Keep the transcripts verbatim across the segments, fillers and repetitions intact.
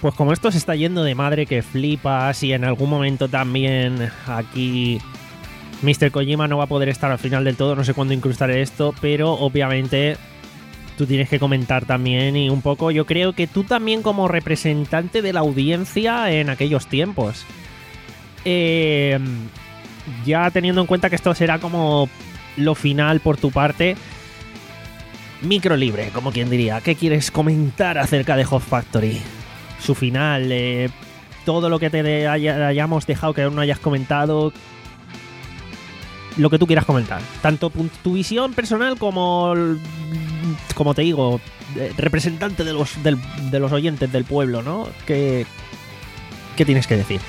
pues como esto se está yendo de madre que flipas y en algún momento también aquí míster Kojima no va a poder estar al final del todo, no sé cuándo incrustaré esto, pero obviamente tú tienes que comentar también y un poco, yo creo que tú también como representante de la audiencia en aquellos tiempos, eh, ya teniendo en cuenta que esto será como lo final por tu parte, micro libre, como quien diría, ¿qué quieres comentar acerca de Hot Factory? Su final, eh, todo lo que te de, haya, hayamos dejado que aún no hayas comentado, lo que tú quieras comentar, tanto tu visión personal como, como te digo, representante de los, del, de los oyentes del pueblo, ¿no? ¿Qué, qué tienes que decir?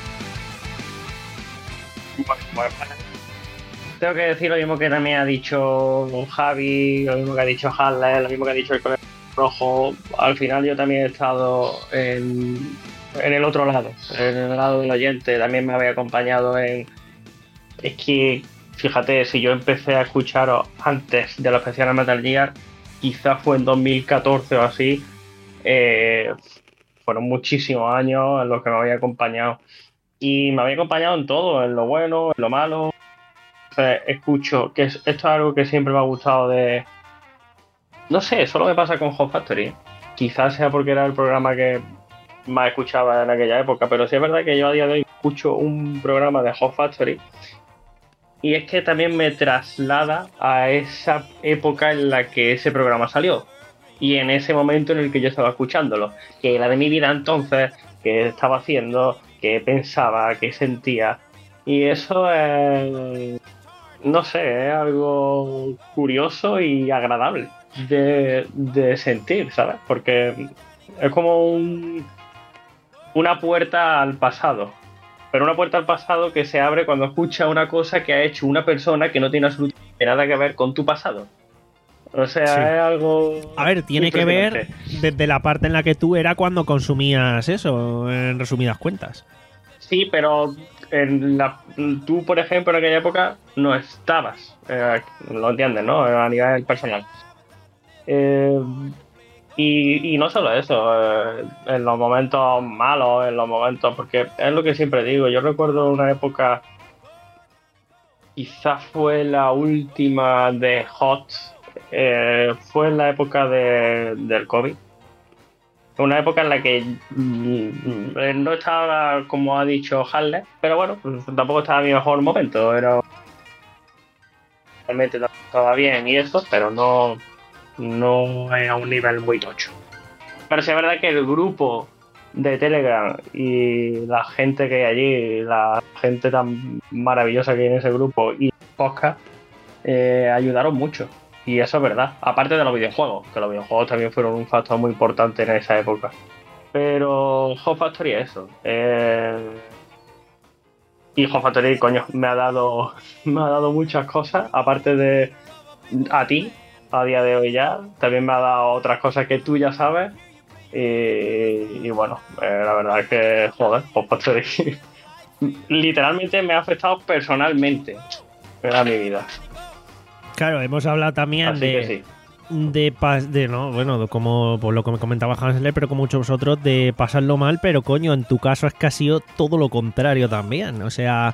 Bueno, bueno, tengo que decir lo mismo que también ha dicho Javi, lo mismo que ha dicho Harley, lo mismo que ha dicho el colega Rojo. Al final yo también he estado en, en el otro lado, en el lado del oyente. También me había acompañado en... Es que, fíjate, si yo empecé a escucharos antes de la especial Metal Gear, quizás fue en dos mil catorce o así, eh, fueron muchísimos años en los que me había acompañado. Y me había acompañado en todo, en lo bueno, en lo malo. Entonces, escucho, que es, esto es algo que siempre me ha gustado de... No sé, solo me pasa con Hot Factory. Quizás sea porque era el programa que más escuchaba en aquella época, pero sí es verdad que yo a día de hoy escucho un programa de Hot Factory y es que también me traslada a esa época en la que ese programa salió y en ese momento en el que yo estaba escuchándolo, que era de mi vida entonces, que estaba haciendo, que pensaba, que sentía, y eso es, no sé, es algo curioso y agradable de, de sentir, ¿sabes? Porque es como un, una puerta al pasado, pero una puerta al pasado que se abre cuando escucha una cosa que ha hecho una persona que no tiene absolutamente nada que ver con tu pasado. O sea, sí. Es algo... A ver, tiene que ver desde la parte en la que tú era cuando consumías eso, en resumidas cuentas. Sí, pero en la, tú, por ejemplo, en aquella época no estabas. Eh, lo entiendes, ¿no? A nivel personal. Eh, y, y no solo eso, eh, en los momentos malos, en los momentos... Porque es lo que siempre digo. Yo recuerdo una época... Quizás fue la última de Hot... Eh, fue en la época de, del COVID. Una época en la que mm, no estaba, como ha dicho Harley, pero bueno, pues tampoco estaba en mi mejor momento. Era realmente estaba bien y eso, pero no, no a un nivel muy tocho. Pero sí es verdad que el grupo de Telegram y la gente que hay allí, la gente tan maravillosa que hay en ese grupo y podcast, eh, ayudaron mucho. Y eso es verdad, aparte de los videojuegos, que los videojuegos también fueron un factor muy importante en esa época. Pero Hot Factory es eso. Eh... Y Hot Factory, coño, me ha dado me ha dado muchas cosas, aparte de a ti, a día de hoy ya. También me ha dado otras cosas que tú ya sabes. Y, y bueno, eh, la verdad es que, joder, Hot Factory literalmente me ha afectado personalmente a mi vida. Claro, hemos hablado también Así de, sí. de, de, no, bueno, como por lo que me comentaba Hansler, pero como muchos vosotros, de pasarlo mal, pero coño, en tu caso es que ha sido todo lo contrario también. O sea,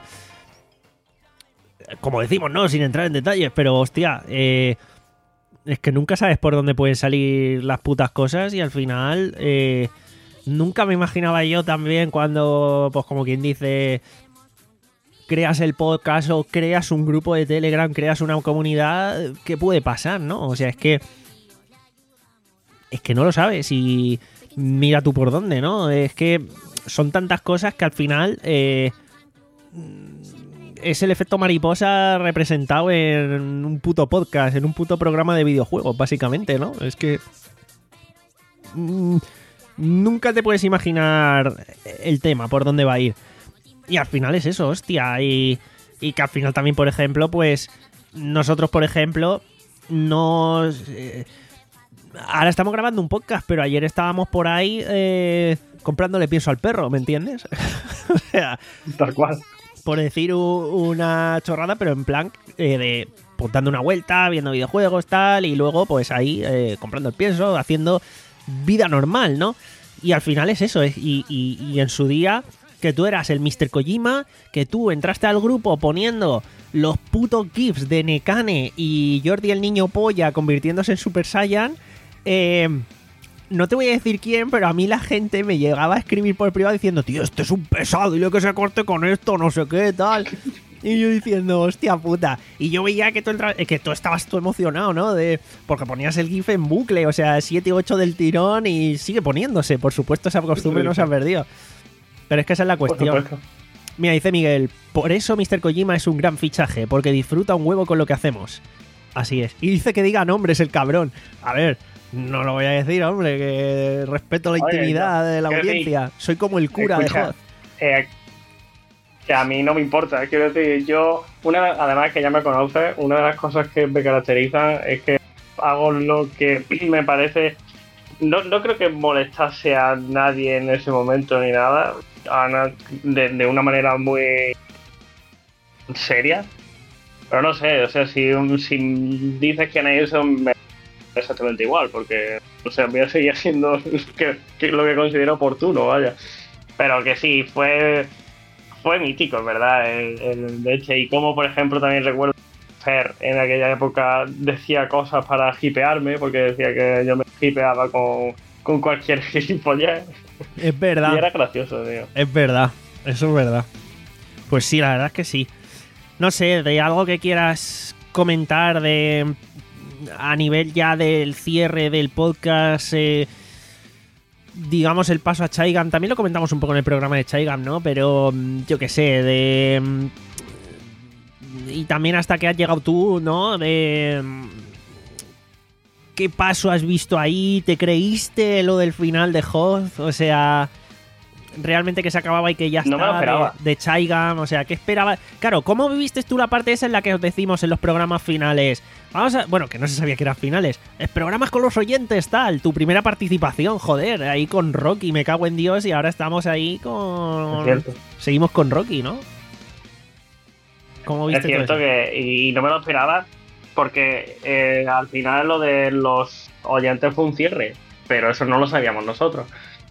como decimos, no, sin entrar en detalles, pero hostia, eh, es que nunca sabes por dónde pueden salir las putas cosas y al final eh, nunca me imaginaba yo también cuando, pues como quien dice... creas el podcast o creas un grupo de Telegram, creas una comunidad, ¿qué puede pasar, no? O sea, es que es que no lo sabes y mira tú por dónde, ¿no? Es que son tantas cosas que al final eh, es el efecto mariposa representado en un puto podcast, en un puto programa de videojuegos, básicamente, ¿no? Es que mmm, nunca te puedes imaginar el tema, por dónde va a ir. Y al final es eso, hostia, y, y que al final también, por ejemplo, pues nosotros, por ejemplo, nos... Eh, ahora estamos grabando un podcast, pero ayer estábamos por ahí eh, comprándole pienso al perro, ¿me entiendes? O sea, tal cual. Por decir u, una chorrada, pero en plan eh, de pues, dando una vuelta, viendo videojuegos, tal, y luego pues ahí eh, comprando el pienso, haciendo vida normal, ¿no? Y al final es eso, es, y, y, y en su día, que tú eras el míster Kojima, que tú entraste al grupo poniendo los putos gifs de Nekane y Jordi el niño polla convirtiéndose en Super Saiyan. Eh, no te voy a decir quién, pero a mí la gente me llegaba a escribir por privado diciendo, tío, este es un pesado, y lo que se corte con esto, no sé qué, tal. Y yo diciendo, hostia puta. Y yo veía que tú, entra... que tú estabas todo emocionado, ¿no? De... Porque ponías el GIF en bucle, o sea, siete ocho del tirón y sigue poniéndose. Por supuesto, esa costumbre no se ha perdido. Pero es que esa es la cuestión. Mira, dice Miguel, por eso míster Kojima es un gran fichaje, porque disfruta un huevo con lo que hacemos. Así es. Y dice que diga nombres el cabrón. A ver, no lo voy a decir, hombre, que respeto la Oye, intimidad no, de la audiencia. Sí. Soy como el cura Escucha, de Hoth. Eh, que a mí no me importa, quiero decir, yo, una además que ya me conoces, una de las cosas que me caracterizan es que hago lo que me parece, no, no creo que molestase a nadie en ese momento ni nada, de, de una manera muy seria, pero no sé, o sea, si, si dices quién es eso, me da exactamente igual, porque, o sea, voy a seguir haciendo que, que lo que considero oportuno, vaya, pero que sí, fue... Fue mítico, en verdad, el, el de hecho, y como por ejemplo también recuerdo Fer en aquella época decía cosas para hipearme, porque decía que yo me hipeaba con, con cualquier gilipollez. Es verdad. Y era gracioso, tío. Es verdad, eso es verdad. Pues sí, la verdad es que sí. No sé, de algo que quieras comentar de a nivel ya del cierre del podcast, eh, digamos el paso a Chaigam, también lo comentamos un poco en el programa de Chaigam, ¿no? Pero yo qué sé, de... Y también hasta que has llegado tú, ¿no? De... ¿Qué paso has visto ahí? ¿Te creíste lo del final de Hoth? O sea... realmente que se acababa y que ya no está de, de Chaigam, o sea, ¿qué esperabas? Claro, ¿cómo viviste tú la parte esa en la que os decimos en los programas finales? Vamos a, bueno, que no se sabía que eran finales, es programas con los oyentes, tal, tu primera participación, joder, ahí con Rocky, me cago en Dios, y ahora estamos ahí con... Es cierto. Seguimos con Rocky, ¿no? ¿Cómo viste? Es cierto que, y no me lo esperaba, porque eh, al final lo de los oyentes fue un cierre, pero eso no lo sabíamos nosotros.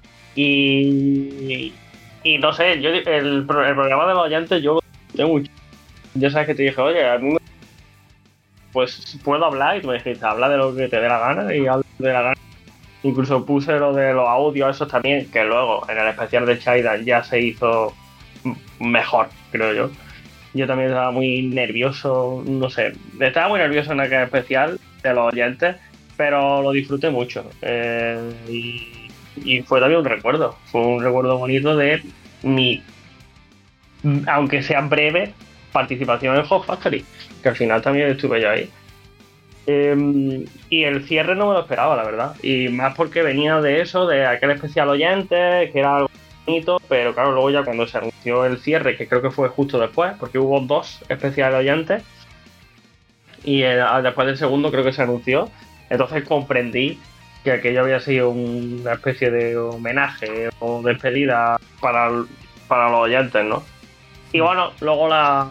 Y, y no sé, yo el, el programa de los oyentes yo tengo mucho. Ya sabes que te dije, oye, a mí pues puedo hablar, y tú me dijiste, habla de lo que te dé la gana y habla de la gana. Incluso puse lo de los audios esos también, que luego en el especial de Chaigam ya se hizo mejor, creo yo. Yo también estaba muy nervioso, no sé, estaba muy nervioso en aquel especial de los oyentes, pero lo disfruté mucho. Eh, y Y fue también un recuerdo, fue un recuerdo bonito de mi, aunque sea breve, participación en Hoth Factory, que al final también estuve yo ahí. Eh, y el cierre no me lo esperaba, la verdad, y más porque venía de eso, de aquel especial oyente, que era algo bonito, pero claro, luego ya cuando se anunció el cierre, que creo que fue justo después, porque hubo dos especiales oyentes, y eh, después del segundo creo que se anunció, entonces comprendí que aquello había sido una especie de homenaje o despedida para, para los oyentes, ¿no? Y bueno, luego la...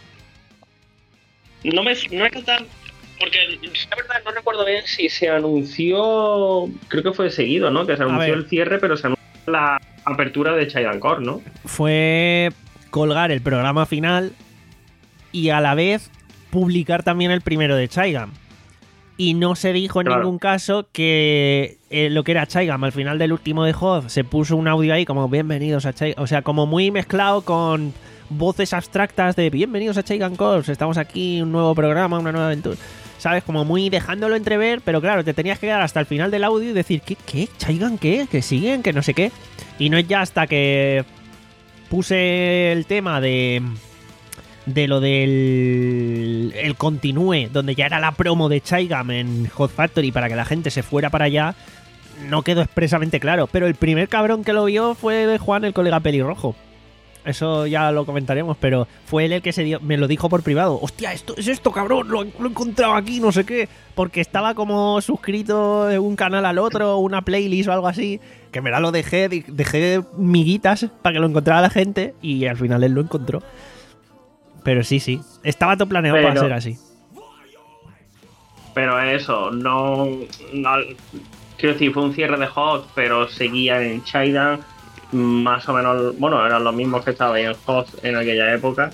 No me no es tan... Porque la verdad no recuerdo bien si se anunció... Creo que fue seguido, ¿no? Que se anunció el cierre, pero se anunció la apertura de Chaigam Core, ¿no? Fue colgar el programa final y a la vez publicar también el primero de Chaigam. Y no se dijo en claro. ningún caso que eh, lo que era Chaigam al final del último de Hoth se puso un audio ahí como bienvenidos a Chaigam, o sea, como muy mezclado con voces abstractas de bienvenidos a Chaigam Core, estamos aquí, un nuevo programa, una nueva aventura, ¿sabes? Como muy dejándolo entrever, pero claro, te tenías que quedar hasta el final del audio y decir, ¿qué? ¿Qué? ¿Chaigam qué? ¿Que siguen? ¿Que no sé qué? Y no es ya hasta que puse el tema de... de lo del el continúe, donde ya era la promo de Chaigam en Hoth Factory para que la gente se fuera para allá, no quedó expresamente claro, pero el primer cabrón que lo vio fue de Juan, el colega pelirrojo. Eso ya lo comentaremos, pero fue él el que se dio, me lo dijo por privado. Hostia, esto es esto, cabrón, lo, lo he encontrado aquí, no sé qué, porque estaba como suscrito de un canal al otro, una playlist o algo así, que me la lo dejé, dejé miguitas para que lo encontrara la gente y al final él lo encontró. Pero sí, sí. Estaba todo planeado pero, para ser así. Pero eso, no, no... quiero decir, fue un cierre de Hoth, pero seguía en Chaidan, más o menos, bueno, eran los mismos que estaban en Hoth en aquella época.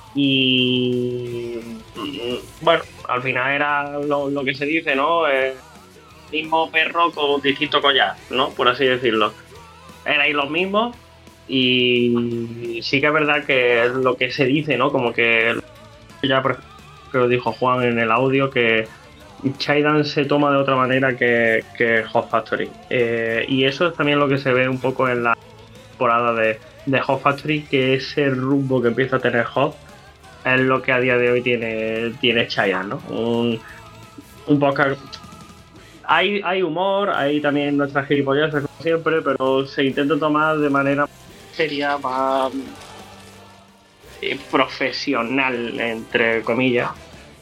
Y bueno, al final era lo, lo que se dice, ¿no? El mismo perro con distinto collar, ¿no? Por así decirlo. Erais los mismos y sí que es verdad que es lo que se dice, ¿no? Como que ya que lo dijo Juan en el audio, que Chaidan se toma de otra manera que, que Hot Factory. Eh, y eso es también lo que se ve un poco en la temporada de, de Hot Factory, que ese rumbo que empieza a tener Hot es lo que a día de hoy tiene, tiene Chaidan, ¿no? Un, un podcast. Hay, hay humor, hay también nuestras gilipolleces como siempre, pero se intenta tomar de manera seria, más eh, profesional, entre comillas,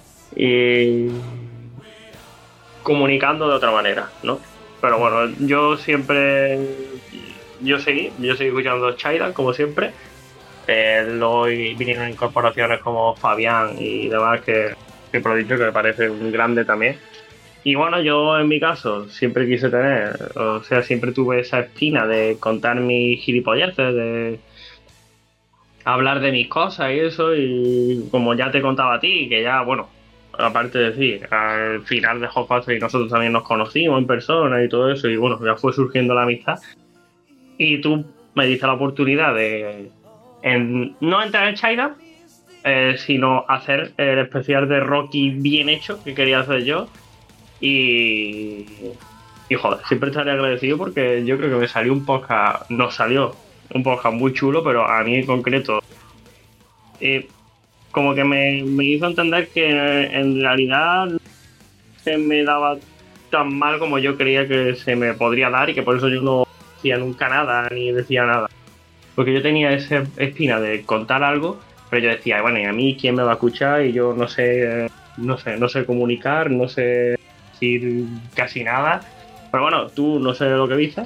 y comunicando de otra manera, ¿no? Pero bueno, yo siempre, yo seguí, yo seguí escuchando Chaidan como siempre. Eh, luego vinieron incorporaciones como Fabián y demás, que siempre he dicho que me parece un grande también. Y bueno, yo en mi caso siempre quise tener, o sea, siempre tuve esa espina de contar mis gilipolleces, de hablar de mis cosas y eso, y como ya te contaba a ti, que ya, bueno, aparte de decir, al final de Hot Factory nosotros también nos conocimos en persona y todo eso, y bueno, ya fue surgiendo la amistad. Y tú me diste la oportunidad de en, no entrar en China, eh, sino hacer el especial de Rocky bien hecho que quería hacer yo. Y, y joder, siempre estaré agradecido porque yo creo que me salió un podcast, nos salió un podcast muy chulo, pero a mí en concreto eh, como que me, me hizo entender que en realidad no se me daba tan mal como yo creía que se me podría dar, y que por eso yo no decía nunca nada ni decía nada, porque yo tenía esa espina de contar algo, pero yo decía, bueno, ¿y a mí quién me va a escuchar? Y yo no sé, no sé, no sé comunicar, no sé decir casi nada. Pero bueno, tú no sé lo que viste.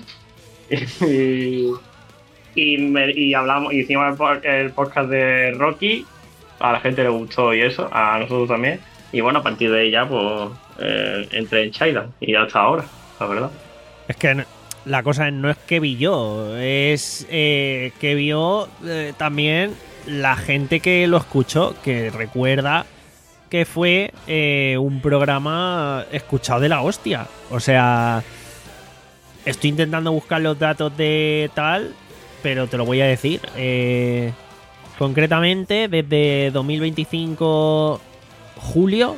y, y, me, y hablamos, hicimos el, el podcast de Rocky. A la gente le gustó y eso, a nosotros también. Y bueno, a partir de ahí ya, pues eh, entré en Chaidan y hasta ahora, la verdad. Es que la cosa no es que vi yo, es eh, que vio eh, también la gente que lo escuchó, que recuerda que fue eh, un programa escuchado de la hostia. O sea, estoy intentando buscar los datos de tal, pero te lo voy a decir. Eh, concretamente, desde dos mil veinticinco, julio,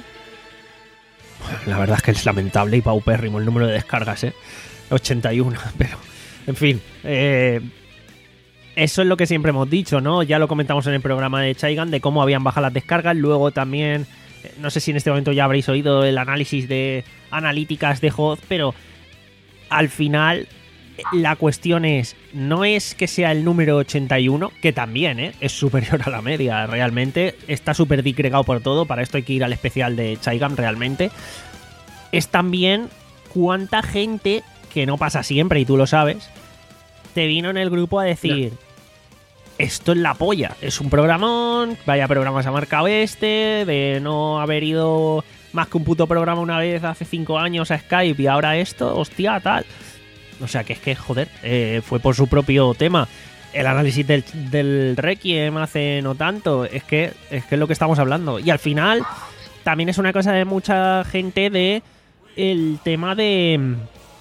la verdad es que es lamentable y paupérrimo el número de descargas, ¿eh? ochenta y uno, pero, en fin, eh, eso es lo que siempre hemos dicho, ¿no? Ya lo comentamos en el programa de Chaidan, de cómo habían bajado las descargas. Luego también, no sé si en este momento ya habréis oído el análisis de analíticas de Hoth, pero al final la cuestión es, no es que sea el número ochenta y uno, que también ¿eh? es superior a la media, realmente, está súper disgregado por todo, para esto hay que ir al especial de Chaidan realmente. Es también cuánta gente, que no pasa siempre y tú lo sabes, te vino en el grupo a decir, no, esto es la polla, es un programón, vaya programa se ha marcado este, de no haber ido más que un puto programa una vez hace cinco años a Skype y ahora esto, hostia, tal. O sea, que es que, joder, eh, fue por su propio tema. El análisis del, del Requiem hace no tanto, es que, es que es lo que estamos hablando. Y al final, también es una cosa de mucha gente de el tema de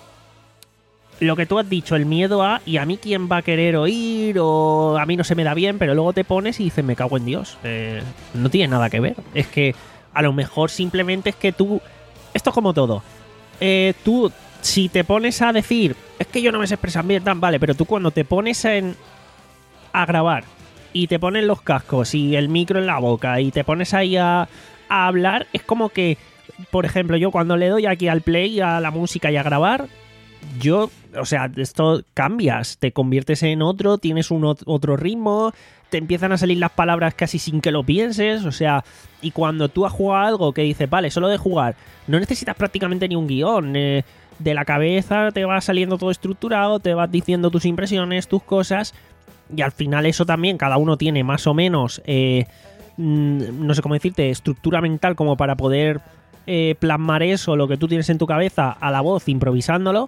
lo que tú has dicho, el miedo a, y a mí quién va a querer oír, o a mí no se me da bien, pero luego te pones y dices, me cago en Dios. Eh, no tiene nada que ver. Es que a lo mejor simplemente es que tú, esto es como todo, eh, tú si te pones a decir, es que yo no me sé expresar bien, tan vale, pero tú cuando te pones en, a grabar y te pones los cascos y el micro en la boca y te pones ahí a, a hablar, es como que, por ejemplo, yo cuando le doy aquí al play, a la música y a grabar, yo, o sea, esto cambias, te conviertes en otro, tienes un otro ritmo, te empiezan a salir las palabras casi sin que lo pienses, o sea, y cuando tú has jugado algo que dices, vale, solo de jugar, no necesitas prácticamente ni un guión, eh, de la cabeza te va saliendo todo estructurado, te vas diciendo tus impresiones, tus cosas, y al final eso también, cada uno tiene más o menos, eh, no sé cómo decirte, estructura mental como para poder eh, plasmar eso, lo que tú tienes en tu cabeza, a la voz, improvisándolo.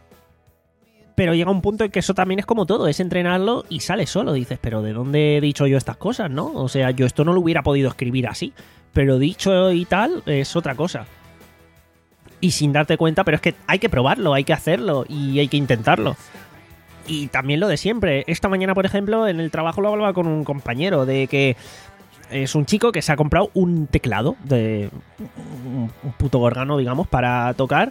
Pero llega un punto en que eso también es como todo, es entrenarlo y sale solo. Dices, pero ¿de dónde he dicho yo estas cosas, no? O sea, yo esto no lo hubiera podido escribir así, pero dicho y tal es otra cosa. Y sin darte cuenta, pero es que hay que probarlo, hay que hacerlo y hay que intentarlo. Y también lo de siempre. Esta mañana, por ejemplo, en el trabajo lo hablaba con un compañero de que es un chico que se ha comprado un teclado de un puto órgano, digamos, para tocar.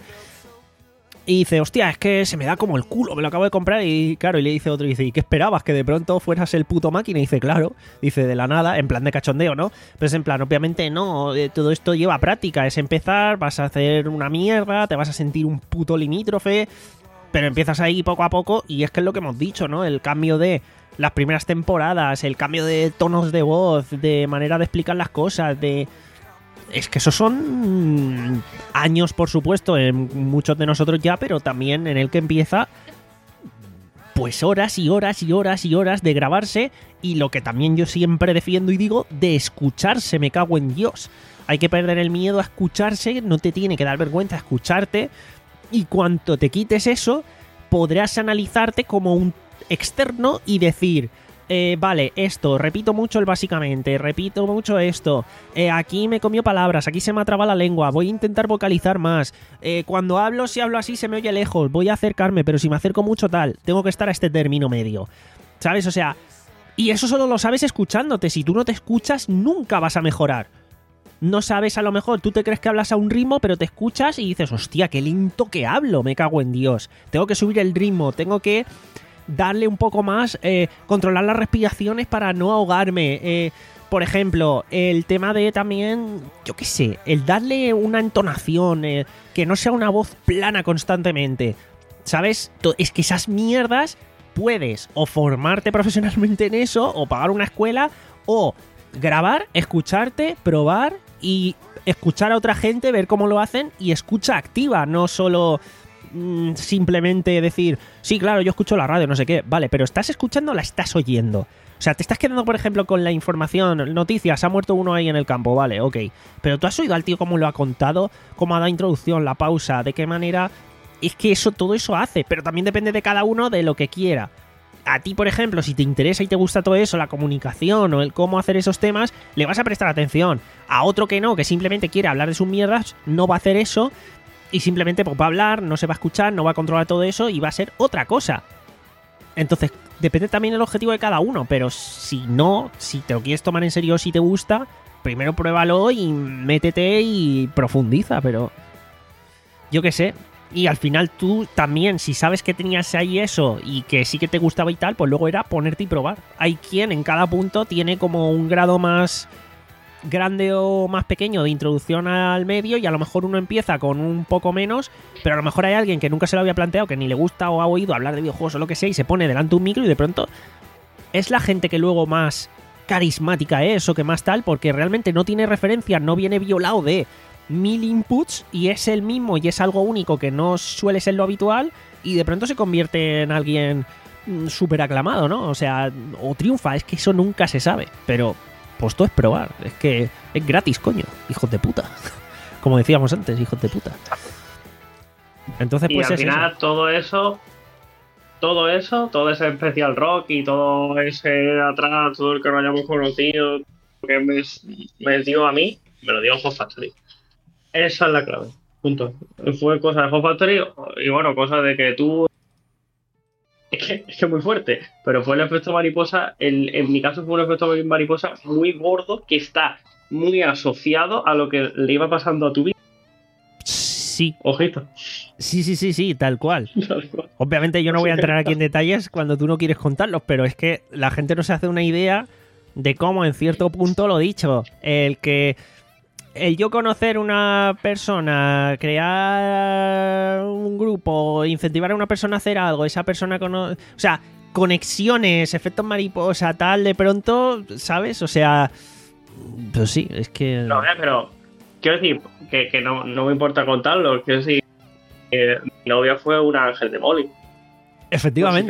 Y dice, hostia, es que se me da como el culo, me lo acabo de comprar. Y claro, y le dice otro, y dice, ¿y qué esperabas? ¿Que de pronto fueras el puto máquina? Y dice, claro, dice, de la nada, en plan de cachondeo, ¿no? Pero es en plan, obviamente no, todo esto lleva práctica, es empezar, vas a hacer una mierda, te vas a sentir un puto limítrofe, pero empiezas ahí poco a poco, y es que es lo que hemos dicho, ¿no? El cambio de las primeras temporadas, el cambio de tonos de voz, de manera de explicar las cosas, de... Es que esos son años, por supuesto, en muchos de nosotros ya, pero también en el que empieza, pues horas y horas y horas y horas de grabarse, y lo que también yo siempre defiendo y digo, de escucharse, me cago en Dios. Hay que perder el miedo a escucharse, no te tiene que dar vergüenza escucharte, y cuanto te quites eso, podrás analizarte como un externo y decir... Eh, vale, esto, repito mucho el básicamente, repito mucho esto, eh, aquí me comió palabras, aquí se me atraba la lengua, voy a intentar vocalizar más, eh, cuando hablo, si hablo así se me oye lejos, voy a acercarme, pero si me acerco mucho tal, tengo que estar a este término medio, ¿sabes? O sea, y eso solo lo sabes escuchándote, si tú no te escuchas nunca vas a mejorar. No sabes, a lo mejor, tú te crees que hablas a un ritmo, pero te escuchas y dices, hostia, qué lento que hablo, me cago en Dios, tengo que subir el ritmo, tengo que... darle un poco más, eh, controlar las respiraciones para no ahogarme. Eh, por ejemplo, el tema de también, yo qué sé, el darle una entonación, eh, que no sea una voz plana constantemente. ¿Sabes? Es que esas mierdas puedes o formarte profesionalmente en eso, o pagar una escuela, o grabar, escucharte, probar y escuchar a otra gente, ver cómo lo hacen, y escucha activa, no solo... simplemente decir, sí, claro, yo escucho la radio, no sé qué, vale, pero estás escuchando, la estás oyendo. O sea, te estás quedando, por ejemplo, con la información, noticias, ha muerto uno ahí en el campo, vale, ok. Pero tú has oído al tío cómo lo ha contado, cómo ha dado introducción, la pausa, de qué manera... Es que eso, todo eso hace, pero también depende de cada uno de lo que quiera. A ti, por ejemplo, si te interesa y te gusta todo eso, la comunicación o el cómo hacer esos temas, le vas a prestar atención. A otro que no, que simplemente quiere hablar de sus mierdas, no va a hacer eso... Y simplemente pues, va a hablar, no se va a escuchar, no va a controlar todo eso y va a ser otra cosa. Entonces, depende también del objetivo de cada uno, pero si no, si te lo quieres tomar en serio, si te gusta, primero pruébalo y métete y profundiza, pero yo qué sé. Y al final tú también, si sabes que tenías ahí eso y que sí que te gustaba y tal, pues luego era ponerte y probar. Hay quien en cada punto tiene como un grado más... grande o más pequeño de introducción al medio, y a lo mejor uno empieza con un poco menos, pero a lo mejor hay alguien que nunca se lo había planteado, que ni le gusta o ha oído hablar de videojuegos o lo que sea, y se pone delante de un micro y de pronto es la gente que luego más carismática es o que más tal, porque realmente no tiene referencia, no viene violado de mil inputs y es el mismo y es algo único que no suele ser lo habitual, y de pronto se convierte en alguien súper aclamado, ¿no? O sea, o triunfa, es que eso nunca se sabe, pero pues todo es probar, es que es gratis, coño, hijos de puta. Como decíamos antes, hijos de puta. Entonces, pues y al es final eso. todo eso, todo eso, todo ese especial rock y todo ese atrás, todo el que no hayamos conocido, que me, me dio a mí, me lo dio Hot Factory. Esa es la clave, punto. Fue cosa de Hot Factory y bueno, cosa de que tú... Es que, es que es muy fuerte, pero fue el efecto mariposa, el, en mi caso fue un efecto mariposa muy gordo que está muy asociado a lo que le iba pasando a tu vida. Sí. Ojito. Sí, sí, sí, sí, tal cual. Obviamente yo no voy a entrar aquí en detalles cuando tú no quieres contarlos, pero es que la gente no se hace una idea de cómo en cierto punto, lo dicho, el que... El yo conocer una persona, crear un grupo, incentivar a una persona a hacer algo, esa persona cono... O sea, conexiones, efectos mariposa, tal, de pronto, ¿sabes? O sea, pues sí, es que... No, eh, pero quiero decir que, que no, no me importa contarlo, quiero decir que mi novia fue un ángel de Molly. Efectivamente.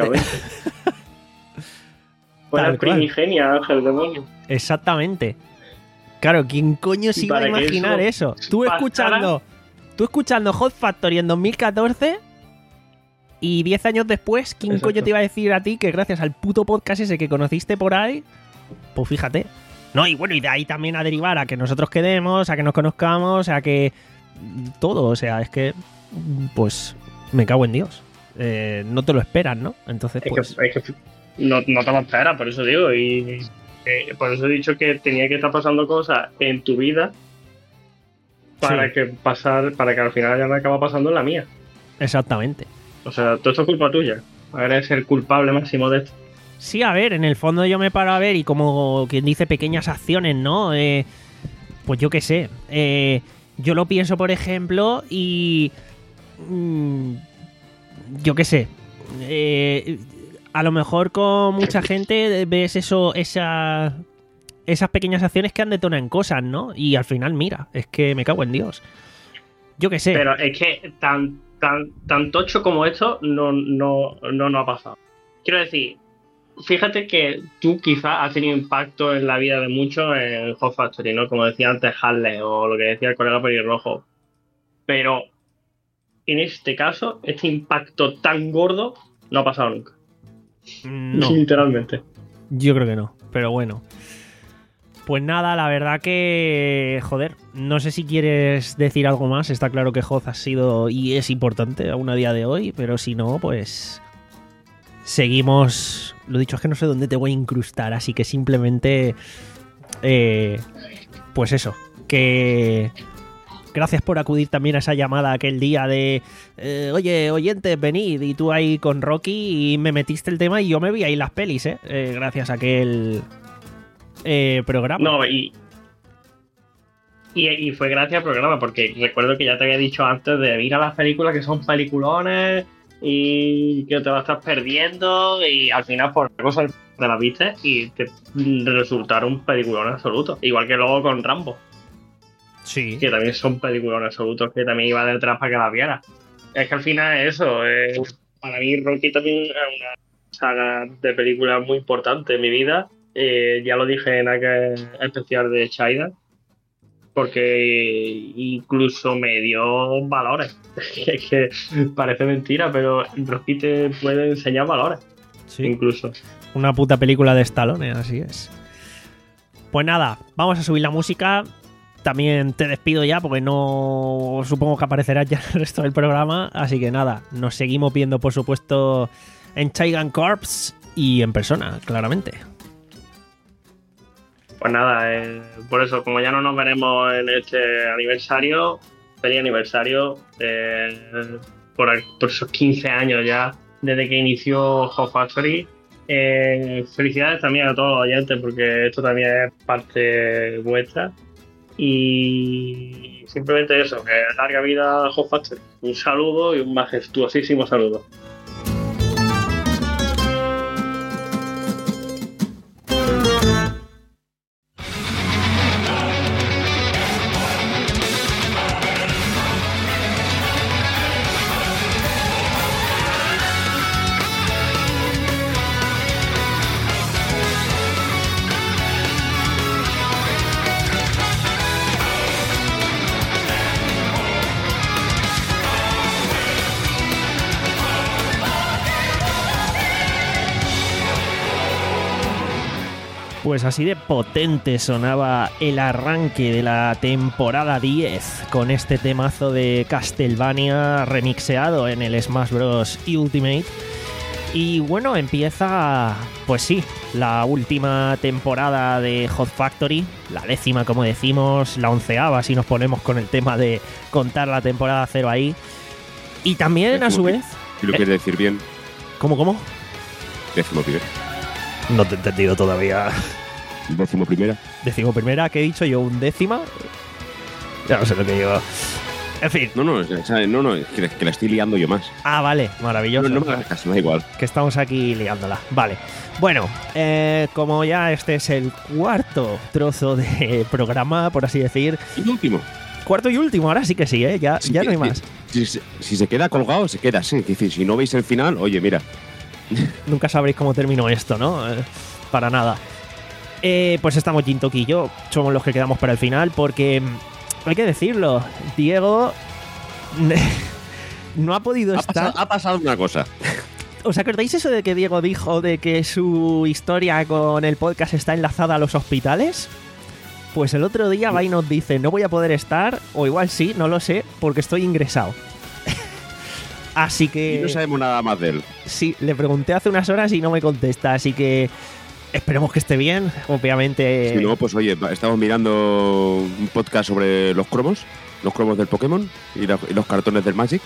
Fue la primigenia ángel de Molly. Exactamente. Claro, ¿quién coño se iba a imaginar eso? eso? Tú pasara... escuchando, tú escuchando Hot Factory en dos mil catorce y diez años después, ¿quién Exacto. coño te iba a decir a ti que gracias al puto podcast ese que conociste por ahí, pues fíjate. No, y bueno, y de ahí también a derivar a que nosotros quedemos, a que nos conozcamos, a que todo, o sea, es que pues me cago en Dios. Eh, no te lo esperas, ¿no? Entonces, es pues... Que, es que no, no te lo esperas, por eso digo, y eh, por eso he dicho que tenía que estar pasando cosas en tu vida para sí. que pasar, para que al final ya me acaba pasando en la mía. Exactamente. O sea, todo esto es culpa tuya. Eres el culpable máximo de esto. Sí, a ver, en el fondo yo me paro a ver y como quien dice pequeñas acciones, ¿no? Eh, pues yo qué sé. Eh, yo lo pienso, por ejemplo, y... Mmm, yo qué sé. Eh, a lo mejor con mucha gente ves eso, esa, esas pequeñas acciones que han detonado en cosas, ¿no? Y al final, mira, es que me cago en Dios. Yo qué sé. Pero es que tan, tan, tan tocho como esto no, no, no, no ha pasado. Quiero decir... Fíjate que tú quizás has tenido impacto en la vida de muchos en Hot Factory, ¿no? Como decía antes Harley o lo que decía el colega pelirrojo. Pero en este caso, este impacto tan gordo no ha pasado nunca. No. Literalmente. Yo creo que no, pero bueno. Pues nada, la verdad que... Joder, no sé si quieres decir algo más. Está claro que Hot ha sido y es importante aún a día de hoy, pero si no, pues... Seguimos... Lo dicho, es que no sé dónde te voy a incrustar, así que simplemente... Eh, pues eso, que... Gracias por acudir también a esa llamada aquel día de... Eh, Oye, oyentes, venid, y tú ahí con Rocky y me metiste el tema y yo me vi ahí las pelis, ¿eh? eh gracias a aquel eh, programa. No, y, y... Y fue gracias al programa, porque recuerdo que ya te había dicho antes de ir a las películas que son peliculones... Y que te vas a estar perdiendo y al final por cosas te las viste y te resultaron un peliculón absoluto. Igual que luego con Rambo. Sí. Que también son peliculones absolutos que también iba detrás para que las viera. Es que al final es eso. Eh, para mí Rocky también es una saga de películas muy importante en mi vida. Eh, ya lo dije en aquel especial de China. Porque incluso me dio valores. Es que parece mentira, pero Rocky te puede enseñar valores. Sí. Incluso. Una puta película de Stallone, así es. Pues nada, vamos a subir la música. También te despido ya porque no... Supongo que aparecerás ya en el resto del programa. Así que nada, nos seguimos viendo, por supuesto, en Chaigan Corps y en persona, claramente. Pues nada, eh, por eso, como ya no nos veremos en este aniversario, feliz aniversario, eh, por, por esos quince años ya, desde que inició Hot Factory. Eh, felicidades también a todos los oyentes, porque esto también es parte vuestra. Y simplemente eso, que larga vida Hot Factory. Un saludo y un majestuosísimo saludo. Pues así de potente sonaba el arranque de la temporada diez con este temazo de Castlevania remixeado en el Smash Bros. Ultimate. Y bueno, empieza, pues sí, la última temporada de Hot Factory, la décima como decimos, la onceava si nos ponemos con el tema de contar la temporada cero ahí. Y también a su vez... Si lo quieres decir bien. ¿Cómo, cómo? Décimo primero. No te he entendido todavía. Décimo primera. Décimo primera, ¿qué he dicho yo? ¿Un décima? Ya no sé lo que digo. En fin. No, no, no, no, es que, que la estoy liando yo más. Ah, vale, maravilloso. No, no me hagas caso, da igual. Que estamos aquí liándola. Vale. Bueno, eh, como ya este es el cuarto trozo de programa, por así decir. Y último. Cuarto y último, ahora sí que sí, ¿eh? Ya, sí, ya que, no hay más. Si, si, si se queda colgado, se queda así. Es decir, si no veis el final, oye, mira. Nunca sabréis cómo terminó esto, ¿no? Eh, para nada. Eh, pues estamos Jintoki y yo, somos los que quedamos para el final, porque hay que decirlo, Diego no ha podido ha estar... Pasado, ha pasado una cosa. ¿Os acordáis eso de que Diego dijo de que su historia con el podcast está enlazada a los hospitales? Pues el otro día va y nos dice, no voy a poder estar, o igual sí, no lo sé, porque estoy ingresado. Así que... Y no sabemos nada más de él. Sí, le pregunté hace unas horas y no me contesta, así que esperemos que esté bien, obviamente. Si no, pues oye, estamos mirando un podcast sobre los cromos, los cromos del Pokémon y, la, y los cartones del Magic.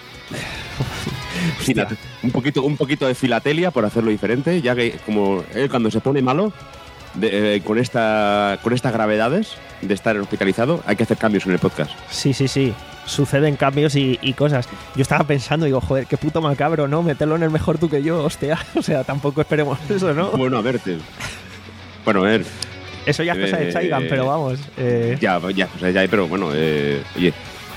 Fila, un poquito, un poquito de filatelia por hacerlo diferente, ya que como él cuando se pone malo de, eh, con esta con estas gravedades de estar hospitalizado, hay que hacer cambios en el podcast. Sí, sí, sí. Suceden cambios y, y cosas. Yo estaba pensando, digo, joder, qué puto macabro, ¿no? Meterlo en el mejor tú que yo, hostia. O sea, tampoco esperemos eso, ¿no? Bueno, a ver, te... bueno, a ver. Eso ya es cosa eh, de Chaigan, pero vamos. Eh... Ya, ya, o sea, ya, pero bueno, eh, oye.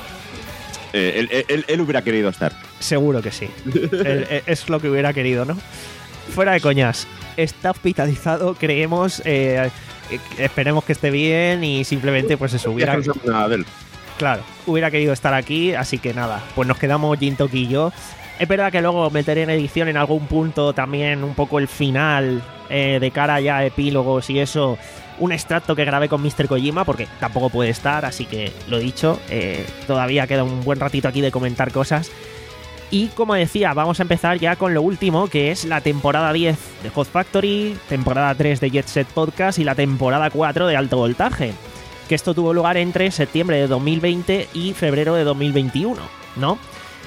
Eh, él, él, él hubiera querido estar. Seguro que sí. él, es lo que hubiera querido, ¿no? Fuera de coñas. Está hospitalizado, creemos. Eh, esperemos que esté bien y simplemente, pues eso, hubiera. No sabemos nada de él. Claro, hubiera querido estar aquí, así que nada, pues nos quedamos Jintoki y yo. Es verdad que luego meteré en edición en algún punto también un poco el final eh, de cara ya a epílogos y eso, un extracto que grabé con míster Kojima, porque tampoco puede estar, así que lo dicho, eh, todavía queda un buen ratito aquí de comentar cosas. Y como decía, vamos a empezar ya con lo último, que es la temporada diez de Hot Factory, temporada tres de Jet Set Podcast y la temporada cuatro de Alto Voltaje. Que esto tuvo lugar entre septiembre de dos mil veinte y febrero de dos mil veintiuno, ¿no?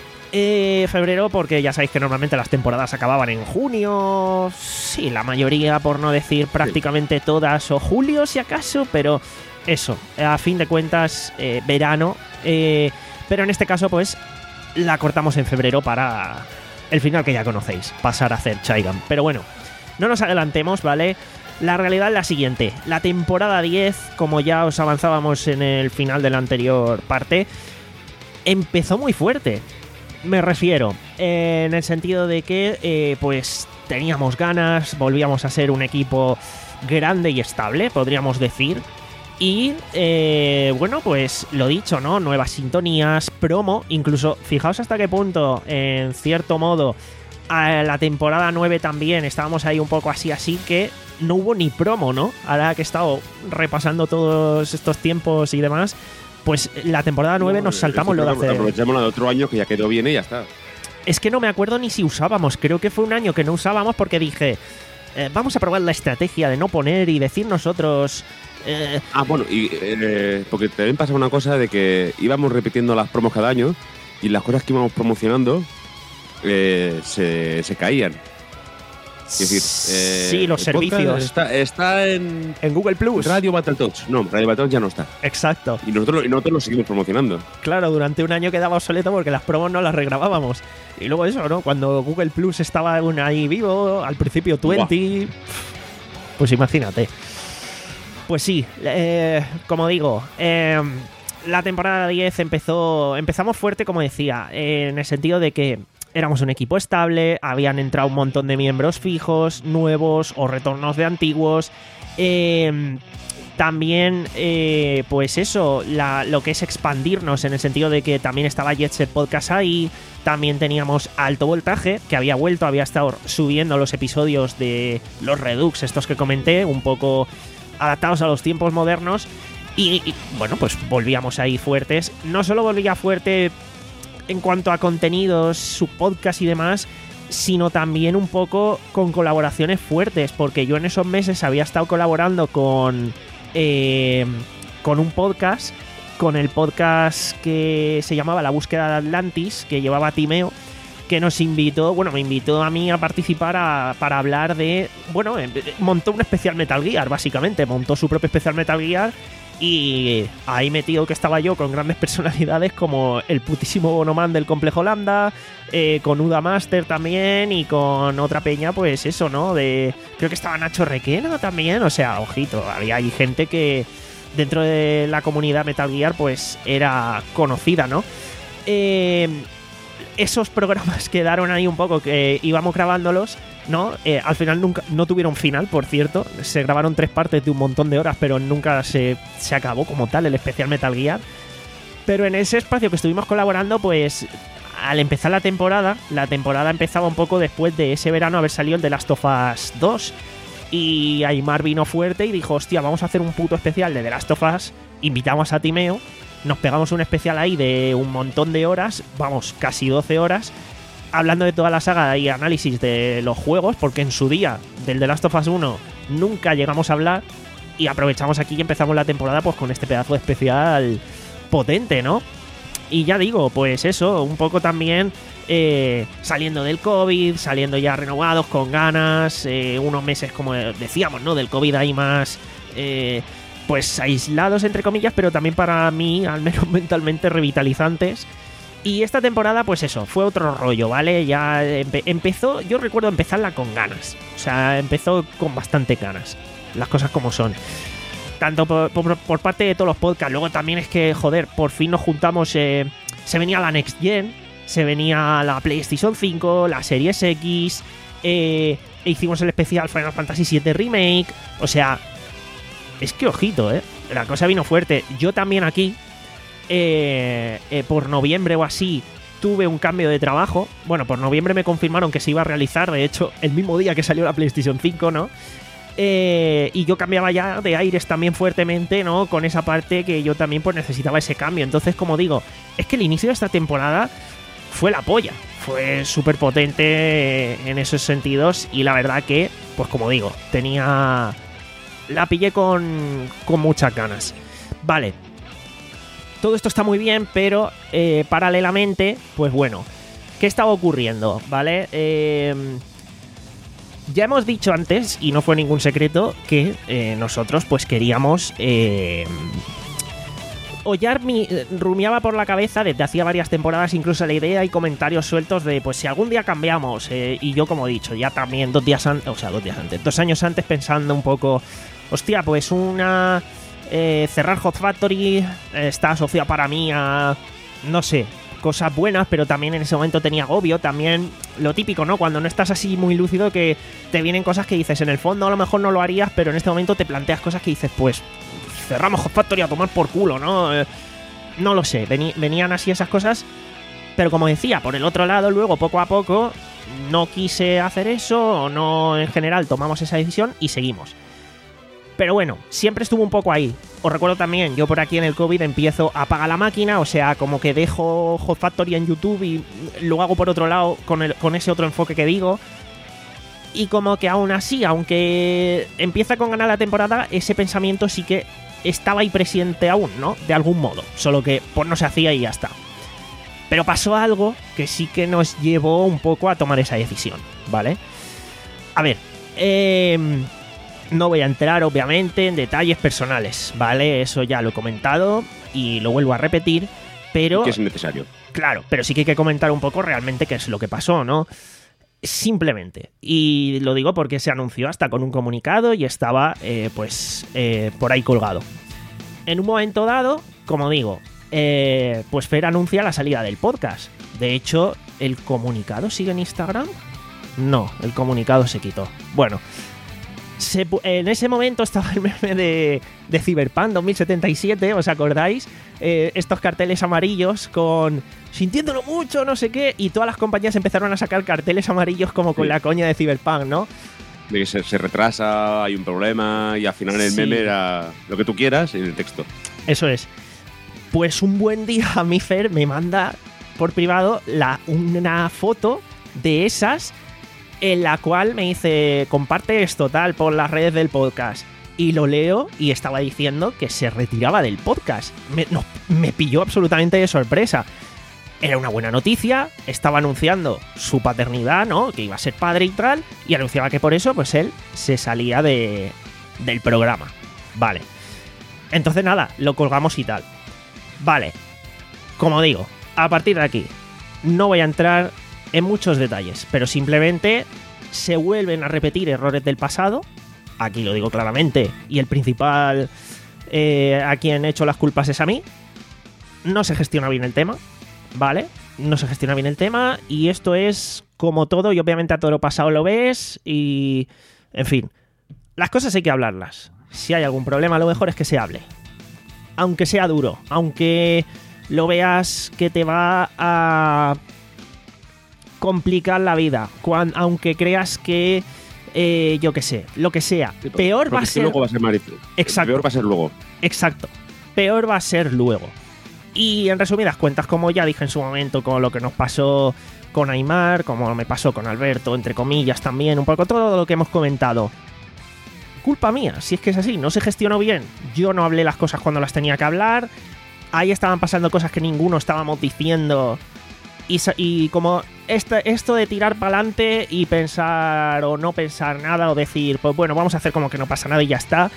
Eh, febrero porque ya sabéis que normalmente las temporadas acababan en junio, sí, la mayoría, por no decir prácticamente todas, o julio si acaso, pero eso, a fin de cuentas, eh, verano, eh, pero en este caso pues la cortamos en febrero para el final que ya conocéis, pasar a hacer Chaigan. Pero bueno, no nos adelantemos, ¿vale? La realidad es la siguiente, la temporada diez, como ya os avanzábamos en el final de la anterior parte, empezó muy fuerte, me refiero, eh, en el sentido de que eh, pues teníamos ganas, volvíamos a ser un equipo grande y estable, podríamos decir, y eh, bueno, pues lo dicho, ¿no? Nuevas sintonías, promo, incluso fijaos hasta qué punto, en cierto modo, a la temporada nueve también estábamos ahí un poco así, así que no hubo ni promo, ¿no? Ahora que he estado repasando todos estos tiempos y demás, pues la temporada nueve no, nos saltamos lo de hacer... Aprovechamos la de otro año que ya quedó bien y ya está. Es que no me acuerdo ni si usábamos, creo que fue un año que no usábamos porque dije, eh, vamos a probar la estrategia de no poner y decir nosotros... Eh... Ah, bueno, y eh, porque también pasa una cosa de que íbamos repitiendo las promos cada año y las cosas que íbamos promocionando eh, se, se caían. Es decir, eh, sí, los servicios. Está, está en, en Google Plus. Radio Battletoads. No, Radio Battletoads ya no está. Exacto. Y nosotros, y nosotros lo seguimos promocionando. Claro, durante un año quedaba obsoleto porque las promos no las regrabábamos. Y luego eso, ¿no? Cuando Google Plus estaba aún ahí vivo, al principio veinte, pues imagínate. Pues sí, eh, como digo, eh, la temporada diez empezó, empezamos fuerte, como decía, eh, en el sentido de que éramos un equipo estable, habían entrado un montón de miembros fijos, nuevos o retornos de antiguos. Eh, también, eh, pues eso, la, lo que es expandirnos en el sentido de que también estaba Jet Set Podcast ahí, también teníamos Alto Voltaje, que había vuelto, había estado subiendo los episodios de los Redux, estos que comenté, un poco adaptados a los tiempos modernos. Y, y bueno, pues volvíamos ahí fuertes. No solo volvía fuerte en cuanto a contenidos, su podcast y demás, sino también un poco con colaboraciones fuertes, porque yo en esos meses había estado colaborando con eh, con un podcast, con el podcast que se llamaba La Búsqueda de Atlantis, que llevaba Timeo, que nos invitó, bueno, me invitó a mí a participar a, para hablar de, bueno, montó un especial Metal Gear, básicamente, montó su propio especial Metal Gear. Y ahí metido que estaba yo con grandes personalidades como el putísimo Bonoman del Complejo Lambda, eh, con Uda Master también y con otra peña, pues eso, ¿no? De creo que estaba Nacho Requena también, o sea, ojito, había ahí gente que dentro de la comunidad Metal Gear pues era conocida, ¿no? Eh, esos programas quedaron ahí un poco, que íbamos grabándolos ¿no? Eh, al final nunca no tuvieron final, por cierto. Se grabaron tres partes de un montón de horas, pero nunca se, se acabó como tal el especial Metal Gear. Pero en ese espacio que estuvimos colaborando, pues al empezar la temporada, la temporada empezaba un poco después de ese verano haber salido el The Last of Us dos. Y Aymar vino fuerte y dijo, hostia, vamos a hacer un puto especial de The Last of Us. Invitamos a Timeo, nos pegamos un especial ahí de un montón de horas, vamos, casi doce horas, hablando de toda la saga y análisis de los juegos, porque en su día del The Last of Us uno nunca llegamos a hablar, y aprovechamos aquí y empezamos la temporada pues con este pedazo de especial potente, ¿no? Y ya digo, pues eso, un poco también eh, saliendo del COVID, saliendo ya renovados, con ganas, eh, unos meses, como decíamos, ¿no? Del COVID ahí más, eh, pues aislados, entre comillas, pero también para mí, al menos mentalmente, revitalizantes. Y esta temporada, pues eso, fue otro rollo, ¿vale? Ya empe- empezó, yo recuerdo empezarla con ganas. O sea, empezó con bastante ganas. Las cosas como son. Tanto por, por, por parte de todos los podcasts. Luego también es que, joder, por fin nos juntamos. Eh, se venía la Next Gen, se venía la PlayStation cinco, la Series X. Eh, e hicimos el especial Final Fantasy siete Remake. O sea, es que ojito, ¿eh? La cosa vino fuerte. Yo también aquí. Eh, eh, por noviembre o así tuve un cambio de trabajo. Bueno, por noviembre me confirmaron que se iba a realizar, de hecho, el mismo día que salió la PlayStation cinco, ¿no? Eh, y yo cambiaba ya de aires también fuertemente, ¿no? Con esa parte que yo también pues necesitaba ese cambio. Entonces, como digo, es que el inicio de esta temporada fue la polla. Fue súper potente en esos sentidos. Y la verdad que, pues como digo, tenía... La pillé con, con muchas ganas. Vale. Todo esto está muy bien, pero eh, paralelamente, pues bueno, ¿qué estaba ocurriendo? ¿Vale? Eh, ya hemos dicho antes, y no fue ningún secreto, que eh, nosotros pues queríamos... Eh, Oyar mi, rumiaba por la cabeza desde hacía varias temporadas incluso la idea y comentarios sueltos de pues si algún día cambiamos, eh, y yo como he dicho, ya también dos días antes, o sea, dos días antes, dos años antes pensando un poco, hostia, pues una... Eh, cerrar Hot Factory eh, está asociado para mí a, no sé, cosas buenas, pero también en ese momento tenía agobio, también lo típico, ¿no? Cuando no estás así muy lúcido, que te vienen cosas que dices, en el fondo a lo mejor no lo harías, pero en este momento te planteas cosas que dices, pues cerramos Hot Factory a tomar por culo, ¿no? Eh, no lo sé, vení, venían así esas cosas, pero como decía, por el otro lado, luego poco a poco no quise hacer eso, o no, en general tomamos esa decisión y seguimos. Pero bueno, siempre estuvo un poco ahí. Os recuerdo también, yo por aquí en el COVID empiezo a apagar la máquina, o sea, como que dejo Hot Factory en YouTube y lo hago por otro lado con, el, con ese otro enfoque que digo. Y como que aún así, aunque empieza con ganar la temporada, ese pensamiento sí que estaba ahí presente aún, ¿no? De algún modo, solo que pues no se hacía y ya está. Pero pasó algo que sí que nos llevó un poco a tomar esa decisión, ¿vale? A ver, eh... no voy a entrar, obviamente, en detalles personales, ¿vale? Eso ya lo he comentado y lo vuelvo a repetir, pero... que es necesario. Claro, pero sí que hay que comentar un poco realmente qué es lo que pasó, ¿no? Simplemente. Y lo digo porque se anunció hasta con un comunicado y estaba, eh, pues, eh, por ahí colgado. En un momento dado, como digo, eh, pues Fer anuncia la salida del podcast. De hecho, ¿el comunicado sigue en Instagram? No, el comunicado se quitó. Bueno... Se, en ese momento estaba el meme de, de Cyberpunk dos mil setenta y siete, ¿os acordáis? Eh, estos carteles amarillos con sintiéndolo mucho, no sé qué, y todas las compañías empezaron a sacar carteles amarillos como con sí. La coña de Cyberpunk, ¿no? De que se, se retrasa, hay un problema, y al final el sí. meme era lo que tú quieras en el texto. Eso es. Pues un buen día a mi Fer me manda por privado la, una foto de esas... en la cual me dice, comparte esto tal por las redes del podcast. Y lo leo y estaba diciendo que se retiraba del podcast. Me, no, me pilló absolutamente de sorpresa. Era una buena noticia, estaba anunciando su paternidad, ¿no? Que iba a ser padre y tal, y anunciaba que por eso, pues él se salía de, del programa. Vale. Entonces nada, lo colgamos y tal. Vale. Como digo, a partir de aquí, no voy a entrar... en muchos detalles, pero simplemente se vuelven a repetir errores del pasado, aquí lo digo claramente, y el principal eh, a quien he hecho las culpas es a mí. No se gestiona bien el tema, ¿vale? no se gestiona bien el tema y esto es como todo y obviamente a todo lo pasado lo ves y, en fin, las cosas hay que hablarlas. Si hay algún problema, lo mejor es que se hable. Aunque sea duro, aunque lo veas que te va a complicar la vida, cuan, aunque creas que, eh, yo qué sé, lo que sea, sí, peor va a ser... luego va a ser Marito. Exacto. Peor va a ser luego. Exacto. Peor va a ser luego. Y en resumidas cuentas, como ya dije en su momento, con lo que nos pasó con Aymar, como me pasó con Alberto, entre comillas también, un poco todo lo que hemos comentado. Culpa mía, si es que es así, no se gestionó bien. Yo no hablé las cosas cuando las tenía que hablar. Ahí estaban pasando cosas que ninguno estábamos diciendo. Y, y como este, esto de tirar para adelante y pensar o no pensar nada o decir, pues bueno, vamos a hacer como que no pasa nada y ya está,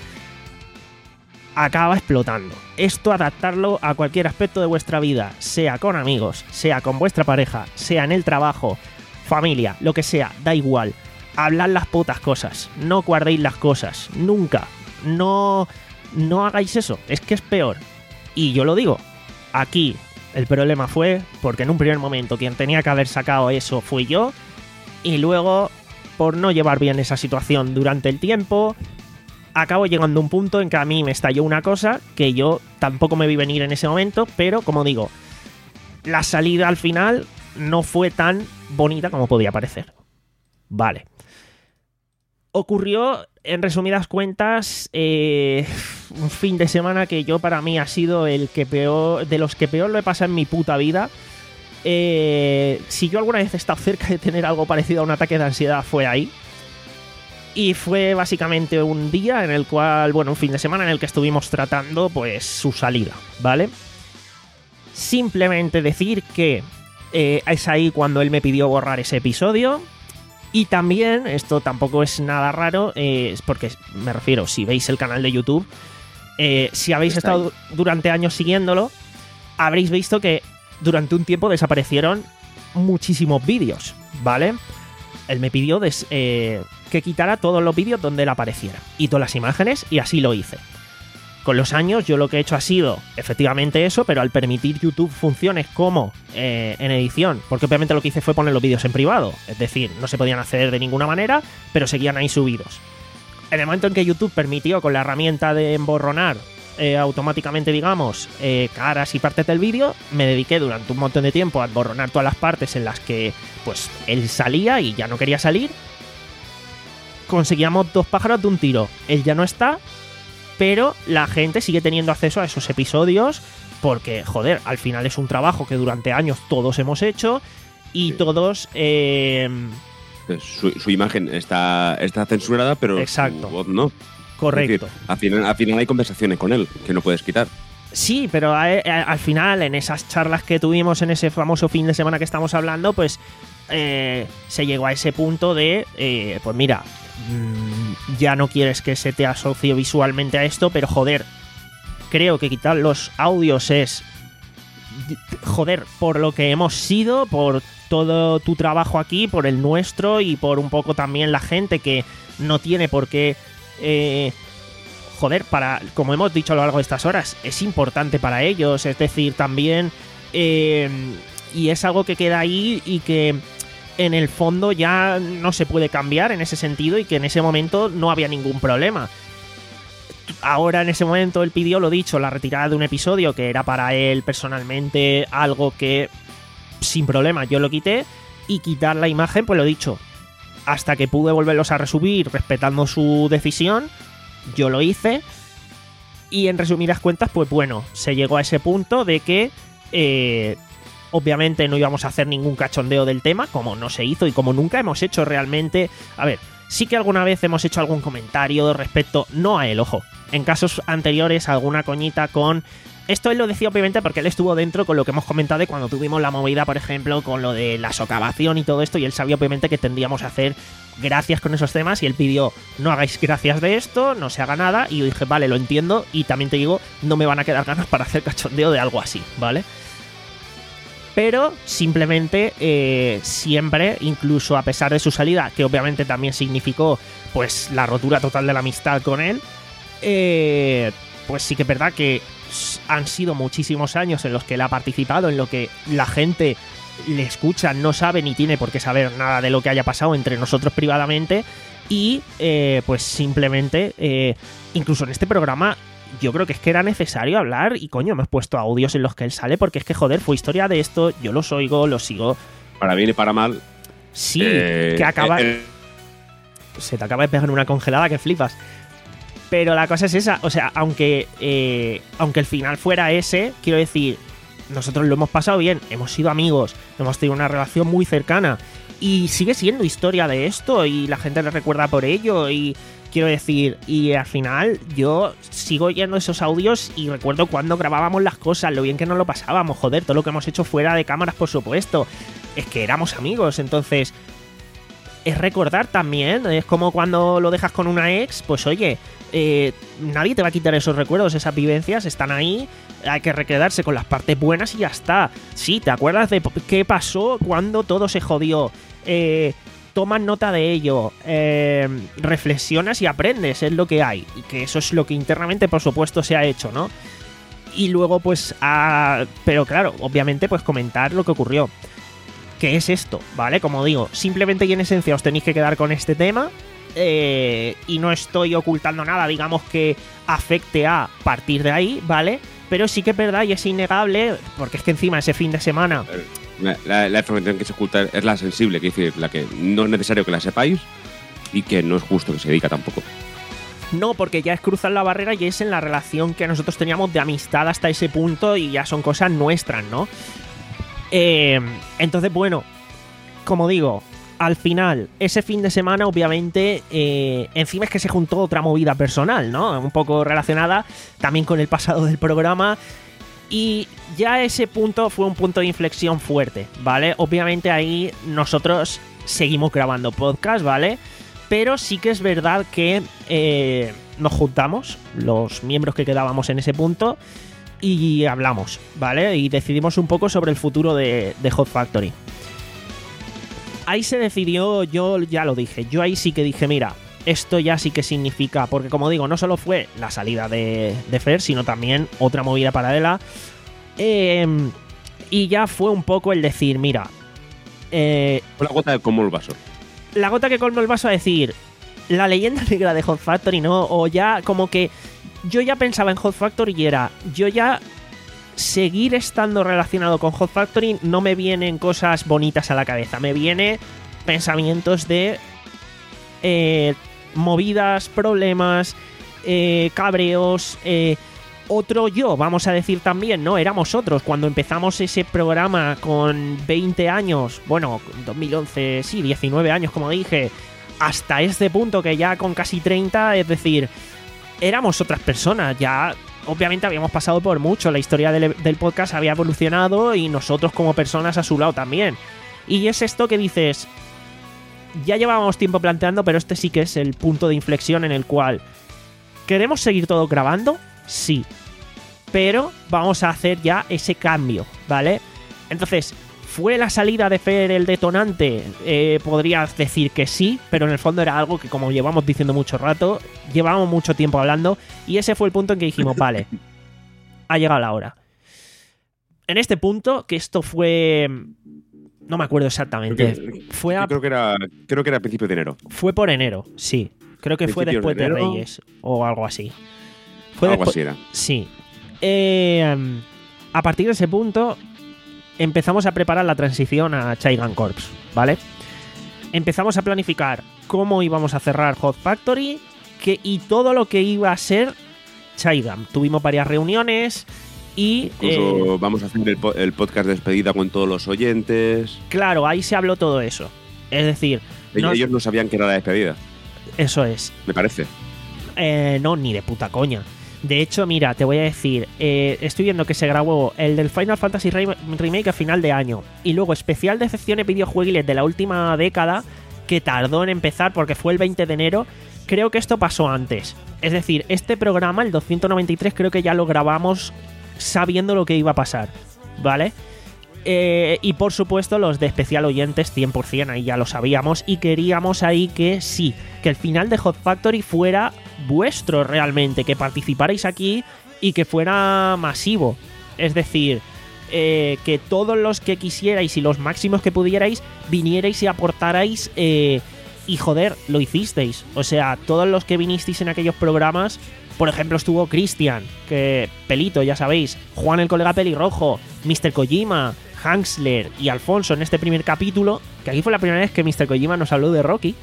acaba explotando. Esto adaptarlo a cualquier aspecto de vuestra vida, sea con amigos, sea con vuestra pareja, sea en el trabajo, familia, lo que sea, da igual. Hablad las putas cosas, no guardéis las cosas, nunca. No, no hagáis eso, es que es peor. Y yo lo digo, aquí el problema fue porque en un primer momento quien tenía que haber sacado eso fui yo, y luego, por no llevar bien esa situación durante el tiempo, acabo llegando a un punto en que a mí me estalló una cosa que yo tampoco me vi venir en ese momento, pero como digo, la salida al final no fue tan bonita como podía parecer. Vale. Ocurrió, en resumidas cuentas, eh, un fin de semana que yo para mí ha sido el que peor, de los que peor lo he pasado en mi puta vida. Eh, si yo alguna vez he estado cerca de tener algo parecido a un ataque de ansiedad, fue ahí. Y fue básicamente un día en el cual, bueno, un fin de semana en el que estuvimos tratando, pues, su salida, ¿vale? Simplemente decir que eh, es ahí cuando él me pidió borrar ese episodio. Y también, esto tampoco es nada raro, eh, es porque, me refiero, si veis el canal de YouTube, eh, si habéis Está estado ahí. durante años siguiéndolo, habréis visto que durante un tiempo desaparecieron muchísimos vídeos, ¿vale? Él me pidió des, eh, que quitara todos los vídeos donde él apareciera y todas las imágenes, y así lo hice. Con los años yo lo que he hecho ha sido efectivamente eso, pero al permitir YouTube funciones como eh, en edición, porque obviamente lo que hice fue poner los vídeos en privado, es decir, no se podían hacer de ninguna manera, pero seguían ahí subidos. En el momento en que YouTube permitió con la herramienta de emborronar eh, automáticamente, digamos, eh, caras y partes del vídeo, me dediqué durante un montón de tiempo a emborronar todas las partes en las que pues él salía y ya no quería salir. Conseguíamos dos pájaros de un tiro. Él ya no está, pero la gente sigue teniendo acceso a esos episodios porque, joder, al final es un trabajo que durante años todos hemos hecho y sí. todos... Eh, su, su imagen está, está censurada, pero exacto. su voz no. Correcto. Es decir, al, final, al final hay conversaciones con él que no puedes quitar. Sí, pero a, a, al final, en esas charlas que tuvimos en ese famoso fin de semana que estamos hablando, pues eh, se llegó a ese punto de, eh, pues mira, mmm, ya no quieres que se te asocie visualmente a esto, pero joder, creo que quitar los audios es, joder, por lo que hemos sido, por todo tu trabajo aquí, por el nuestro y por un poco también la gente que no tiene por qué... Eh, joder, para, como hemos dicho a lo largo de estas horas, es importante para ellos, es decir, también eh, y es algo que queda ahí y que en el fondo ya no se puede cambiar en ese sentido y que en ese momento no había ningún problema. Ahora en ese momento él pidió, lo dicho, la retirada de un episodio que era para él personalmente algo que sin problema yo lo quité, y quitar la imagen, pues lo dicho, hasta que pude volverlos a resubir respetando su decisión, yo lo hice. Y en resumidas cuentas, pues bueno, se llegó a ese punto de que eh, obviamente no íbamos a hacer ningún cachondeo del tema, como no se hizo y como nunca hemos hecho realmente. A ver, sí que alguna vez hemos hecho algún comentario respecto, no a él, ojo, en casos anteriores alguna coñita con... Esto él lo decía obviamente porque él estuvo dentro con lo que hemos comentado de cuando tuvimos la movida, por ejemplo, con lo de la socavación y todo esto, y él sabía obviamente que tendríamos a hacer gracias con esos temas, y él pidió, no hagáis gracias de esto, no se haga nada, y yo dije, vale, lo entiendo, y también te digo, no me van a quedar ganas para hacer cachondeo de algo así, ¿vale? Pero simplemente eh, siempre, incluso a pesar de su salida, que obviamente también significó pues la rotura total de la amistad con él, eh, pues sí que es verdad que han sido muchísimos años en los que él ha participado, en lo que la gente le escucha no sabe ni tiene por qué saber nada de lo que haya pasado entre nosotros privadamente y eh, pues simplemente, eh, incluso en este programa, yo creo que es que era necesario hablar y coño, me he puesto audios en los que él sale porque es que joder, fue historia de esto, yo los oigo, los sigo. Para bien y para mal. Sí, eh, que acaba... eh, Se te acaba de pegar una congelada que flipas. Pero la cosa es esa, o sea, aunque, eh, aunque el final fuera ese, quiero decir, nosotros lo hemos pasado bien, hemos sido amigos, hemos tenido una relación muy cercana y sigue siendo historia de esto y la gente le recuerda por ello y quiero decir, y al final yo sigo oyendo esos audios y recuerdo cuando grabábamos las cosas, lo bien que nos lo pasábamos, joder, todo lo que hemos hecho fuera de cámaras, por supuesto, es que éramos amigos, entonces es recordar también, es como cuando lo dejas con una ex, pues oye, eh, nadie te va a quitar esos recuerdos, esas vivencias están ahí, hay que requedarse con las partes buenas y ya está. Sí, ¿te acuerdas de qué pasó cuando todo se jodió? Eh, tomas nota de ello, eh, reflexionas y aprendes, es lo que hay, y que eso es lo que internamente, por supuesto, se ha hecho, ¿no? Y luego, pues, a... pero claro, obviamente, pues comentar lo que ocurrió. ¿Qué es esto? ¿Vale? Como digo, simplemente y en esencia os tenéis que quedar con este tema. Eh, y no estoy ocultando nada, digamos, que afecte a partir de ahí, ¿vale? Pero sí que es verdad y es innegable, porque es que encima ese fin de semana... La, la, la información que se oculta es la sensible, que es decir, la que no es necesario que la sepáis y que no es justo que se diga tampoco. No, porque ya es cruzar la barrera y es en la relación que nosotros teníamos de amistad hasta ese punto y ya son cosas nuestras, ¿no? Eh, entonces, bueno, como digo, al final, ese fin de semana, obviamente, eh, encima es que se juntó otra movida personal, ¿no? Un poco relacionada también con el pasado del programa. Y ya ese punto fue un punto de inflexión fuerte, ¿vale? Obviamente ahí nosotros seguimos grabando podcast, ¿vale? Pero sí que es verdad que eh, nos juntamos, los miembros que quedábamos en ese punto, y hablamos, ¿vale? Y decidimos un poco sobre el futuro de, de Hot Factory. Ahí se decidió, yo ya lo dije, yo ahí sí que dije, mira, esto ya sí que significa, porque como digo, no solo fue la salida de, de Fer, sino también otra movida paralela. Eh, y ya fue un poco el decir, mira... Eh, la gota que colmó el vaso. La gota que colmó el vaso a decir, la leyenda negra de Hot Factory, ¿no? O ya como que... Yo ya pensaba en Hot Factory y era... Yo ya... Seguir estando relacionado con Hot Factory no me vienen cosas bonitas a la cabeza. Me viene pensamientos de... Eh, movidas, problemas, eh, cabreos, eh, otro yo, vamos a decir también, ¿no? Éramos otros. Cuando empezamos ese programa con veinte años, bueno, dos mil once, sí, diecinueve años, como dije, hasta este punto que ya con casi treinta, es decir, éramos otras personas, ya obviamente habíamos pasado por mucho, la historia del, del podcast había evolucionado y nosotros como personas a su lado también. Y es esto que dices... Ya llevábamos tiempo planteando, pero este sí que es el punto de inflexión en el cual ¿queremos seguir todo grabando? Sí. Pero vamos a hacer ya ese cambio, ¿vale? Entonces, ¿fue la salida de Fer el detonante? Eh, podrías decir que sí, pero en el fondo era algo que, como llevamos diciendo mucho rato, llevamos mucho tiempo hablando, y ese fue el punto en que dijimos, vale, ha llegado la hora. En este punto, que esto fue... No me acuerdo exactamente. Creo que, fue a, creo que era creo que era a principios de enero. Fue por enero, sí. Creo que fue después de, de Reyes o algo así. Fue algo después, así era. Sí. Eh, a partir de ese punto empezamos a preparar la transición a Chaigan Corps, ¿vale? Empezamos a planificar cómo íbamos a cerrar Hot Factory que, y todo lo que iba a ser Chaigan. Tuvimos varias reuniones... Y Incluso eh, vamos a hacer el, po el podcast de despedida con todos los oyentes. Claro, ahí se habló todo eso. Es decir... Ellos, no, ellos no sabían que era la despedida. Eso es. Me parece. Eh, no, ni de puta coña. De hecho, mira, te voy a decir, eh, estoy viendo que se grabó el del Final Fantasy Remake a final de año. Y luego especial de secciones videojuegiles de la última década, que tardó en empezar porque fue el veinte de enero. Creo que esto pasó antes. Es decir, este programa, el doscientos noventa y tres, creo que ya lo grabamos... sabiendo lo que iba a pasar, ¿vale? Eh, y por supuesto los de especial oyentes cien por ciento, ahí ya lo sabíamos y queríamos ahí que sí, que el final de Hot Factory fuera vuestro realmente, que participarais aquí y que fuera masivo. Es decir, eh, que todos los que quisierais y los máximos que pudierais vinierais y aportarais, eh, y joder, lo hicisteis. O sea, todos los que vinisteis en aquellos programas, por ejemplo, estuvo Cristian, que Pelito, ya sabéis, Juan el colega pelirrojo, míster Kojima, Hansler y Alfonso en este primer capítulo, que aquí fue la primera vez que míster Kojima nos habló de Rocky.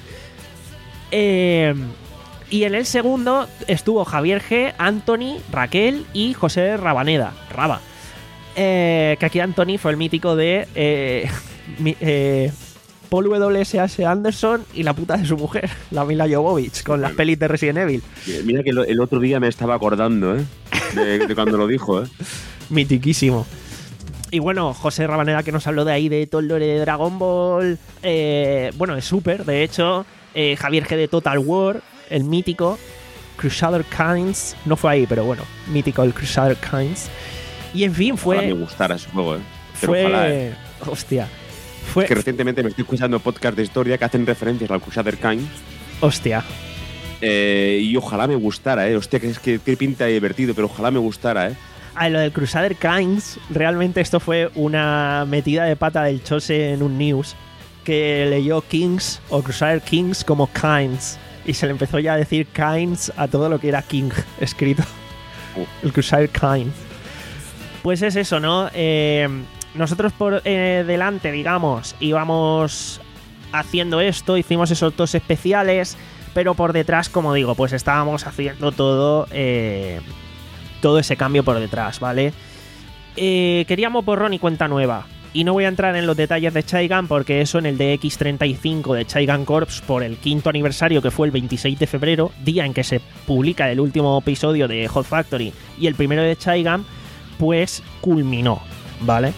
Eh, y en el segundo estuvo Javier G, Anthony, Raquel y José Rabaneda, Raba. Eh, que aquí Anthony fue el mítico de eh, mi, eh, Paul W S H Anderson y la puta de su mujer, la Mila Jovovich, con las pelis de Resident Evil. Mira que el otro día me estaba acordando, ¿eh? De, de cuando lo dijo, ¿eh? Mitiquísimo. Y bueno, José Rabaneda, que nos habló de ahí de todo el lore de Dragon Ball, eh, bueno, de Super, de hecho, eh, Javier G de Total War, el mítico Crusader Kings, no fue ahí, pero bueno, mítico el Crusader Kings. Y en fin, fue... Ojalá me gustara ese juego, ¿eh? Pero fue... ojalá, ¿eh? Hostia. Fue... Es que recientemente me estoy escuchando podcasts de historia que hacen referencias al Crusader Kings. Hostia. Eh, y ojalá me gustara, ¿eh? Hostia, que es que qué pinta divertido, pero ojalá me gustara, ¿eh? A lo del Crusader Kings, realmente esto fue una metida de pata del Chose en un news que leyó Kings o Crusader Kings como Kings y se le empezó ya a decir Kings a todo lo que era King escrito. Uh. El Crusader Kings. Pues es eso, ¿no? Eh, nosotros por eh, delante, digamos, íbamos haciendo esto, hicimos esos dos especiales, pero por detrás, como digo, pues estábamos haciendo todo... Eh, todo ese cambio por detrás, ¿vale? Eh, queríamos borrón y cuenta nueva. Y no voy a entrar en los detalles de Chaigan porque eso en el D X treinta y cinco de Chaigan Corps por el quinto aniversario, que fue el veintiséis de febrero, día en que se publica el último episodio de Hot Factory y el primero de Chaigan, pues culminó, ¿vale?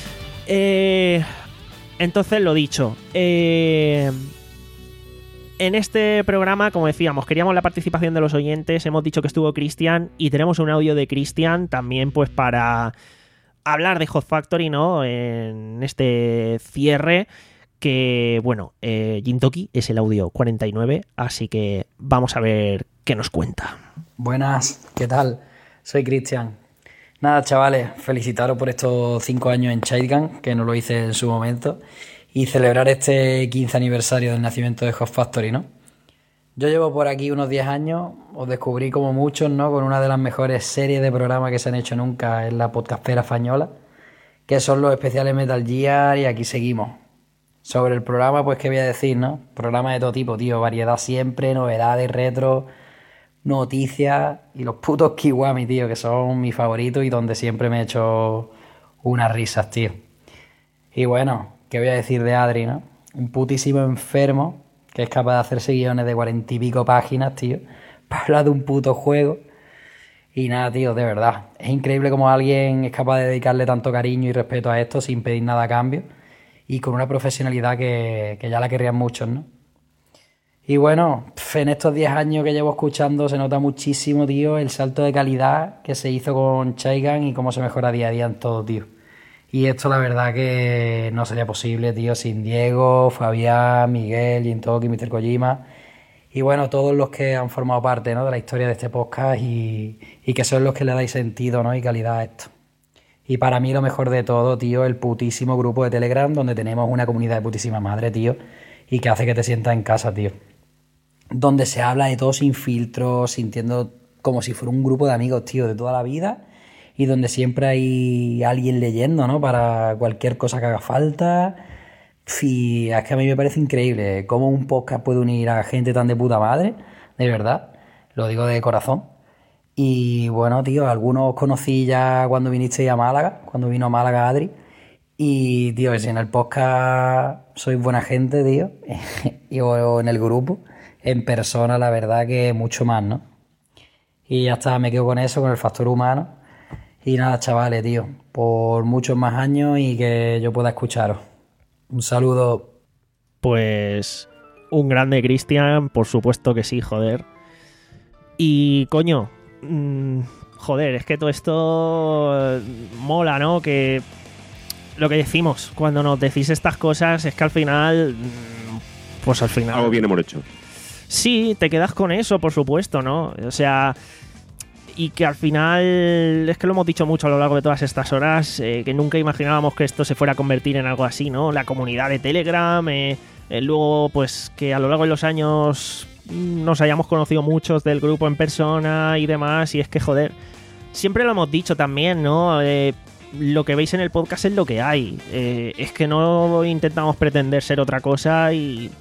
Eh, entonces, lo dicho, eh... en este programa, como decíamos, queríamos la participación de los oyentes, hemos dicho que estuvo Cristian y tenemos un audio de Cristian también pues para hablar de Hot Factory, ¿no? En este cierre que, bueno, eh, Jintoki es el audio cuarenta y nueve, así que vamos a ver qué nos cuenta. Buenas, ¿qué tal? Soy Cristian. Nada, chavales, felicitaros por estos cinco años en Chaigan, que no lo hice en su momento, y celebrar este quince aniversario del nacimiento de Hot Factory, ¿no? Yo llevo por aquí unos diez años, os descubrí como muchos, ¿no? Con una de las mejores series de programas que se han hecho nunca en la podcastera española, que son los especiales Metal Gear, y aquí seguimos. Sobre el programa, pues qué voy a decir, ¿no? Programa de todo tipo, tío, variedad siempre, novedades, retro, noticias y los putos Kiwami, tío, que son mis favoritos y donde siempre me he hecho unas risas, tío. Y bueno... ¿qué voy a decir de Adri, no? Un putísimo enfermo que es capaz de hacerse guiones de cuarenta y pico páginas, tío, para hablar de un puto juego. Y nada, tío, de verdad. Es increíble cómo alguien es capaz de dedicarle tanto cariño y respeto a esto sin pedir nada a cambio y con una profesionalidad que, que ya la querrían muchos, ¿no? Y bueno, en estos diez años que llevo escuchando se nota muchísimo, tío, el salto de calidad que se hizo con Chaigan y cómo se mejora día a día en todo, tío. Y esto la verdad que no sería posible, tío, sin Diego, Fabián, Miguel, Jintoki, míster Kojima y bueno, todos los que han formado parte, ¿no? de la historia de este podcast y, y que son los que le dais sentido, ¿no? y calidad a esto. Y para mí lo mejor de todo, tío, el putísimo grupo de Telegram donde tenemos una comunidad de putísima madre, tío, y que hace que te sientas en casa, tío. Donde se habla de todo sin filtros, sintiendo como si fuera un grupo de amigos, tío, de toda la vida. Y donde siempre hay alguien leyendo, ¿no? Para cualquier cosa que haga falta. Y es que a mí me parece increíble cómo un podcast puede unir a gente tan de puta madre, de verdad, lo digo de corazón. Y bueno, tío, algunos os conocí ya cuando vinisteis a Málaga, cuando vino a Málaga Adri. Y, tío, si en el podcast sois buena gente, tío, y o en el grupo, en persona, la verdad que mucho más, ¿no? Y ya está, me quedo con eso, con el factor humano. Y nada, chavales, tío, por muchos más años y que yo pueda escucharos. Un saludo. Pues un grande Cristian, por supuesto que sí, joder. Y coño, mmm, joder, es que todo esto mola, ¿no? Que lo que decimos, cuando nos decís estas cosas es que al final, pues al final... algo bien hemos hecho. Sí, te quedas con eso, por supuesto, ¿no? O sea... y que al final, es que lo hemos dicho mucho a lo largo de todas estas horas, eh, que nunca imaginábamos que esto se fuera a convertir en algo así, ¿no? La comunidad de Telegram, eh, eh, luego pues que a lo largo de los años nos hayamos conocido muchos del grupo en persona y demás, y es que joder, siempre lo hemos dicho también, ¿no? Eh, lo que veis en el podcast es lo que hay, eh, es que no intentamos pretender ser otra cosa y...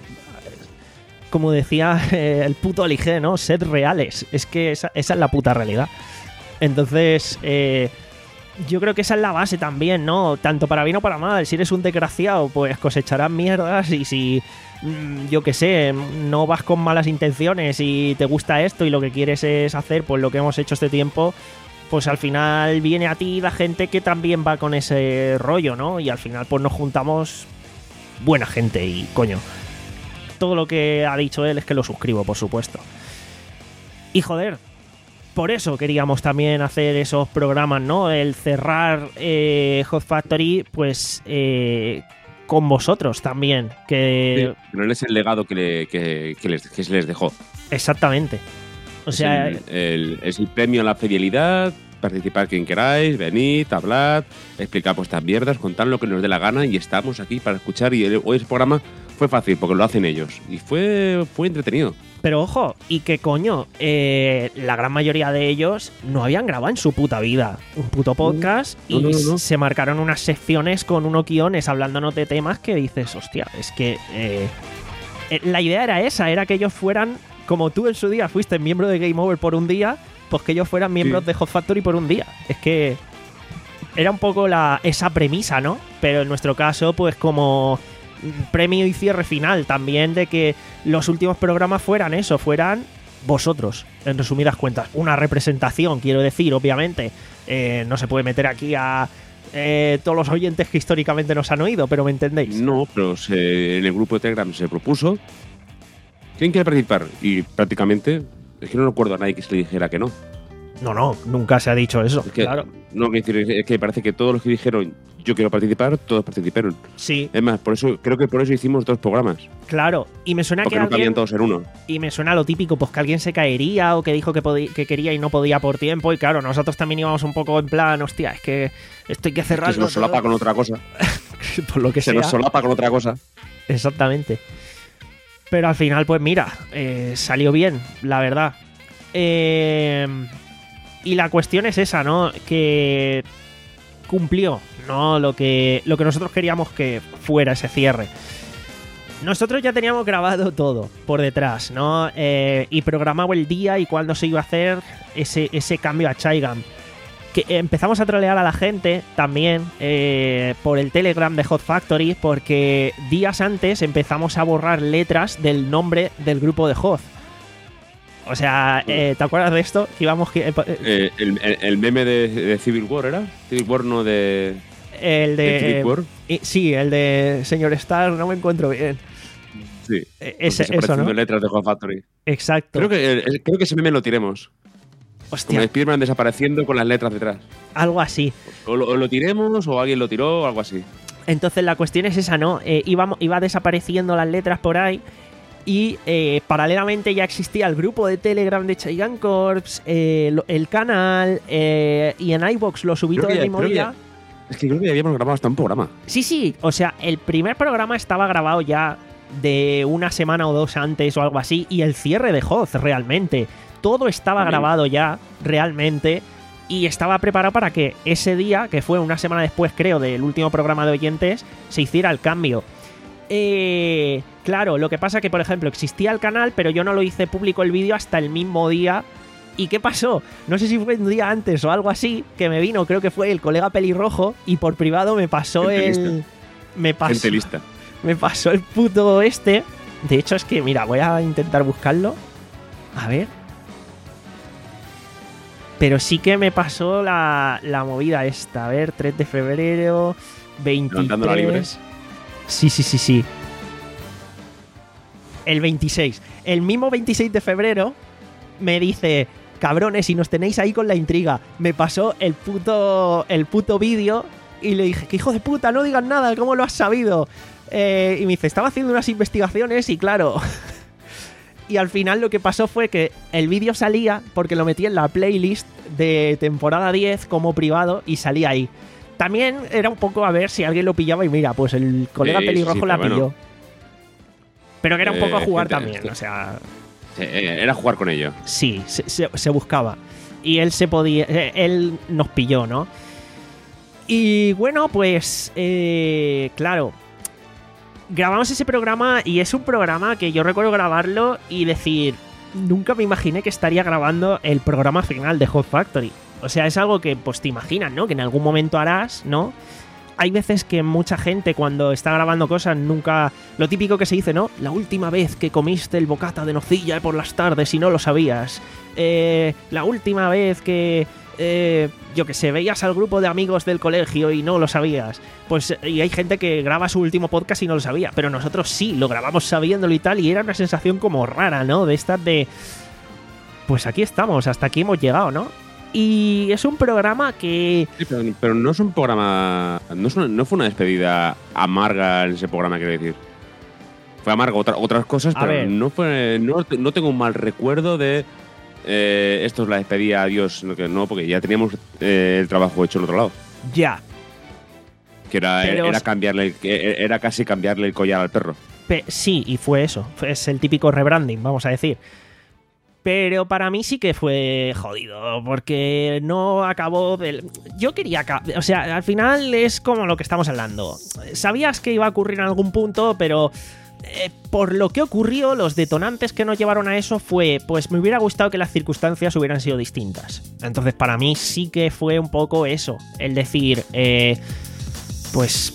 Como decía eh, el puto Ali G, ¿no? Sed reales. Es que esa, esa es la puta realidad. Entonces, eh, yo creo que esa es la base también, ¿no? Tanto para bien o para mal. Si eres un desgraciado, pues cosecharás mierdas. Y si, mmm, yo qué sé, no vas con malas intenciones y te gusta esto y lo que quieres es hacer, pues lo que hemos hecho este tiempo, pues al final viene a ti la gente que también va con ese rollo, ¿no? Y al final, pues nos juntamos buena gente y, coño... Todo lo que ha dicho él es que lo suscribo, por supuesto. Y joder, por eso queríamos también hacer esos programas, ¿no? El cerrar eh, Hot Factory, pues eh, con vosotros también. Que sí, no es el legado que, le, que, que, les, que se les dejó. Exactamente. O sea, es el, el, es el premio a la fidelidad. Participar quien queráis, venid, hablad, explicad vuestras mierdas, contad lo que nos dé la gana y estamos aquí para escuchar. Y el, hoy ese programa fue fácil porque lo hacen ellos y fue, fue entretenido. Pero ojo, y que coño, eh, la gran mayoría de ellos no habían grabado en su puta vida un puto podcast no, y no, no, no. se marcaron unas secciones con unos guiones hablándonos de temas que dices, hostia, es que eh, la idea era esa, era que ellos fueran, como tú en su día fuiste miembro de Game Over por un día, pues que ellos fueran miembros sí. de Hot Factory por un día. Es que era un poco la, esa premisa, ¿no? Pero en nuestro caso, pues como premio y cierre final también de que los últimos programas fueran eso, fueran vosotros, en resumidas cuentas. Una representación, quiero decir, obviamente. Eh, no se puede meter aquí a eh, todos los oyentes que históricamente nos han oído, pero ¿me entendéis? No, pero se, en el grupo de Telegram se propuso ¿quién quiere participar? Y prácticamente... Es que no recuerdo a nadie que se le dijera que no. No, no, nunca se ha dicho eso, es que, claro. No, es que parece que todos los que dijeron yo quiero participar, todos participaron. Sí. Es más, por eso creo que por eso hicimos dos programas. Claro, y me suena Porque que no alguien, cabían todos en uno. Y me suena lo típico, pues que alguien se caería o que dijo que, podía, que quería y no podía por tiempo. Y claro, nosotros también íbamos un poco en plan, hostia, es que esto hay que cerrarlo. Es que se nos solapa todo. con otra cosa. Por lo que se sea. nos solapa con otra cosa. Exactamente. Pero al final, pues mira, eh, salió bien, la verdad. Eh, y la cuestión es esa, ¿no? Que cumplió, ¿no? Lo que, lo que nosotros queríamos que fuera ese cierre. Nosotros ya teníamos grabado todo por detrás, ¿no? Eh, y programado el día y cuándo se iba a hacer ese, ese cambio a Chaigan. Que empezamos a trolear a la gente también eh, por el Telegram de Hot Factory, porque días antes empezamos a borrar letras del nombre del grupo de Hot. O sea, eh, ¿te acuerdas de esto? Que íbamos... Eh, eh, el, el, el meme de, de Civil War, ¿era? Civil War no de... El de... ¿de Civil War? Eh, sí, el de Señor Star, no me encuentro bien. Sí, eh, ese, eso, ¿no? letras de Hot Factory. Exacto. Creo que, el, creo que ese meme lo tiremos. Hostia. Como Spider-Man desapareciendo con las letras detrás. Algo así. O lo, o lo tiremos o alguien lo tiró o algo así. Entonces la cuestión es esa, ¿no? Eh, iba, iba desapareciendo las letras por ahí. Y eh, paralelamente ya existía el grupo de Telegram de Chaigan Corps, eh, el canal, eh, y en iVoox lo subí creo todo el ya, mismo día. Ya, es que creo que ya habíamos grabado hasta un programa. Sí, sí, o sea, el primer programa estaba grabado ya de una semana o dos antes o algo así, y el cierre de Hoth realmente. Todo estaba También. grabado ya, realmente, y estaba preparado para que ese día, que fue una semana después, creo, del último programa de oyentes, se hiciera el cambio. Eh, claro, lo que pasa que, por ejemplo, existía el canal, pero yo no lo hice público el vídeo hasta el mismo día. ¿Y qué pasó? No sé si fue un día antes o algo así, que me vino, creo que fue el colega pelirrojo, y por privado me pasó Gente el... Lista. Me pasó, Gente lista. Me pasó el puto este. De hecho, es que, mira, voy a intentar buscarlo. A ver. Pero sí que me pasó la, la movida esta. A ver, tres de febrero, veintitrés... Sí, sí, sí, sí. El veintiséis. El mismo veintiséis de febrero me dice, cabrones, si nos tenéis ahí con la intriga. Me pasó el puto, el puto vídeo y le dije, que hijo de puta, no digas nada, ¿cómo lo has sabido? Eh, y me dice, estaba haciendo unas investigaciones y claro... Y al final lo que pasó fue que el vídeo salía porque lo metí en la playlist de temporada diez como privado y salía ahí. También era un poco a ver si alguien lo pillaba y mira, pues el colega Sí, pelirrojo sí, la pero pilló. bueno. Pero que era un poco a Eh, jugar gente, también, o sea, Sí, era jugar con ello. sí, se, se- se buscaba. Y él se podía, eh, él nos pilló, ¿no? Y bueno, pues, eh, claro, grabamos ese programa y es un programa que yo recuerdo grabarlo y decir, nunca me imaginé que estaría grabando el programa final de Hot Factory. O sea, es algo que pues te imaginas, ¿no? Que en algún momento harás, ¿no? Hay veces que mucha gente cuando está grabando cosas nunca... Lo típico que se dice, ¿no? La última vez que comiste el bocata de nocilla por las tardes y no lo sabías. Eh, la última vez que... Eh, yo que sé, veías al grupo de amigos del colegio y no lo sabías. Pues y hay gente que graba su último podcast y no lo sabía. Pero nosotros sí, lo grabamos sabiéndolo y tal. Y era una sensación como rara, ¿no? De estas de... Pues aquí estamos, hasta aquí hemos llegado, ¿no? Y es un programa que... Sí, pero, pero no es un programa. No, es una- no fue una despedida amarga en ese programa, quiero decir. Fue amarga otra- otras cosas, A pero ver. no fue. No, no tengo un mal recuerdo de. Eh, esto es la despedida, adiós. No, que no, porque ya teníamos eh, el trabajo hecho en otro lado. Ya. Que era, Pero- era cambiarle el- que era casi cambiarle el collar al perro. Pe- sí, y fue eso. Es el típico rebranding, vamos a decir. Pero para mí sí que fue jodido, porque no acabó del... Yo quería... ca- O sea, al final es como lo que estamos hablando. Sabías que iba a ocurrir en algún punto, pero... eh, por lo que ocurrió, los detonantes que nos llevaron a eso fue... Pues me hubiera gustado que las circunstancias hubieran sido distintas. Entonces para mí sí que fue un poco eso. El decir... eh, pues...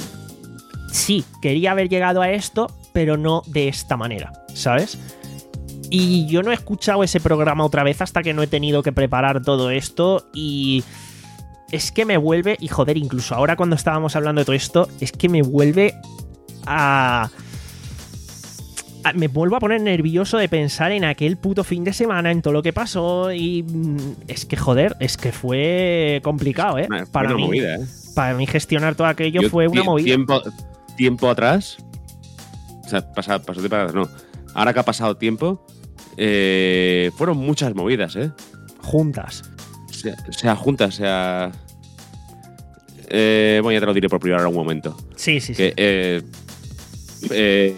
Sí, quería haber llegado a esto, pero no de esta manera, ¿sabes? Y yo no he escuchado ese programa otra vez hasta que no he tenido que preparar todo esto y es que me vuelve, y joder, incluso ahora cuando estábamos hablando de todo esto, es que me vuelve a... a- me vuelvo a poner nervioso de pensar en aquel puto fin de semana, en todo lo que pasó y mm, es que joder, es que fue complicado, ¿eh? Fue Para una mí, movida, ¿eh? para mí gestionar todo aquello Yo fue una tie- movida. Tiempo, tiempo atrás. O sea, pasa, pasó tiempo atrás, no. Ahora que ha pasado tiempo, eh, fueron muchas movidas, ¿eh? Juntas. Sea, sea juntas, sea. Eh, bueno, ya te lo diré por privado en algún momento. Sí, sí, sí. Que, eh, eh,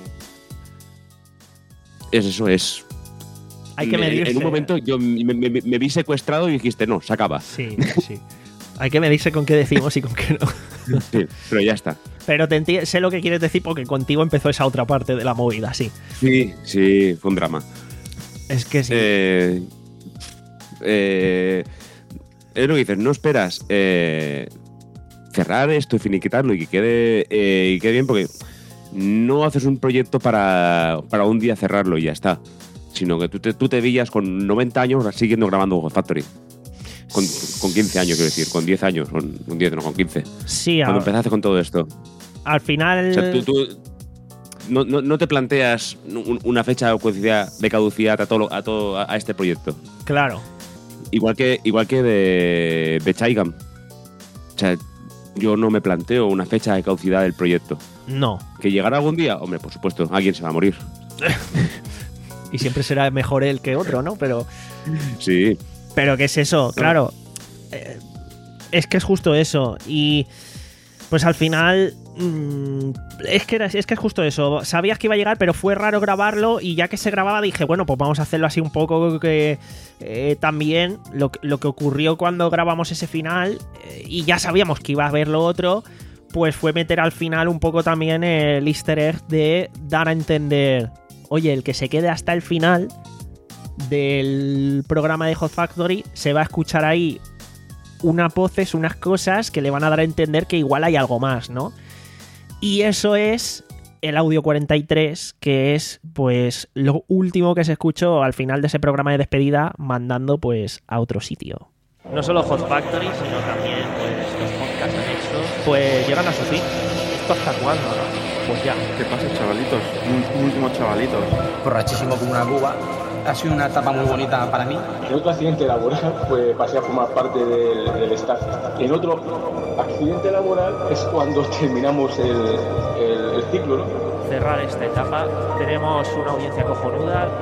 es eso, es. Hay que En- medirse. En un momento yo me, me- me- me vi secuestrado y dijiste, no, se acaba. Sí, sí. Hay que medirse con qué decimos y con qué no. Sí, pero ya está. Pero te enti- sé lo que quieres decir porque contigo empezó esa otra parte de la movida, sí. Sí, sí, fue un drama. Es que sí. Eh, eh, es lo que dices, no esperas eh, cerrar esto y finiquitarlo y que quede, eh, y quede bien, porque no haces un proyecto para, para un día cerrarlo y ya está. Sino que tú te, tú te veías con noventa años siguiendo grabando Hot Factory. Con, con quince años, quiero decir, con diez años, con, con diez, no, con quince. Sí, Cuando a- empezaste con todo esto. al final. O sea, tú, tú no, no, no te planteas un- una fecha de caducidad, de caducidad a, todo, lo- a, todo, a este proyecto. Claro. Igual que, igual que de, de Chaigam. O sea, yo no me planteo una fecha de caducidad del proyecto. No. ¿Que llegará algún día? Hombre, por supuesto, alguien se va a morir. Y siempre será mejor él que otro, ¿no? Pero. Sí. Pero ¿qué es eso? Claro. Eh, es que es justo eso. Y. Pues al final. mm, es, que era- es que es justo eso. Sabías que iba a llegar, pero fue raro grabarlo. Y ya que se grababa, dije, bueno, pues vamos a hacerlo así un poco que. eh, también lo, que- lo que ocurrió cuando grabamos ese final. eh, y ya sabíamos que iba a haber lo otro. Pues fue meter al final un poco también el easter egg de dar a entender. Oye, el que se quede hasta el final del programa de Hot Factory se va a escuchar ahí unas voces, unas cosas que le van a dar a entender que igual hay algo más, ¿no? Y eso es el audio cuarenta y tres, que es pues lo último que se escuchó al final de ese programa de despedida, mandando pues a otro sitio. No solo Hot Factory, sino también pues los podcasts anexos, pues llegan a su fin. ¿Esto hasta cuándo, no? Pues ya. ¿Qué pasa, chavalitos? Un último chavalitos. Borrachísimo como una cuba. Ha sido una etapa muy bonita para mí. En otro accidente laboral, pues pasé a formar parte del, del staff. En otro accidente laboral es cuando terminamos el, el, el ciclo, ¿no? Cerrar esta etapa. Tenemos una audiencia cojonuda. Hasta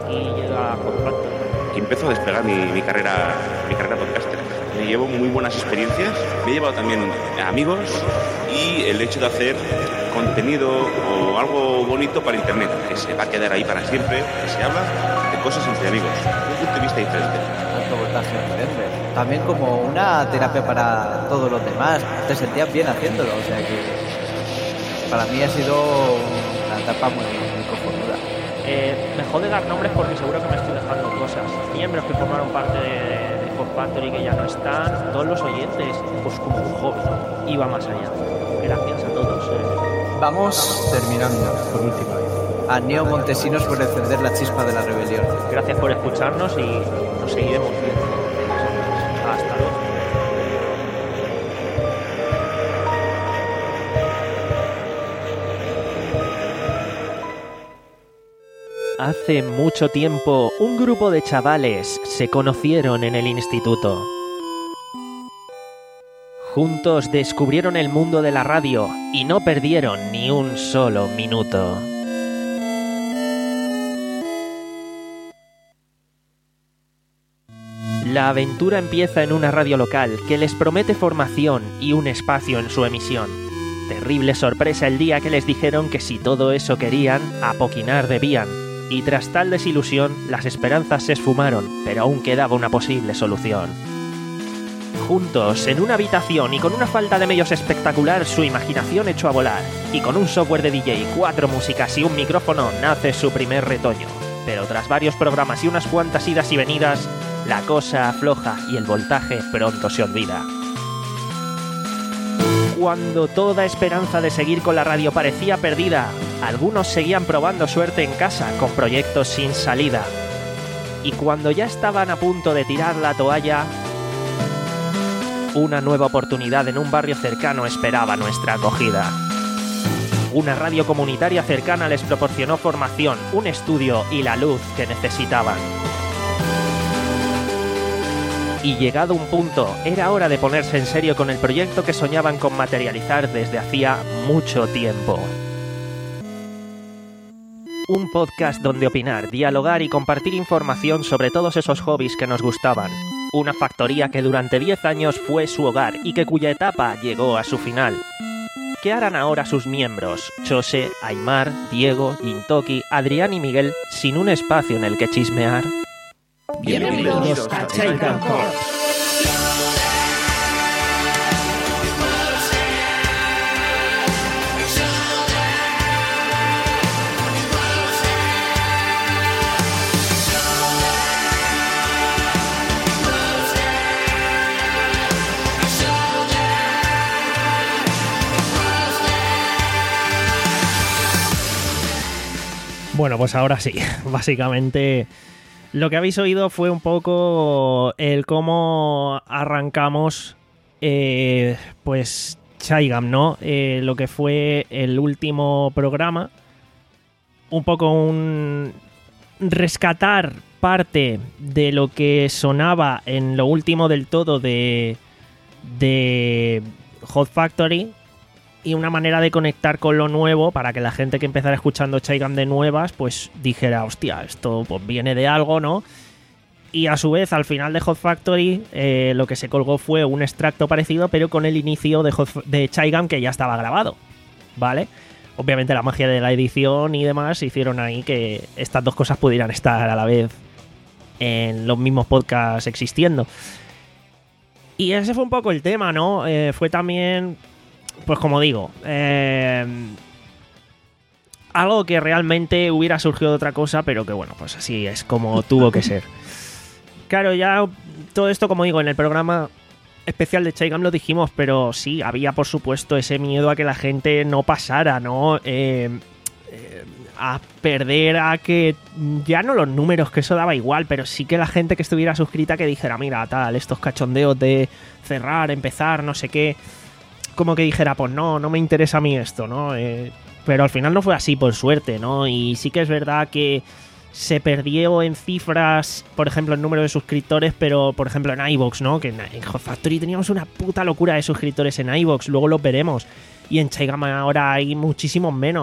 aquí llega Hot Factory. Aquí empezó a despegar mi, mi carrera mi carrera podcaster. Me llevo muy buenas experiencias, me he llevado también amigos y el hecho de hacer contenido o algo bonito para internet, que se va a quedar ahí para siempre, que se habla de cosas entre amigos, de un punto de vista diferente. Alto voltaje, Ferrer. También como una terapia para todos los demás, te sentías bien haciéndolo, o sea que para mí ha sido una etapa muy, muy cojonuda. Eh, me jode dar nombres porque seguro que me estoy dejando cosas. Miembros que formaron parte de, de Hot Factory que ya no están, todos los oyentes, pues como un hobby, ¿no? Iba más allá. Gracias a todos. Eh. Vamos terminando por última vez. A Neo Montesinos por encender la chispa de la rebelión. Gracias por escucharnos y nos seguiremos viendo. Hasta luego. Hace mucho tiempo, un grupo de chavales se conocieron en el instituto. Juntos descubrieron el mundo de la radio y no perdieron ni un solo minuto. La aventura empieza en una radio local que les promete formación y un espacio en su emisión. Terrible sorpresa el día que les dijeron que si todo eso querían, apoquinar debían. Y tras tal desilusión, las esperanzas se esfumaron, pero aún quedaba una posible solución. Juntos, en una habitación y con una falta de medios espectacular, su imaginación echó a volar. Y con un software de D J, cuatro músicas y un micrófono, nace su primer retoño. Pero tras varios programas y unas cuantas idas y venidas, la cosa afloja y el voltaje pronto se olvida. Cuando toda esperanza de seguir con la radio parecía perdida, algunos seguían probando suerte en casa con proyectos sin salida. Y cuando ya estaban a punto de tirar la toalla, una nueva oportunidad en un barrio cercano esperaba nuestra acogida. Una radio comunitaria cercana les proporcionó formación, un estudio y la luz que necesitaban. Y llegado un punto, era hora de ponerse en serio con el proyecto que soñaban con materializar desde hacía mucho tiempo. Un podcast donde opinar, dialogar y compartir información sobre todos esos hobbies que nos gustaban. Una factoría que durante diez años fue su hogar y que cuya etapa llegó a su final. ¿Qué harán ahora sus miembros? Chose, Aymar, Diego, Gintoki, Adrián y Miguel sin un espacio en el que chismear? Bienvenidos a Chaigan Corp. Bueno, pues ahora sí, básicamente lo que habéis oído fue un poco el cómo arrancamos eh, pues Chaigam, ¿no? Eh, lo que fue el último programa, un poco un rescatar parte de lo que sonaba en lo último del todo de, de Hot Factory, y una manera de conectar con lo nuevo para que la gente que empezara escuchando Chaigam de nuevas pues dijera, hostia, esto pues viene de algo, ¿no? Y a su vez, al final de Hot Factory, eh, lo que se colgó fue un extracto parecido, pero con el inicio de, Hot, de Chaigam que ya estaba grabado, ¿vale? Obviamente la magia de la edición y demás hicieron ahí que estas dos cosas pudieran estar a la vez en los mismos podcasts existiendo. Y ese fue un poco el tema, ¿no? Eh, fue también... Pues como digo, eh, algo que realmente hubiera surgido de otra cosa, pero que bueno, pues así es como tuvo que ser. Claro, ya todo esto, como digo, en el programa especial de Chaigam lo dijimos, pero sí, había por supuesto ese miedo a que la gente no pasara, ¿no? Eh, eh, a perder, a que ya no los números, que eso daba igual, pero sí que la gente que estuviera suscrita que dijera, mira, tal, estos cachondeos de cerrar, empezar, no sé qué... como que dijera, pues no, no me interesa a mí esto, ¿no? Eh, pero al final no fue así, por suerte, ¿no? Y sí que es verdad que se perdió en cifras, por ejemplo, el número de suscriptores, pero, por ejemplo, en iVoox, ¿no? Que en Hot Factory teníamos una puta locura de suscriptores en iVoox, luego lo veremos. Y en Chaigam ahora hay muchísimos menos.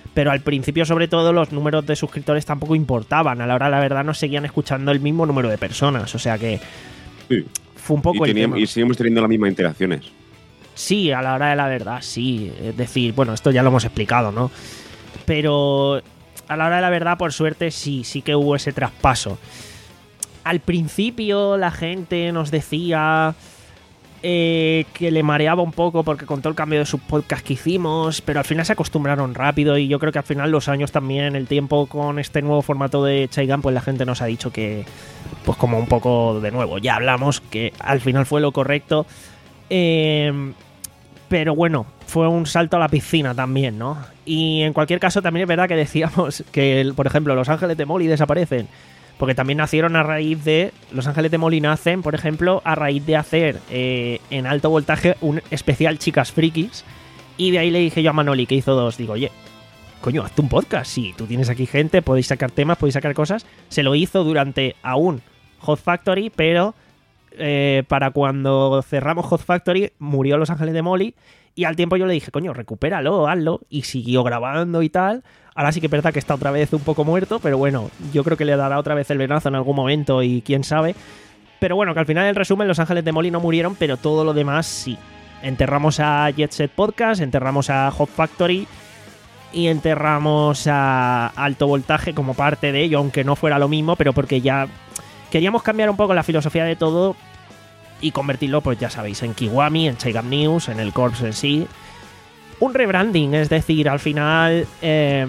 Pero al principio, sobre todo, los números de suscriptores tampoco importaban. A la hora de la verdad nos seguían escuchando el mismo número de personas. O sea que Sí. fue un poco Y, el teníamos, tema. y seguimos teniendo las mismas interacciones. Sí, a la hora de la verdad, sí. Es decir, bueno, esto ya lo hemos explicado, ¿no? Pero a la hora de la verdad, por suerte, sí, sí que hubo ese traspaso. Al principio la gente nos decía eh, que le mareaba un poco porque con todo el cambio de subpodcast que hicimos, pero al final se acostumbraron rápido y yo creo que al final los años también, el tiempo con este nuevo formato de Chaigan, pues la gente nos ha dicho que, pues como un poco de nuevo, ya hablamos, que al final fue lo correcto. Eh, pero bueno, fue un salto a la piscina también, ¿no? Y en cualquier caso también es verdad que decíamos que, por ejemplo, Los Ángeles de Molly desaparecen. Porque también nacieron a raíz de... Los Ángeles de Molly nacen, por ejemplo, a raíz de hacer eh, en alto voltaje un especial Chicas Frikis. Y de ahí le dije yo a Manoli, que hizo dos, digo, oye, coño, hazte un podcast. Sí, tú tienes aquí gente, podéis sacar temas, podéis sacar cosas. Se lo hizo durante aún Hot Factory, pero eh, para cuando cerramos Hot Factory murió Los Ángeles de Molly. Y al tiempo yo le dije, coño, recupéralo, hazlo. Y siguió grabando y tal. Ahora sí que es verdad que está otra vez un poco muerto, pero bueno, yo creo que le dará otra vez el venazo en algún momento y quién sabe. Pero bueno, que al final, en resumen, Los Ángeles de Molly no murieron, pero todo lo demás sí. Enterramos a Jet Set Podcast, enterramos a Hot Factory y enterramos a Alto Voltaje como parte de ello, aunque no fuera lo mismo, pero porque ya queríamos cambiar un poco la filosofía de todo y convertirlo, pues ya sabéis, en Kiwami, en Chaigam News, en el Corps en sí. Un rebranding, es decir, al final eh,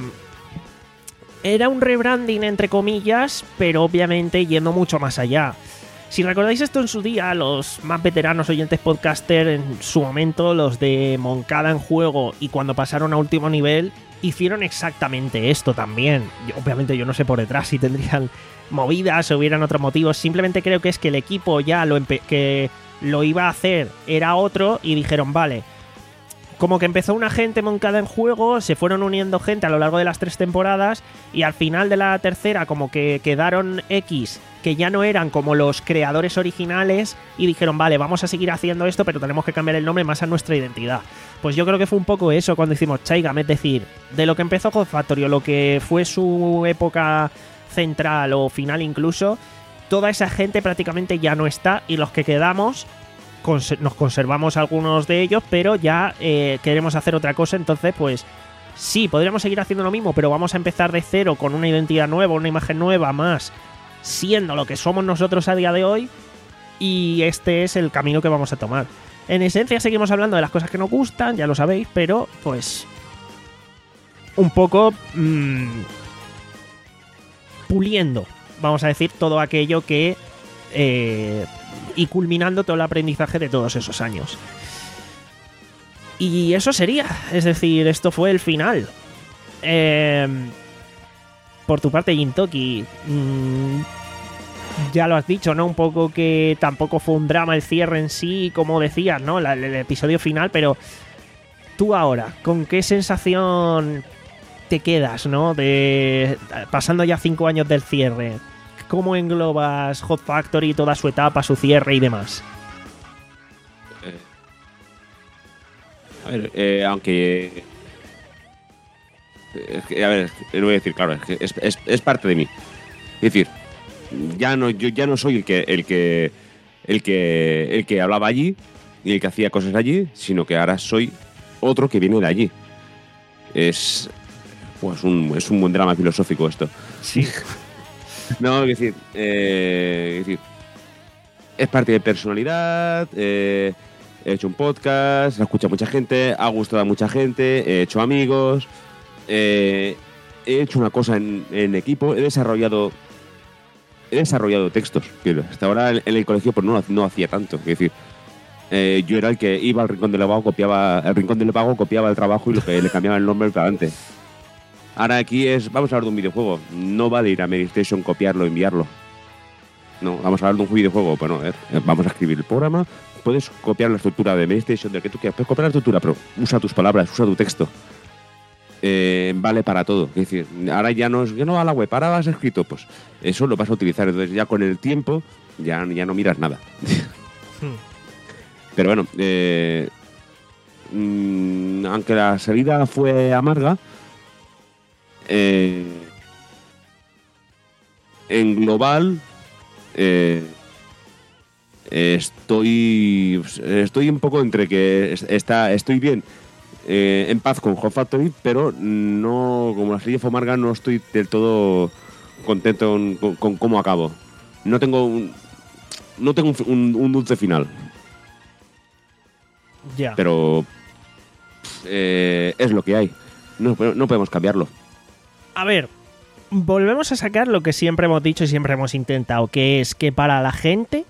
era un rebranding entre comillas, pero obviamente yendo mucho más allá. Si recordáis esto en su día, los más veteranos oyentes podcaster en su momento, los de Moncada en Juego y cuando pasaron a último nivel, hicieron exactamente esto también. Yo, obviamente yo no sé por detrás si tendrían movidas o hubieran otros motivos, simplemente creo que es que el equipo ya lo que lo iba a hacer era otro y dijeron, vale, como que empezó una gente Moncada en Juego, se fueron uniendo gente a lo largo de las tres temporadas y al final de la tercera como que quedaron X, que ya no eran como los creadores originales y dijeron, vale, vamos a seguir haciendo esto, pero tenemos que cambiar el nombre más a nuestra identidad. Pues yo creo que fue un poco eso cuando hicimos Chaigam, es decir, de lo que empezó Hot Factory o lo que fue su época central o final incluso, toda esa gente prácticamente ya no está y los que quedamos nos conservamos algunos de ellos, pero ya eh, queremos hacer otra cosa, entonces pues sí, podríamos seguir haciendo lo mismo, pero vamos a empezar de cero con una identidad nueva, una imagen nueva más, siendo lo que somos nosotros a día de hoy, y este es el camino que vamos a tomar. En esencia seguimos hablando de las cosas que nos gustan, ya lo sabéis, pero pues un poco mmm, puliendo, vamos a decir, todo aquello que eh, y culminando todo el aprendizaje de todos esos años. Y eso sería, es decir, esto fue el final. Eh, por tu parte, Gintoki, mmm, ya lo has dicho, ¿no? Un poco que tampoco fue un drama el cierre en sí, como decías, ¿no? La, el episodio final, pero tú ahora, ¿con qué sensación te quedas, ¿no? De pasando ya cinco años del cierre. ¿Cómo englobas Hot Factory, toda su etapa, su cierre y demás? Eh, a ver, eh, aunque... Es que, a ver, lo voy a decir, claro, es, que es, es, es parte de mí. Es decir, ya no, yo ya no soy el que, el que, el que, el que hablaba allí y el que hacía cosas allí, sino que ahora soy otro que viene de allí. Es, pues un, es un buen drama filosófico esto. Sí. No, es decir, eh, es decir, es parte de personalidad, eh, he hecho un podcast, lo escucha mucha gente, ha gustado a mucha gente, he hecho amigos, eh, he hecho una cosa en, en equipo, he desarrollado he desarrollado textos, que hasta ahora en, en el colegio pues no, no hacía tanto, es decir, eh, yo era el que iba al Rincón del Vago, copiaba, el Rincón del Vago copiaba el trabajo y lo que le cambiaba el nombre para adelante. Ahora aquí es, vamos a hablar de un videojuego. No vale ir a Medistation, copiarlo, enviarlo. No, vamos a hablar de un videojuego. Bueno, a ver, vamos a escribir el programa. Puedes copiar la estructura de Medistation, del que tú quieras. Puedes copiar la estructura, pero usa tus palabras, usa tu texto. Eh, vale para todo. Es decir, ahora ya no, ya no va a la web, ahora vas escrito. Pues eso lo vas a utilizar. Entonces ya con el tiempo ya, ya no miras nada. Hmm. Pero bueno, eh, mmm, aunque la salida fue amarga, eh, en global, eh, estoy estoy un poco entre que está estoy bien eh, en paz con Hot Factory, pero no, como la serie fue amarga, no estoy del todo contento con, con, con cómo acabo. No tengo un, no tengo un, un, un dulce final. Ya. Pero eh, es lo que hay. No, no podemos cambiarlo. A ver, volvemos a sacar lo que siempre hemos dicho y siempre hemos intentado, que es que para la gente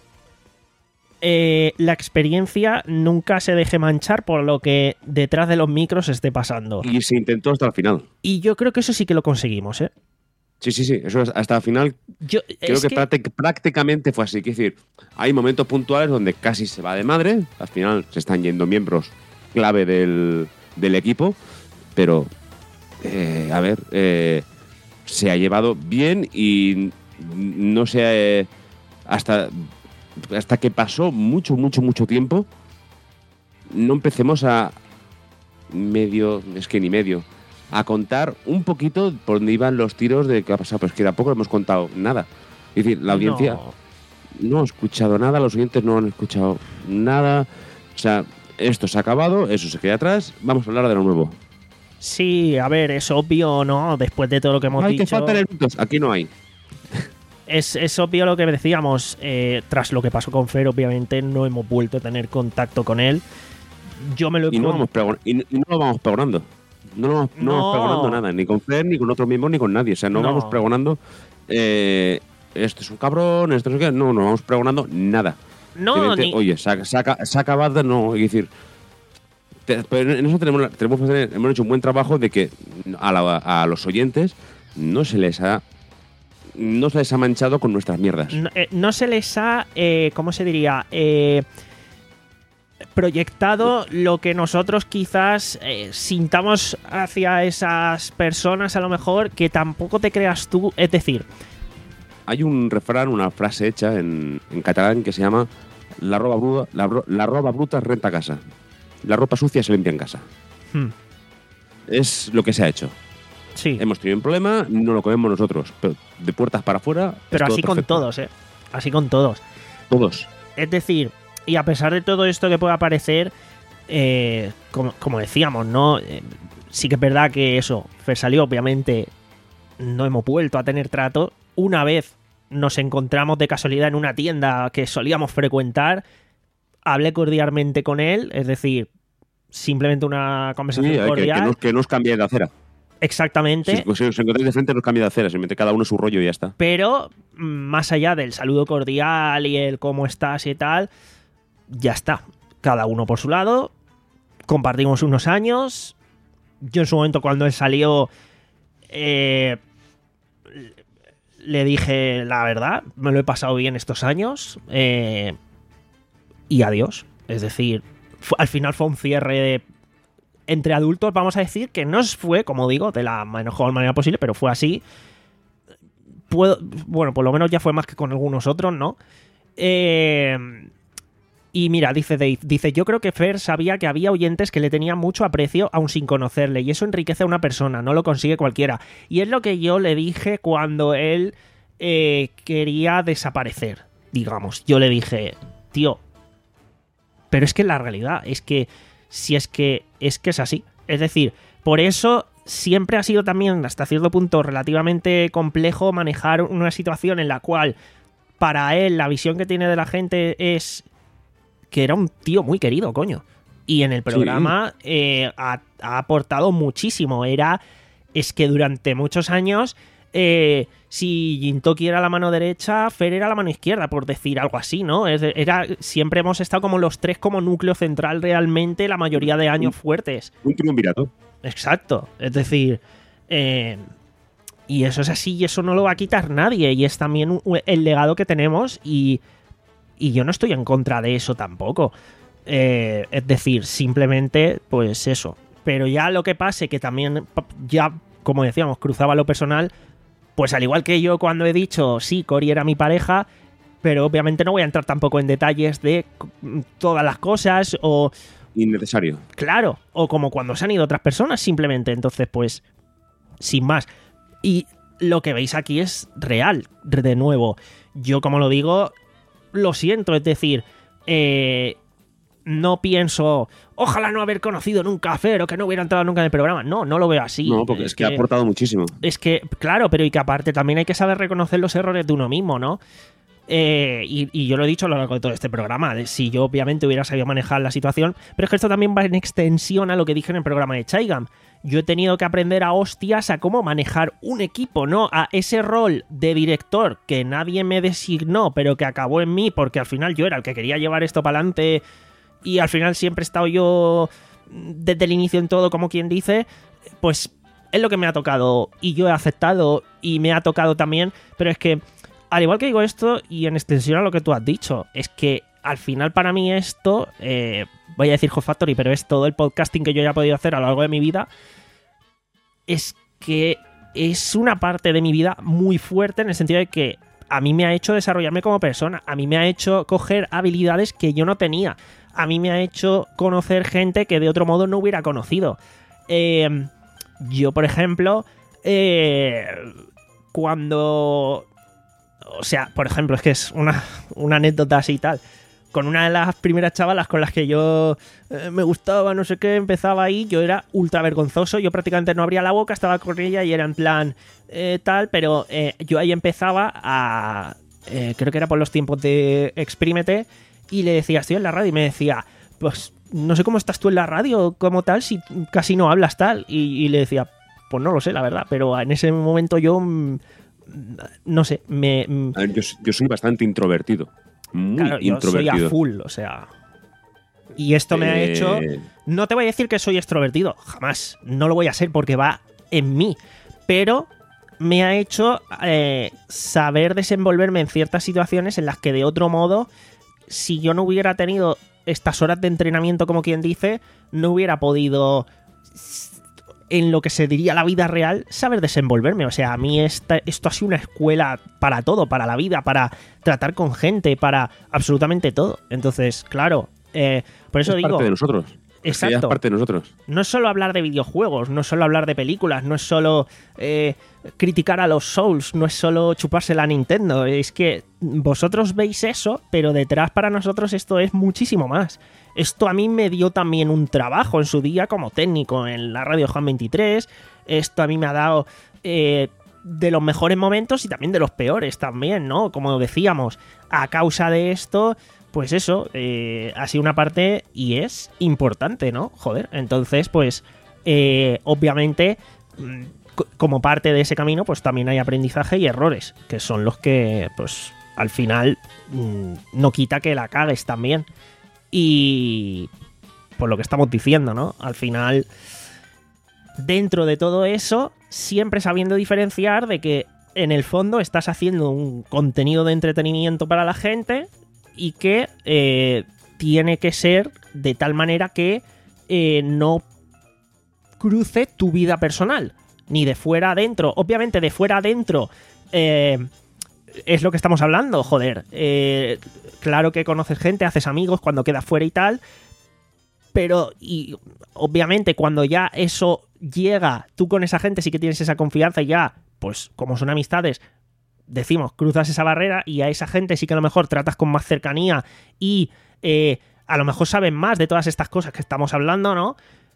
eh, la experiencia nunca se deje manchar por lo que detrás de los micros esté pasando. Y se intentó hasta el final. Y yo creo que eso sí que lo conseguimos, ¿eh? Sí, sí, sí. Eso es hasta el final. Yo, creo es que, que... práctic- prácticamente fue así. Es decir, hay momentos puntuales donde casi se va de madre. Al final se están yendo miembros clave del, del equipo. Pero, eh, a ver, eh, se ha llevado bien y no sé, eh, hasta, hasta que pasó mucho, mucho, mucho tiempo, no empecemos a medio, es que ni medio, a contar un poquito por dónde iban los tiros de qué ha pasado. Pues que tampoco hemos contado nada. Es decir, la audiencia no. no ha escuchado nada, los oyentes no han escuchado nada. O sea, esto se ha acabado, eso se queda atrás, vamos a hablar de lo nuevo. Sí, a ver, es obvio, ¿no? Después de todo lo que hemos hay dicho... Hay que faltar minutos, aquí no hay. Es, es obvio lo que decíamos. Eh, tras lo que pasó con Fer, obviamente no hemos vuelto a tener contacto con él. Yo me lo he... Y no, vamos pregon- y, y no lo vamos pregonando. No, no, no, no vamos pregonando nada, ni con Fer, ni con otros miembros, ni con nadie. O sea, no, no. vamos pregonando... Eh, esto es un cabrón, esto es un... No, no vamos pregonando nada. No, ni... Oye, se ha, se, ha, se ha acabado, no, es decir... Te, pero en eso tenemos, tenemos que tener, hemos hecho un buen trabajo de que a, la, a los oyentes no se les ha no se les ha manchado con nuestras mierdas. No, eh, no se les ha, eh, ¿cómo se diría? Eh, proyectado lo que nosotros quizás eh, sintamos hacia esas personas, a lo mejor, que tampoco te creas tú. Es decir, hay un refrán, una frase hecha en, en catalán que se llama la roba bruta, la, la roba bruta renta casa. La ropa sucia se limpia en casa. Hmm. Es lo que se ha hecho. Sí. Hemos tenido un problema, no lo comemos nosotros, pero de puertas para afuera. Pero así con perfecto. todos, ¿eh? Así con todos. Todos. Es decir, y a pesar de todo esto que pueda parecer, eh, como, como decíamos, ¿no? Eh, sí que es verdad que eso, Fer salió, obviamente, no hemos vuelto a tener trato. Una vez nos encontramos de casualidad en una tienda que solíamos frecuentar. Hablé cordialmente con él, es decir, simplemente una conversación sí, cordial. Que, que, nos, que nos cambie de acera. Exactamente. Si, si os encontráis de frente, nos cambia de acera, simplemente cada uno su rollo y ya está. Pero, más allá del saludo cordial y el cómo estás y tal, ya está. Cada uno por su lado, compartimos unos años. Yo en su momento, cuando él salió, eh, le dije la verdad, me lo he pasado bien estos años. Eh... Y adiós. Es decir, fue, al final fue un cierre de, entre adultos, vamos a decir, que no fue, como digo, de la mejor manera posible, pero fue así. Puedo, bueno, por lo menos ya fue más que con algunos otros, ¿no? Eh, y mira, dice Dave, dice, yo creo que Fer sabía que había oyentes que le tenían mucho aprecio aún sin conocerle, y eso enriquece a una persona, no lo consigue cualquiera. Y es lo que yo le dije cuando él eh, quería desaparecer, digamos. Yo le dije, tío, pero es que la realidad es que si es que es que es así. Es decir, por eso siempre ha sido también hasta cierto punto relativamente complejo manejar una situación en la cual para él la visión que tiene de la gente es que era un tío muy querido, coño. Y en el programa sí. eh, ha, ha aportado muchísimo. Era, es que durante muchos años... Eh, si Gintoki era la mano derecha, Fer era la mano izquierda, por decir algo así, ¿no? Era, siempre hemos estado como los tres como núcleo central realmente la mayoría de años fuertes. Un triunvirato. Exacto. Es decir, eh, y eso es así y eso no lo va a quitar nadie y es también un, el legado que tenemos y, y yo no estoy en contra de eso tampoco. Eh, es decir, simplemente, pues eso. Pero ya lo que pase, que también ya, como decíamos, cruzaba lo personal... Pues al igual que yo cuando he dicho, sí, Cory era mi pareja, pero obviamente no voy a entrar tampoco en detalles de todas las cosas o... Innecesario. Claro, o como cuando se han ido otras personas simplemente. Entonces, pues, sin más. Y lo que veis aquí es real, de nuevo. Yo, como lo digo, lo siento, es decir, eh, no pienso, ojalá no haber conocido nunca a Fer o que no hubiera entrado nunca en el programa. No, no lo veo así. No, porque es, es que, que ha aportado muchísimo. Es que, claro, pero y que aparte también hay que saber reconocer los errores de uno mismo, ¿no? Eh, y, y yo lo he dicho a lo largo de todo este programa, de si yo obviamente hubiera sabido manejar la situación, pero es que esto también va en extensión a lo que dije en el programa de Chaigam. Yo he tenido que aprender a hostias a cómo manejar un equipo, ¿no? A ese rol de director que nadie me designó, pero que acabó en mí porque al final yo era el que quería llevar esto para adelante y al final siempre he estado yo desde el inicio en todo, como quien dice, pues es lo que me ha tocado y yo he aceptado y me ha tocado también, pero es que al igual que digo esto, y en extensión a lo que tú has dicho, es que al final para mí esto, eh, voy a decir Hot Factory, pero es todo el podcasting que yo ya he podido hacer a lo largo de mi vida, es que es una parte de mi vida muy fuerte en el sentido de que a mí me ha hecho desarrollarme como persona, a mí me ha hecho coger habilidades que yo no tenía, a mí me ha hecho conocer gente que de otro modo no hubiera conocido. Eh, yo, por ejemplo, eh, cuando... O sea, por ejemplo, es que es una, una anécdota así y tal. Con una de las primeras chavalas con las que yo eh, me gustaba, no sé qué, empezaba ahí, yo era ultra vergonzoso, yo prácticamente no abría la boca, estaba con ella y era en plan eh, tal, pero eh, yo ahí empezaba a... Eh, creo que era por los tiempos de Exprímete, y le decía, estoy en la radio, y me decía, pues no sé cómo estás tú en la radio como tal, si casi no hablas tal, y, y le decía, pues no lo sé, la verdad, pero en ese momento yo... no sé, me... A ver, yo, yo soy bastante introvertido. Muy claro, yo introvertido. soy a full, o sea... Y esto me eh... ha hecho... No te voy a decir que soy extrovertido, jamás. No lo voy a ser porque va en mí. Pero me ha hecho eh, saber desenvolverme en ciertas situaciones en las que de otro modo, si yo no hubiera tenido estas horas de entrenamiento, como quien dice, no hubiera podido... en lo que se diría la vida real, saber desenvolverme. O sea, a mí esta, esto ha sido una escuela para todo, para la vida, para tratar con gente, para absolutamente todo. Entonces, claro, eh, por eso es digo... Es parte de nosotros. Exacto. Es parte de nosotros. No es solo hablar de videojuegos, no es solo hablar de películas, no es solo eh, criticar a los Souls, no es solo chuparse la Nintendo. Es que vosotros veis eso, pero detrás para nosotros esto es muchísimo más. Esto a mí me dio también un trabajo en su día como técnico en la radio Juan veintitrés. Esto a mí me ha dado eh, de los mejores momentos y también de los peores también, ¿no? Como decíamos, a causa de esto... Pues eso, eh, ha sido una parte y es importante, ¿no? Joder, entonces, pues, eh, obviamente, c- como parte de ese camino, pues también hay aprendizaje y errores, que son los que, pues, al final, mmm, no quita que la cagues también. Y, por lo que estamos diciendo, ¿no? Al final, dentro de todo eso, siempre sabiendo diferenciar de que, en el fondo, estás haciendo un contenido de entretenimiento para la gente... y que eh, tiene que ser de tal manera que eh, no cruce tu vida personal, ni de fuera adentro. Obviamente de fuera adentro eh, es lo que estamos hablando, joder. Eh, claro que conoces gente, haces amigos cuando quedas fuera y tal, pero y obviamente cuando ya eso llega, tú con esa gente sí que tienes esa confianza y ya, pues como son amistades... decimos, cruzas esa barrera y a esa gente sí que a lo mejor tratas con más cercanía y eh, a lo mejor saben más de todas estas cosas que estamos hablando, ¿no?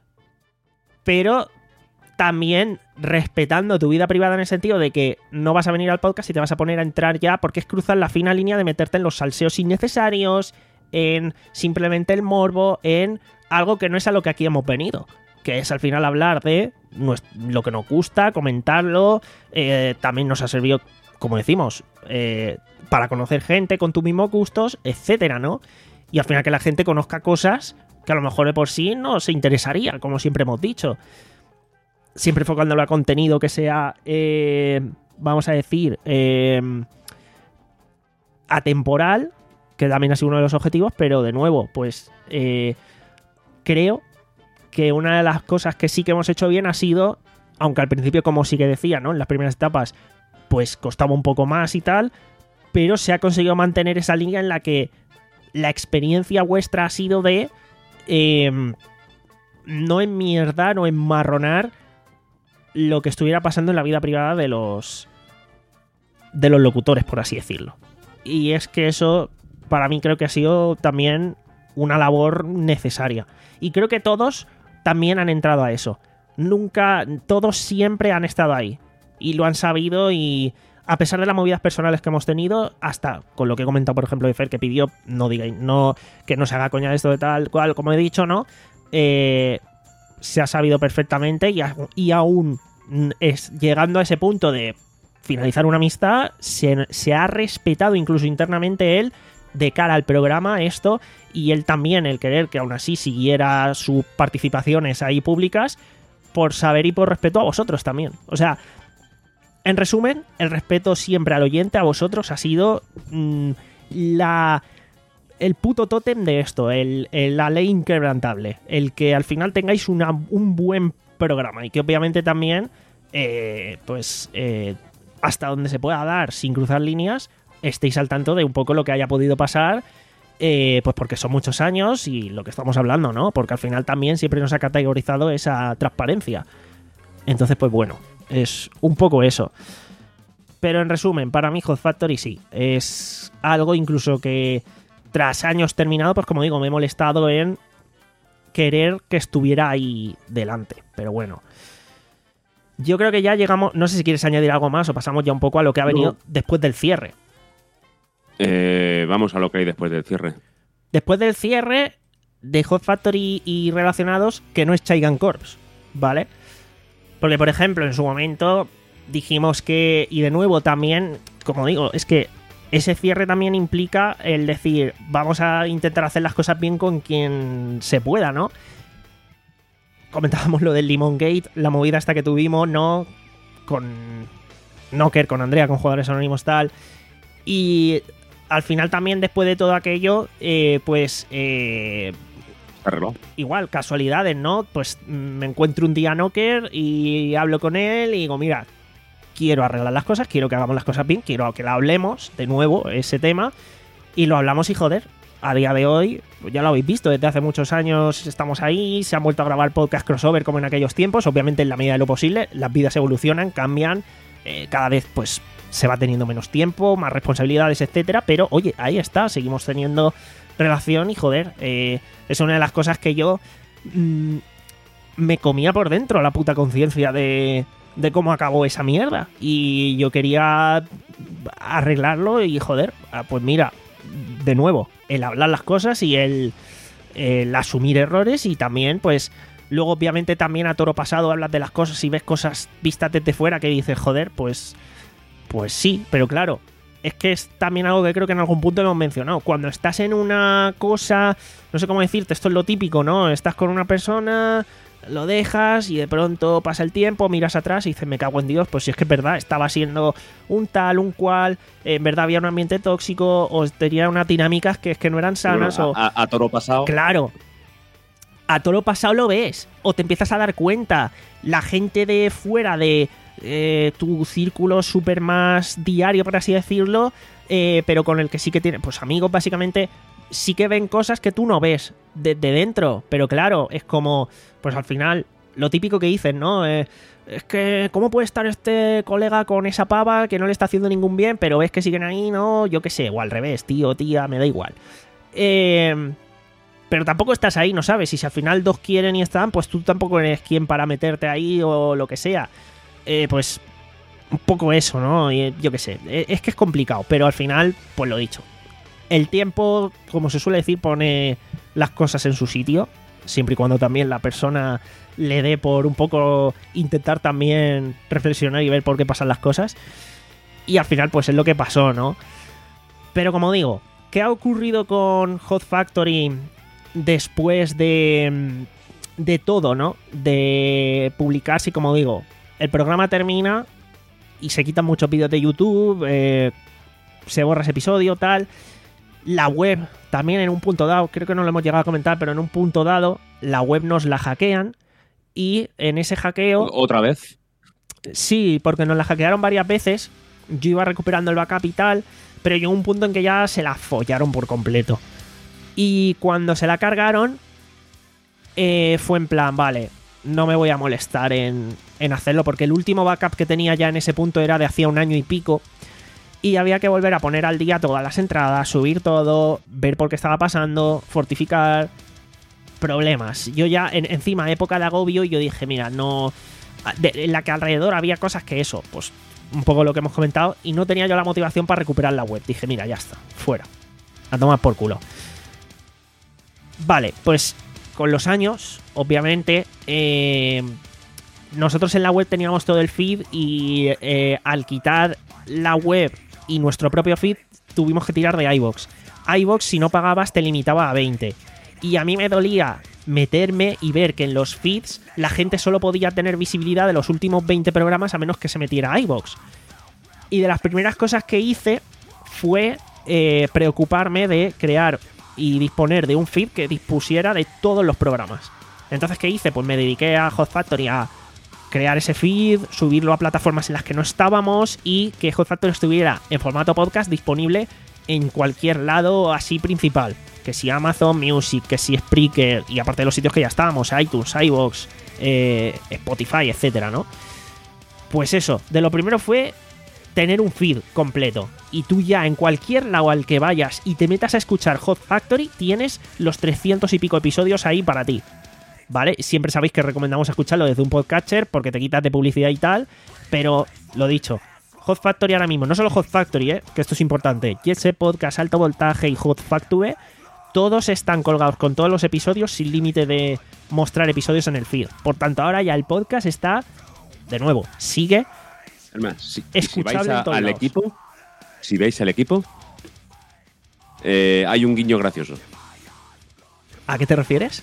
Pero también respetando tu vida privada en el sentido de que no vas a venir al podcast y te vas a poner a entrar ya porque es cruzar la fina línea de meterte en los salseos innecesarios, en simplemente el morbo, en algo que no es a lo que aquí hemos venido. Que es al final hablar de lo que nos gusta, comentarlo, eh, también nos ha servido... como decimos, eh, para conocer gente con tus mismos gustos, etcétera, ¿no? Y al final que la gente conozca cosas que a lo mejor de por sí no se interesaría, como siempre hemos dicho. Siempre enfocándolo a contenido que sea, eh, vamos a decir, eh, atemporal, que también ha sido uno de los objetivos, pero de nuevo, pues eh, creo que una de las cosas que sí que hemos hecho bien ha sido, aunque al principio, como sí que decía, ¿no? En las primeras etapas, pues costaba un poco más y tal, pero se ha conseguido mantener esa línea en la que la experiencia vuestra ha sido de eh, no enmierdar o enmarronar lo que estuviera pasando en la vida privada de los de los locutores, por así decirlo. Y es que eso, para mí, creo que ha sido también una labor necesaria. Y creo que todos también han entrado a eso. Nunca, todos siempre han estado ahí. Y lo han sabido y... A pesar de las movidas personales que hemos tenido, hasta con lo que he comentado, por ejemplo, de Fer, que pidió, no digáis, no, que no se haga coña de esto de tal cual, como he dicho, ¿no? Eh, se ha sabido perfectamente y, a, y aún es, llegando a ese punto de finalizar una amistad, se, se ha respetado incluso internamente él de cara al programa esto, y él también el querer que aún así siguiera sus participaciones ahí públicas por saber y por respeto a vosotros también. O sea... En resumen, el respeto siempre al oyente, a vosotros, ha sido mmm, la el puto tótem de esto, el, el, la ley inquebrantable. El que al final tengáis una, un buen programa y que obviamente también, eh, pues, eh, hasta donde se pueda dar sin cruzar líneas, estéis al tanto de un poco lo que haya podido pasar, eh, pues porque son muchos años y lo que estamos hablando, ¿no? Porque al final también siempre nos ha categorizado esa transparencia. Entonces, pues bueno... Es un poco eso. Pero en resumen, para mí Hot Factory sí. Es algo incluso que tras años terminado, pues como digo, me he molestado en querer que estuviera ahí delante. Pero bueno. Yo creo que ya llegamos... No sé si quieres añadir algo más o pasamos ya un poco a lo que ha venido no. después del cierre. Eh, vamos a lo que hay después del cierre. Después del cierre de Hot Factory y relacionados, que no es Chaigan Corps, ¿vale? Porque, por ejemplo, en su momento dijimos que, y de nuevo también, como digo, es que ese cierre también implica el decir, vamos a intentar hacer las cosas bien con quien se pueda, ¿no? Comentábamos lo del Limón Gate, la movida hasta que tuvimos, ¿no? Con Knocker, con Andrea, con Jugadores Anónimos, tal. Y al final también, después de todo aquello, eh, pues... Eh, Arregló. Igual, casualidades, ¿no? Pues me encuentro un día a Knocker y hablo con él y digo, mira, quiero arreglar las cosas, quiero que hagamos las cosas bien, quiero que la hablemos de nuevo, ese tema, y lo hablamos y joder, a día de hoy, ya lo habéis visto, desde hace muchos años estamos ahí, se han vuelto a grabar podcast crossover como en aquellos tiempos, obviamente en la medida de lo posible, las vidas evolucionan, cambian, eh, cada vez pues se va teniendo menos tiempo, más responsabilidades, etcétera, pero oye, ahí está, seguimos teniendo relación y joder, eh, es una de las cosas que yo mmm, me comía por dentro la puta conciencia de, de cómo acabó esa mierda y yo quería arreglarlo y joder, pues mira, de nuevo, el hablar las cosas y el, el asumir errores y también pues luego obviamente también a toro pasado hablas de las cosas y ves cosas vistas desde fuera que dices joder, pues pues sí, pero claro, es que es también algo que creo que en algún punto hemos mencionado. Cuando estás en una cosa, no sé cómo decirte, esto es lo típico, ¿no? Estás con una persona, lo dejas y de pronto pasa el tiempo, miras atrás y dices, me cago en Dios, pues si es que es verdad, estaba siendo un tal, un cual, en verdad había un ambiente tóxico o tenía unas dinámicas que es que no eran sanas. Bueno, o a, a toro pasado. Claro. A toro pasado lo ves o te empiezas a dar cuenta. La gente de fuera de... Eh, tu círculo súper más diario, por así decirlo, eh, pero con el que sí que tienes, pues amigos básicamente, sí que ven cosas que tú no ves desde de dentro, pero claro, es como, pues al final, lo típico que dicen, ¿no? Eh, es que, ¿cómo puede estar este colega con esa pava que no le está haciendo ningún bien, pero ves que siguen ahí, ¿no? Yo qué sé, o al revés, tío, tía, me da igual. Eh... Pero tampoco estás ahí, no sabes, y si al final dos quieren y están, pues tú tampoco eres quien para meterte ahí o lo que sea. Eh, pues un poco eso, ¿no? Y, yo qué sé, es que es complicado, pero al final, pues lo dicho. El tiempo, como se suele decir, pone las cosas en su sitio, siempre y cuando también la persona le dé por un poco intentar también reflexionar y ver por qué pasan las cosas. Y al final, pues es lo que pasó, ¿no? Pero como digo, ¿qué ha ocurrido con Hot Factory después de, de todo, ¿no? De publicarse, como digo, el programa termina y se quitan muchos vídeos de YouTube, eh, se borra ese episodio, tal. La web también en un punto dado, creo que no lo hemos llegado a comentar, pero en un punto dado la web nos la hackean y en ese hackeo... ¿Otra vez? Sí, porque nos la hackearon varias veces. Yo iba recuperando el backup y tal, pero llegó un punto en que ya se la follaron por completo. Y cuando se la cargaron, eh, fue en plan, vale, no me voy a molestar en en hacerlo, porque el último backup que tenía ya en ese punto era de hacía un año y pico, y había que volver a poner al día todas las entradas, subir todo, ver por qué estaba pasando, fortificar, problemas. Yo ya, en, encima, época de agobio, y yo dije, mira, no... De, en la que alrededor había cosas que eso, pues un poco lo que hemos comentado, y no tenía yo la motivación para recuperar la web. Dije, mira, ya está, fuera, a tomar por culo. Vale, pues con los años, obviamente, eh, nosotros en la web teníamos todo el feed, y eh, al quitar la web y nuestro propio feed, tuvimos que tirar de iVoox. iVoox, si no pagabas, te limitaba a veinte. Y a mí me dolía meterme y ver que en los feeds la gente solo podía tener visibilidad de los últimos veinte programas a menos que se metiera a iVoox. Y de las primeras cosas que hice fue eh, preocuparme de crear y disponer de un feed que dispusiera de todos los programas. Entonces, ¿qué hice? Pues me dediqué a Hot Factory a crear ese feed, subirlo a plataformas en las que no estábamos, y que Hot Factory estuviera en formato podcast disponible en cualquier lado así principal. Que si Amazon Music, que si Spreaker, y aparte de los sitios que ya estábamos, iTunes, iVoox, eh, Spotify, etcétera, ¿no? Pues eso, de lo primero fue tener un feed completo. Y tú ya en cualquier lado al que vayas y te metas a escuchar Hot Factory, tienes los trescientos y pico episodios ahí para ti, ¿vale? Siempre sabéis que recomendamos escucharlo desde un podcatcher porque te quitas de publicidad y tal, pero lo dicho, Hot Factory ahora mismo, no solo Hot Factory, ¿eh? Que esto es importante, Jet Set Podcast, Alto Voltaje y Hot Factory, todos están colgados con todos los episodios sin límite de mostrar episodios en el feed. Por tanto, ahora ya el podcast está, de nuevo, sigue Además, si, escuchable si vais a, en todos al lados. equipo, si veis al equipo, eh, hay un guiño gracioso. ¿A qué te refieres?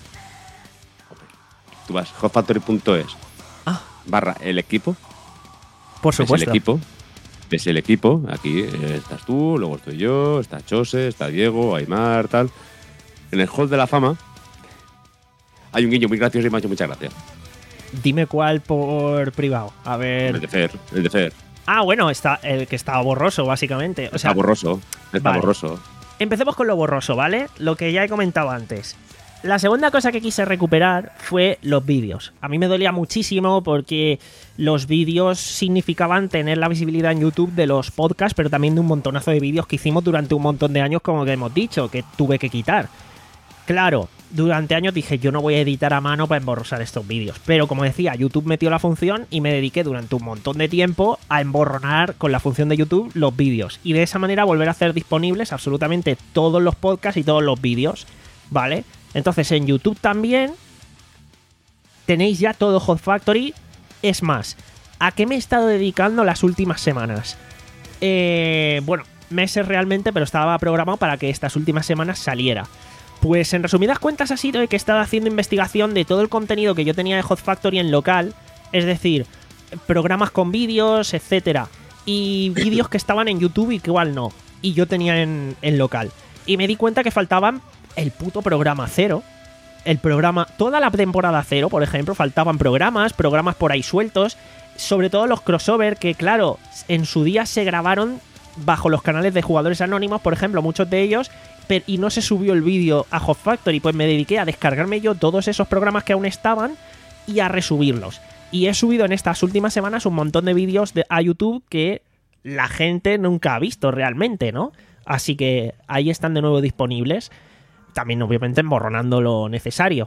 Tú vas hotfactory punto es Ah. barra el equipo. Por Ves el supuesto. equipo. Ves el equipo. Aquí eh, estás tú, luego estoy yo, está Chose, está Diego, Aymar, tal. En el Hall de la Fama hay un guiño muy gracioso y me ha hecho mucha gracia. Dime cuál por privado. A ver. El de Fer, el de Fer. Ah, bueno, está el que estaba borroso, básicamente. O Está sea, borroso, está vale. borroso. Empecemos con lo borroso, ¿vale? Lo que ya he comentado antes. La segunda cosa que quise recuperar fue los vídeos. A mí me dolía muchísimo porque los vídeos significaban tener la visibilidad en YouTube de los podcasts, pero también de un montonazo de vídeos que hicimos durante un montón de años, como que hemos dicho, que tuve que quitar. Claro, durante años dije, yo no voy a editar a mano para emborronar estos vídeos. Pero como decía, YouTube metió la función y me dediqué durante un montón de tiempo a emborronar con la función de YouTube los vídeos. Y de esa manera volver a hacer disponibles absolutamente todos los podcasts y todos los vídeos, ¿vale? Entonces en YouTube también tenéis ya todo Hot Factory. Es más, ¿a qué me he estado dedicando las últimas semanas? Eh, bueno, meses realmente, pero estaba programado para que estas últimas semanas saliera. Pues en resumidas cuentas ha sido que he estado haciendo investigación de todo el contenido que yo tenía de Hot Factory en local, es decir, programas con vídeos, etcétera, y vídeos que estaban en YouTube y que igual no, y yo tenía en, en local. Y me di cuenta que faltaban el puto programa cero, el programa, toda la temporada cero, por ejemplo, faltaban programas, programas por ahí sueltos, sobre todo los crossover que, claro, en su día se grabaron bajo los canales de jugadores anónimos, por ejemplo, muchos de ellos, pero, y no se subió el vídeo a Hot Factory, pues me dediqué a descargarme yo todos esos programas que aún estaban y a resubirlos. Y he subido en estas últimas semanas un montón de vídeos de, a YouTube que la gente nunca ha visto realmente, ¿no? Así que ahí están de nuevo disponibles. También, obviamente, emborronando lo necesario.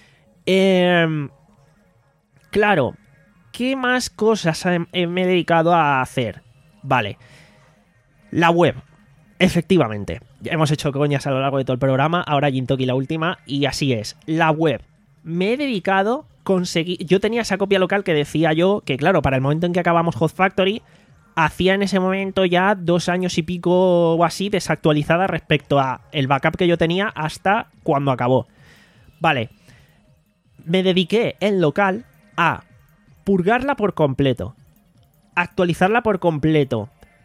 Eh, claro, ¿qué más cosas me he dedicado a hacer? Vale. La web. Efectivamente. Ya hemos hecho coñas a lo largo de todo el programa. Ahora Gintoki la última. Y así es. La web. Me he dedicado a conseguir... Yo tenía esa copia local que decía yo que, claro, para el momento en que acabamos Hot Factory, hacía en ese momento ya dos años y pico o así desactualizada respecto a el backup que yo tenía hasta cuando acabó. Vale. Me dediqué en local a purgarla por completo, actualizarla por completo,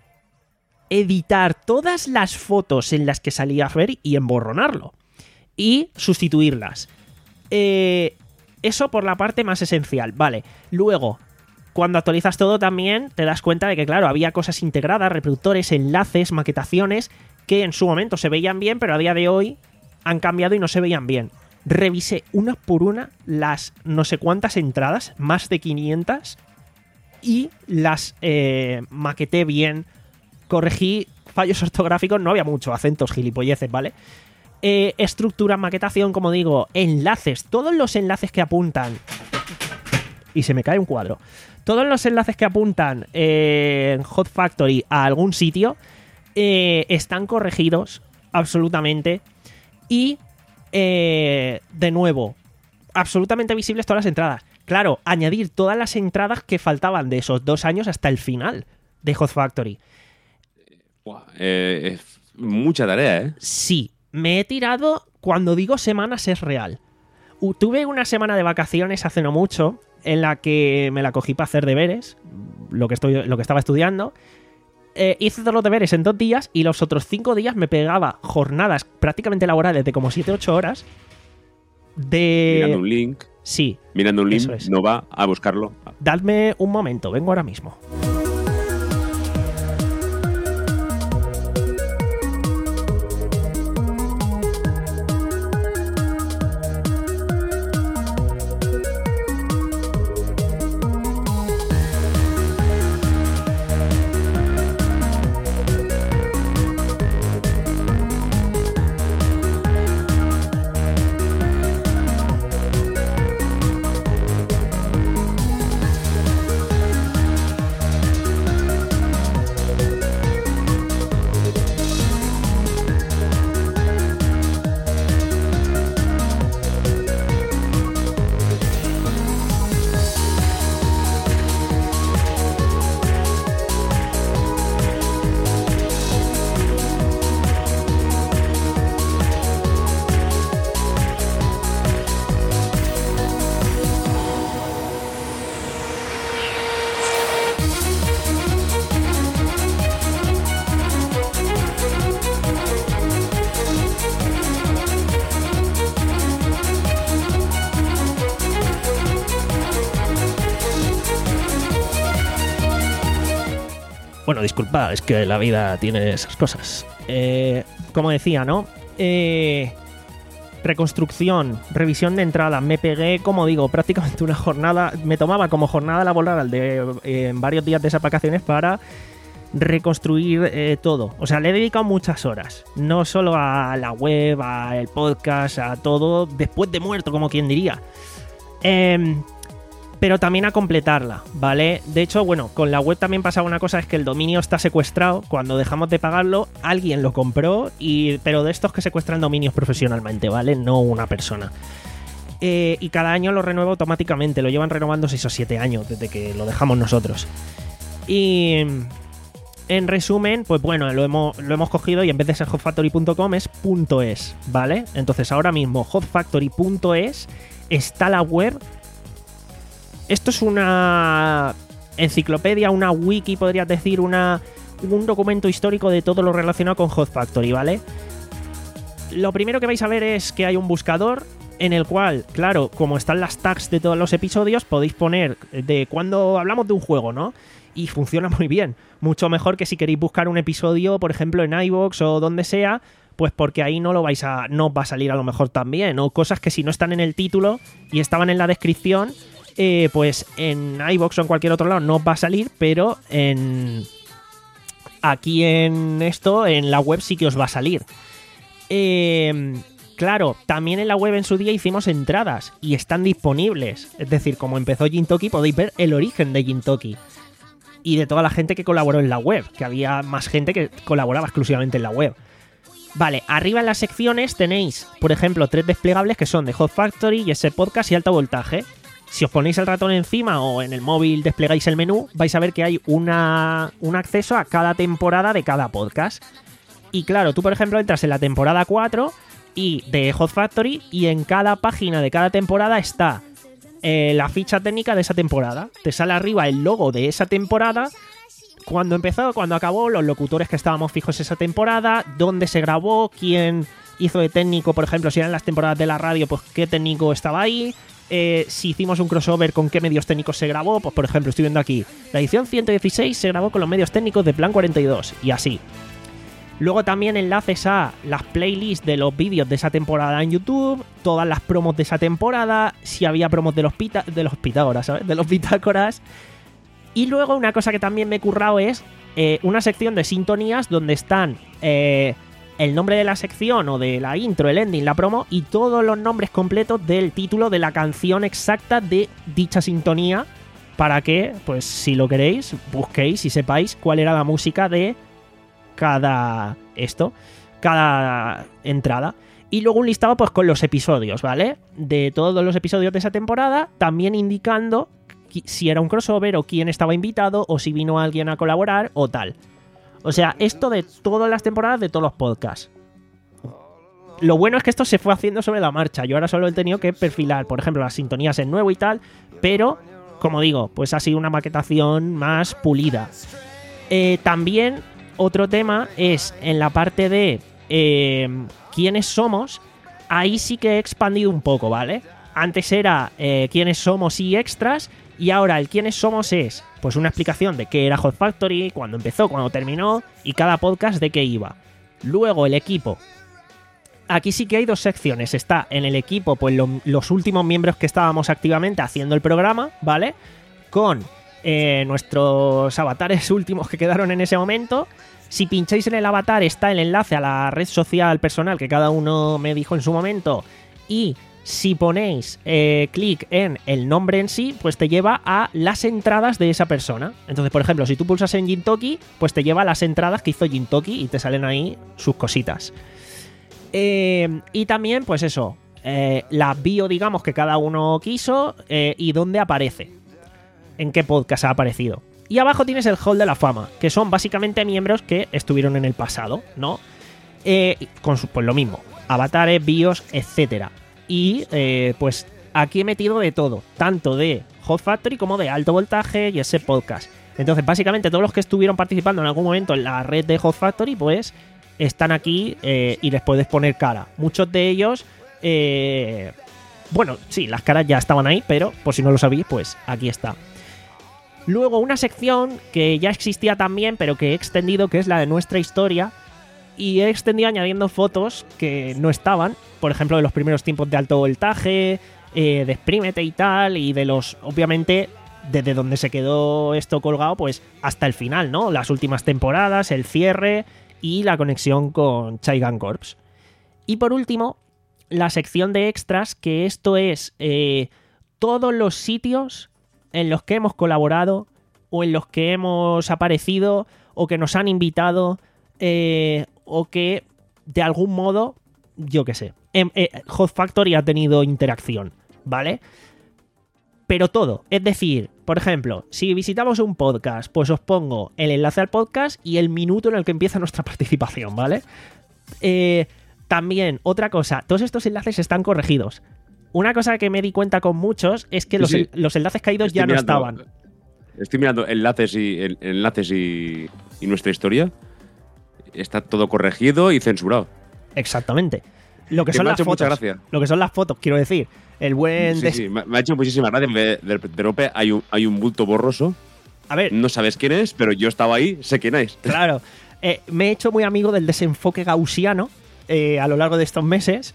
editar todas las fotos en las que salía Fer y emborronarlo y sustituirlas. Eh, eso por la parte más esencial. Vale. Luego, cuando actualizas todo también te das cuenta de que, claro, había cosas integradas, reproductores, enlaces, maquetaciones, que en su momento se veían bien, pero a día de hoy han cambiado y no se veían bien. Revisé una por una las no sé cuántas entradas, más de quinientas, y las eh, maqueté bien, corregí fallos ortográficos, no había mucho, acentos, gilipolleces, ¿vale? Eh, estructura, maquetación, como digo, enlaces, todos los enlaces que apuntan... Y se me cae un cuadro. Todos los enlaces que apuntan eh, en Hot Factory a algún sitio eh, están corregidos absolutamente. Y, eh, de nuevo, absolutamente visibles todas las entradas. Claro, añadir todas las entradas que faltaban de esos dos años hasta el final de Hot Factory. Wow, eh, es mucha tarea, ¿eh? Sí, me he tirado, cuando digo semanas es real. Uh, tuve una semana de vacaciones hace no mucho, en la que me la cogí para hacer deberes, lo que, estoy, lo que estaba estudiando. Eh, hice todos los deberes en dos días y los otros cinco días me pegaba jornadas prácticamente laborales de como siete u ocho horas. De... Mirando un link. Sí. Mirando un link, eso es. no va a buscarlo. Dadme un momento, vengo ahora mismo. Bueno, disculpad, es que la vida tiene esas cosas. Eh, como decía, ¿no? Eh, reconstrucción, revisión de entrada. Me pegué, como digo, prácticamente una jornada. Me tomaba como jornada laboral de eh, varios días de esas vacaciones para reconstruir eh, todo. O sea, le he dedicado muchas horas. No solo a la web, al podcast, a todo después de muerto, como quien diría. Eh... Pero también a completarla, ¿vale? De hecho, bueno, con la web también pasaba una cosa, es que el dominio está secuestrado. Cuando dejamos de pagarlo, alguien lo compró, y pero de estos que secuestran dominios profesionalmente, ¿vale? No una persona. Eh, y cada año lo renueva automáticamente, lo llevan renovando seis o siete años desde que lo dejamos nosotros. Y en resumen, pues bueno, lo hemos, lo hemos cogido y en vez de ser hot factory punto com es .es, ¿vale? Entonces ahora mismo hot factory punto es está la web. Esto es una enciclopedia, una wiki, podrías decir, una, un documento histórico de todo lo relacionado con Hot Factory, ¿vale? Lo primero que vais a ver es que hay un buscador en el cual, claro, como están las tags de todos los episodios, podéis poner de cuando hablamos de un juego, ¿no? Y funciona muy bien. Mucho mejor que si queréis buscar un episodio, por ejemplo, en iVoox o donde sea, pues porque ahí no lo vais a, no va a salir a lo mejor tan bien. O cosas que si no están en el título y estaban en la descripción... Eh, pues en iVoox o en cualquier otro lado no va a salir, pero en aquí en esto, en la web sí que os va a salir. Eh, claro, también en la web en su día hicimos entradas y están disponibles. Es decir, como empezó Gintoki, podéis ver el origen de Gintoki y de toda la gente que colaboró en la web, que había más gente que colaboraba exclusivamente en la web. Vale, arriba en las secciones tenéis, por ejemplo, tres desplegables que son de Hot Factory, y ese podcast y alto voltaje. Si os ponéis el ratón encima o en el móvil desplegáis el menú, vais a ver que hay una, un acceso a cada temporada de cada podcast. Y claro, tú por ejemplo entras en la temporada cuatro y de Hot Factory y en cada página de cada temporada está eh, la ficha técnica de esa temporada. Te sale arriba el logo de esa temporada, cuando empezó, cuando acabó, los locutores que estábamos fijos esa temporada, dónde se grabó, quién hizo de técnico, por ejemplo, si eran las temporadas de la radio, pues qué técnico estaba ahí. Eh, si hicimos un crossover, con qué medios técnicos se grabó, pues por ejemplo estoy viendo aquí la edición ciento dieciséis se grabó con los medios técnicos de Plan cuarenta y dos y así. Luego también enlaces a las playlists de los vídeos de esa temporada en YouTube, todas las promos de esa temporada, si había promos de los pita de los Pitágoras, ¿sabes? De los Bitácoras. Y luego una cosa que también me he currado es eh, una sección de sintonías donde están eh, el nombre de la sección o de la intro, el ending, la promo y todos los nombres completos del título de la canción exacta de dicha sintonía, para que, pues si lo queréis, busquéis y sepáis cuál era la música de cada esto, cada entrada. Y luego un listado pues con los episodios, ¿vale? De todos los episodios de esa temporada, también indicando si era un crossover o quién estaba invitado o si vino alguien a colaborar o tal. O sea, esto de todas las temporadas de todos los podcasts. Lo bueno es que esto se fue haciendo sobre la marcha. Yo ahora solo he tenido que perfilar, por ejemplo, las sintonías en nuevo y tal, pero, como digo, pues ha sido una maquetación más pulida. Eh, también otro tema es en la parte de eh, quiénes somos. Ahí sí que he expandido un poco, ¿vale? Antes era eh, quiénes somos y extras, y ahora el quiénes somos es pues una explicación de qué era Hot Factory, cuándo empezó, cuándo terminó y cada podcast de qué iba. Luego el equipo. Aquí sí que hay dos secciones. Está en el equipo pues lo, los últimos miembros que estábamos activamente haciendo el programa, ¿vale? Con eh, nuestros avatares últimos que quedaron en ese momento. Si pincháis en el avatar está el enlace a la red social personal que cada uno me dijo en su momento. Y si ponéis eh, clic en el nombre en sí, pues te lleva a las entradas de esa persona. Entonces, por ejemplo, si tú pulsas en Jintoki, pues te lleva a las entradas que hizo Jintoki y te salen ahí sus cositas. Eh, y también, pues eso, eh, la bio, digamos, que cada uno quiso eh, y dónde aparece, en qué podcast ha aparecido. Y abajo tienes el Hall de la Fama, que son básicamente miembros que estuvieron en el pasado, ¿no? Eh, con su, pues lo mismo, avatares, bios, etcétera. Y eh, pues aquí he metido de todo, tanto de Hot Factory como de Alto Voltaje y ese podcast. Entonces, básicamente todos los que estuvieron participando en algún momento en la red de Hot Factory, pues están aquí eh, y les puedes poner cara. Muchos de ellos, eh, bueno, sí, las caras ya estaban ahí, pero por si no lo sabéis, pues aquí está. Luego una sección que ya existía también, pero que he extendido, que es la de nuestra historia. Y he extendido añadiendo fotos que no estaban, por ejemplo, de los primeros tiempos de Alto Voltaje, eh, de Exprímete y tal, y de los, obviamente, desde donde se quedó esto colgado, pues hasta el final, ¿no? Las últimas temporadas, el cierre y la conexión con Chaigan Corps. Y por último, la sección de extras, que esto es eh, todos los sitios en los que hemos colaborado o en los que hemos aparecido o que nos han invitado eh, o que de algún modo, yo qué sé, eh, eh, Hot Factory ha tenido interacción, ¿vale? Pero todo, es decir, por ejemplo, si visitamos un podcast, pues os pongo el enlace al podcast y el minuto en el que empieza nuestra participación, ¿vale? Eh, también, otra cosa, todos estos enlaces están corregidos. Una cosa que me di cuenta con muchos es que sí, los, sí. los enlaces caídos estoy ya mirando, no estaban. Estoy mirando enlaces y el, enlaces y, y nuestra historia. Está todo corregido y censurado. Exactamente. Lo que, que son me las ha hecho fotos. Mucha gracia. Lo que son las fotos, quiero decir. El buen. Sí, des... sí, me ha hecho muchísima gracia. De, de, de repente hay un, hay un bulto borroso. A ver. No sabes quién es, pero yo estaba ahí, sé quién es. Claro. Eh, me he hecho muy amigo del desenfoque gaussiano eh, a lo largo de estos meses.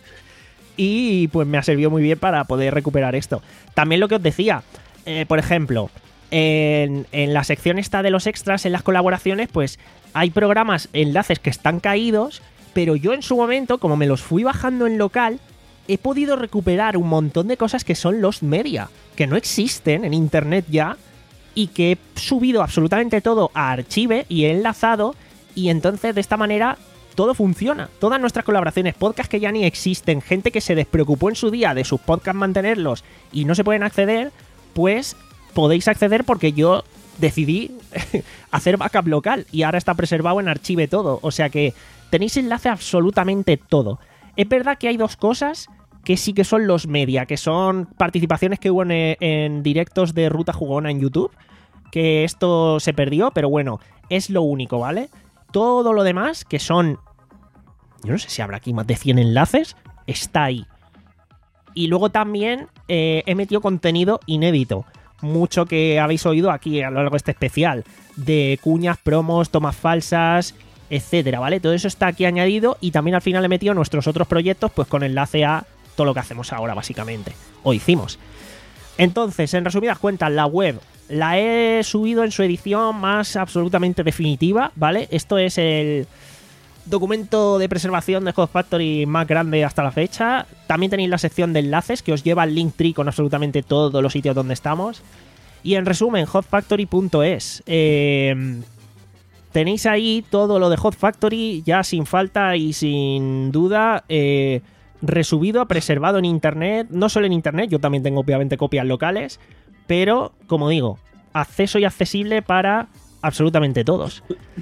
Y pues me ha servido muy bien para poder recuperar esto. También lo que os decía, eh, por ejemplo, en, en la sección esta de los extras, en las colaboraciones, pues hay programas, enlaces que están caídos, pero yo en su momento, como me los fui bajando en local, he podido recuperar un montón de cosas que son los media, que no existen en internet ya, y que he subido absolutamente todo a Archive y he enlazado, y entonces de esta manera todo funciona. Todas nuestras colaboraciones, podcasts que ya ni existen, gente que se despreocupó en su día de sus podcasts mantenerlos y no se pueden acceder, pues podéis acceder porque yo decidí hacer backup local y ahora está preservado en Archive todo. O sea que tenéis enlace a absolutamente todo. Es verdad que hay dos cosas que sí que son los media, que son participaciones que hubo en, en directos de Ruta Jugona en YouTube, que esto se perdió, pero bueno, es lo único, ¿vale? Todo lo demás, que son, yo no sé si habrá aquí más de cien enlaces, está ahí. Y luego también eh, he metido contenido inédito. Mucho que habéis oído aquí a lo largo de este especial. De cuñas, promos, tomas falsas, etcétera, ¿vale? Todo eso está aquí añadido y también al final he metido nuestros otros proyectos pues con enlace a todo lo que hacemos ahora, básicamente. O hicimos. Entonces, en resumidas cuentas, la web la he subido en su edición más absolutamente definitiva, ¿vale? Esto es el documento de preservación de Hot Factory más grande hasta la fecha. También tenéis la sección de enlaces que os lleva al Linktree con absolutamente todos los sitios donde estamos. Y en resumen, hot factory punto es. Eh, tenéis ahí todo lo de Hot Factory ya sin falta y sin duda eh, resubido, preservado en internet. No solo en internet, yo también tengo obviamente copias locales, pero como digo, acceso y accesible para absolutamente todos.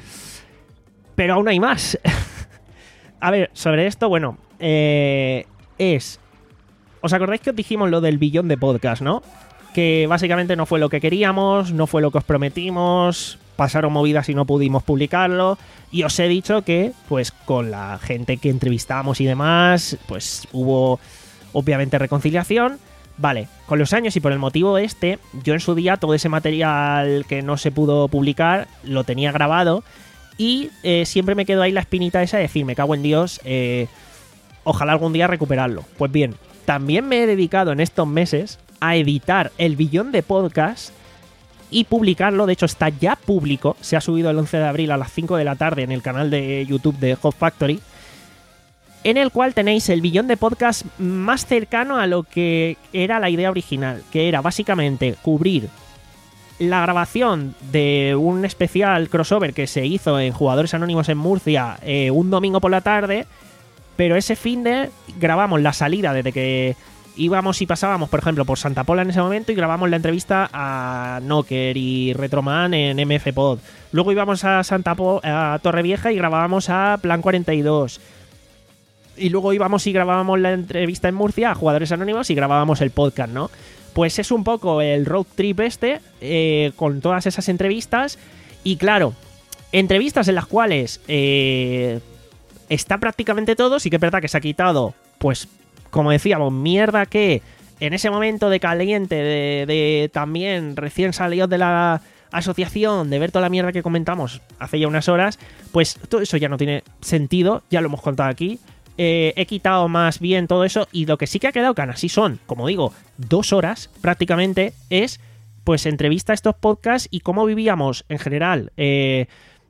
Pero aún hay más. A ver, sobre esto, bueno, eh, es... ¿Os acordáis que os dijimos lo del billón de podcast, no? Que básicamente no fue lo que queríamos, no fue lo que os prometimos, pasaron movidas y no pudimos publicarlo, y os he dicho que, pues, con la gente que entrevistamos y demás, pues hubo, obviamente, reconciliación. Vale, con los años y por el motivo este, yo en su día todo ese material que no se pudo publicar, lo tenía grabado, y eh, siempre me quedó ahí la espinita esa de decir, me cago en Dios, eh, ojalá algún día recuperarlo. Pues bien, también me he dedicado en estos meses a editar el billón de podcast y publicarlo. De hecho está ya público, se ha subido el once de abril a las cinco de la tarde en el canal de YouTube de Hot Factory, en el cual tenéis el billón de podcast más cercano a lo que era la idea original, que era básicamente cubrir la grabación de un especial crossover que se hizo en Jugadores Anónimos en Murcia eh, un domingo por la tarde, pero ese finde grabamos la salida desde que íbamos y pasábamos, por ejemplo, por Santa Pola en ese momento y grabamos la entrevista a Knocker y Retroman en M F Pod. Luego íbamos a Santa Po- a Torrevieja y grabábamos a Plan cuarenta y dos. Y luego íbamos y grabábamos la entrevista en Murcia a Jugadores Anónimos y grabábamos el podcast, ¿no? Pues es un poco el road trip este, eh, con todas esas entrevistas. Y claro, entrevistas en las cuales eh, está prácticamente todo. Sí que es verdad que se ha quitado, pues, como decíamos, mierda que en ese momento de caliente, de, de también recién salidos de la asociación, de ver toda la mierda que comentamos hace ya unas horas, pues todo eso ya no tiene sentido, ya lo hemos contado aquí. Eh, he quitado más bien todo eso y lo que sí que ha quedado, que así son, como digo, dos horas prácticamente, es pues entrevista a estos podcasts y cómo vivíamos en general eh,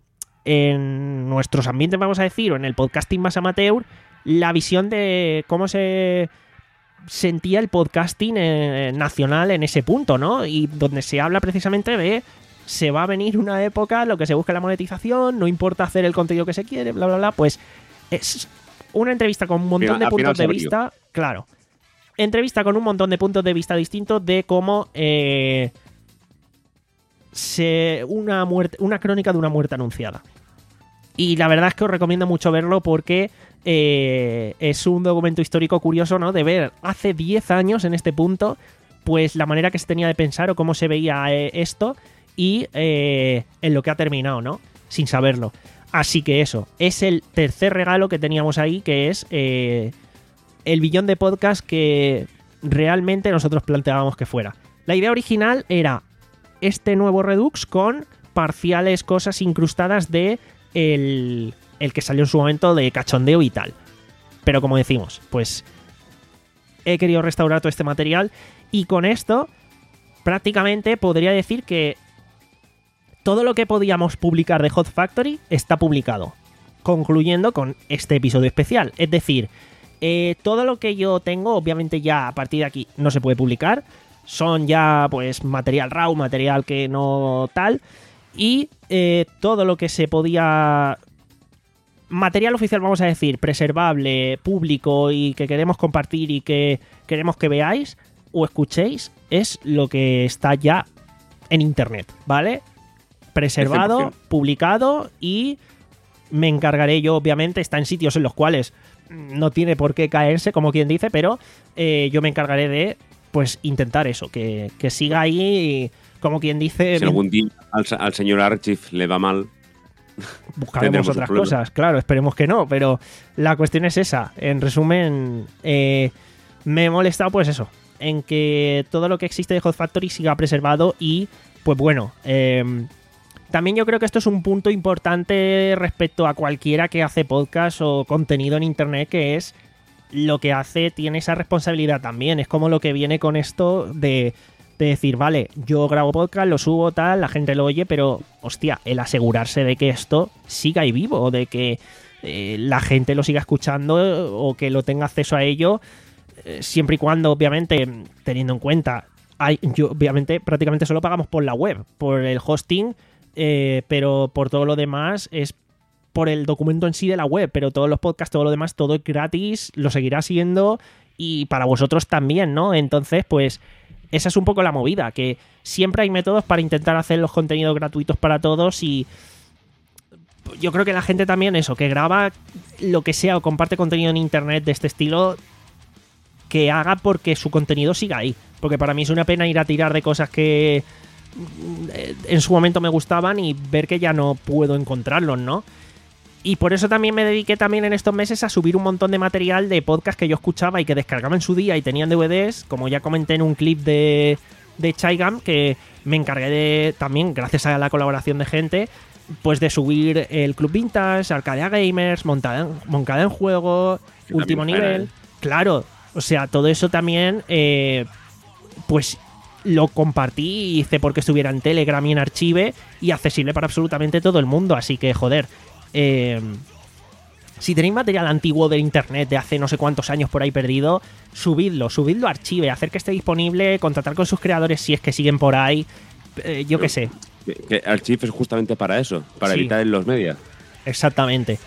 en nuestros ambientes, vamos a decir, o en el podcasting más amateur, la visión de cómo se sentía el podcasting eh, nacional en ese punto, ¿no? Y donde se habla precisamente de se va a venir una época, lo que se busca es la monetización, no importa hacer el contenido que se quiere, bla, bla, bla, pues es una entrevista con un montón de puntos de vista, claro, entrevista con un montón de puntos de vista distintos de cómo eh, se una muerte, una crónica de una muerte anunciada. Y la verdad es que os recomiendo mucho verlo porque eh, es un documento histórico curioso, ¿no? De ver hace diez años en este punto, pues la manera que se tenía de pensar o cómo se veía eh, esto y eh, en lo que ha terminado, ¿no? Sin saberlo. Así que eso, es el tercer regalo que teníamos ahí, que es eh, el billón de podcast que realmente nosotros planteábamos que fuera. La idea original era este nuevo Redux con parciales cosas incrustadas de el, el que salió en su momento de cachondeo y tal. Pero como decimos, pues he querido restaurar todo este material y con esto prácticamente podría decir que todo lo que podíamos publicar de Hot Factory está publicado, concluyendo con este episodio especial. Es decir, eh, todo lo que yo tengo, obviamente ya a partir de aquí no se puede publicar. Son ya pues material raw, material que no tal. Y eh, todo lo que se podía... Material oficial, vamos a decir, preservable, público y que queremos compartir y que queremos que veáis o escuchéis, es lo que está ya en internet, ¿vale? Preservado, cien por ciento. publicado y me encargaré yo, obviamente, está en sitios en los cuales no tiene por qué caerse, como quien dice, pero eh, yo me encargaré de, pues, intentar eso, que, que siga ahí, y, como quien dice... Si algún día al, al señor Archive le va mal, buscaremos otras cosas, claro, esperemos que no, pero la cuestión es esa. En resumen, eh, me he molestado, pues eso, en que todo lo que existe de Hot Factory siga preservado y, pues bueno, eh, también yo creo que esto es un punto importante respecto a cualquiera que hace podcast o contenido en internet, que es lo que hace, tiene esa responsabilidad también. Es como lo que viene con esto de de decir, vale, yo grabo podcast, lo subo, tal, la gente lo oye, pero, hostia, el asegurarse de que esto siga ahí vivo, de que eh, la gente lo siga escuchando o que lo tenga acceso a ello, eh, siempre y cuando, obviamente, teniendo en cuenta, hay, yo, obviamente, prácticamente solo pagamos por la web, por el hosting, eh, pero por todo lo demás es por el documento en sí de la web, pero todos los podcasts, todo lo demás, todo es gratis, lo seguirá siendo y para vosotros también, ¿no? Entonces, pues esa es un poco la movida, que siempre hay métodos para intentar hacer los contenidos gratuitos para todos y yo creo que la gente también eso, que graba lo que sea o comparte contenido en internet de este estilo, que haga porque su contenido siga ahí. Porque para mí es una pena ir a tirar de cosas que en su momento me gustaban y ver que ya no puedo encontrarlos, ¿no? Y por eso también me dediqué también en estos meses a subir un montón de material de podcast que yo escuchaba y que descargaba en su día y tenían D V Ds, como ya comenté en un clip de, de Chaigam, que me encargué de también, gracias a la colaboración de gente, pues de subir el Club Vintage, Arcadia Gamers, Montada, Moncada en Juego, sí, Último Nivel. ¿Eh? Claro, o sea, todo eso también, eh, pues lo compartí y hice porque estuviera en Telegram y en Archive y accesible para absolutamente todo el mundo, así que joder. Eh, si tenéis material antiguo de internet de hace no sé cuántos años por ahí perdido, subidlo, subidlo a Archive, hacer que esté disponible, contratar con sus creadores si es que siguen por ahí, eh, yo qué sé. Que Archive es justamente para eso, para sí, editar en los medios. Exactamente.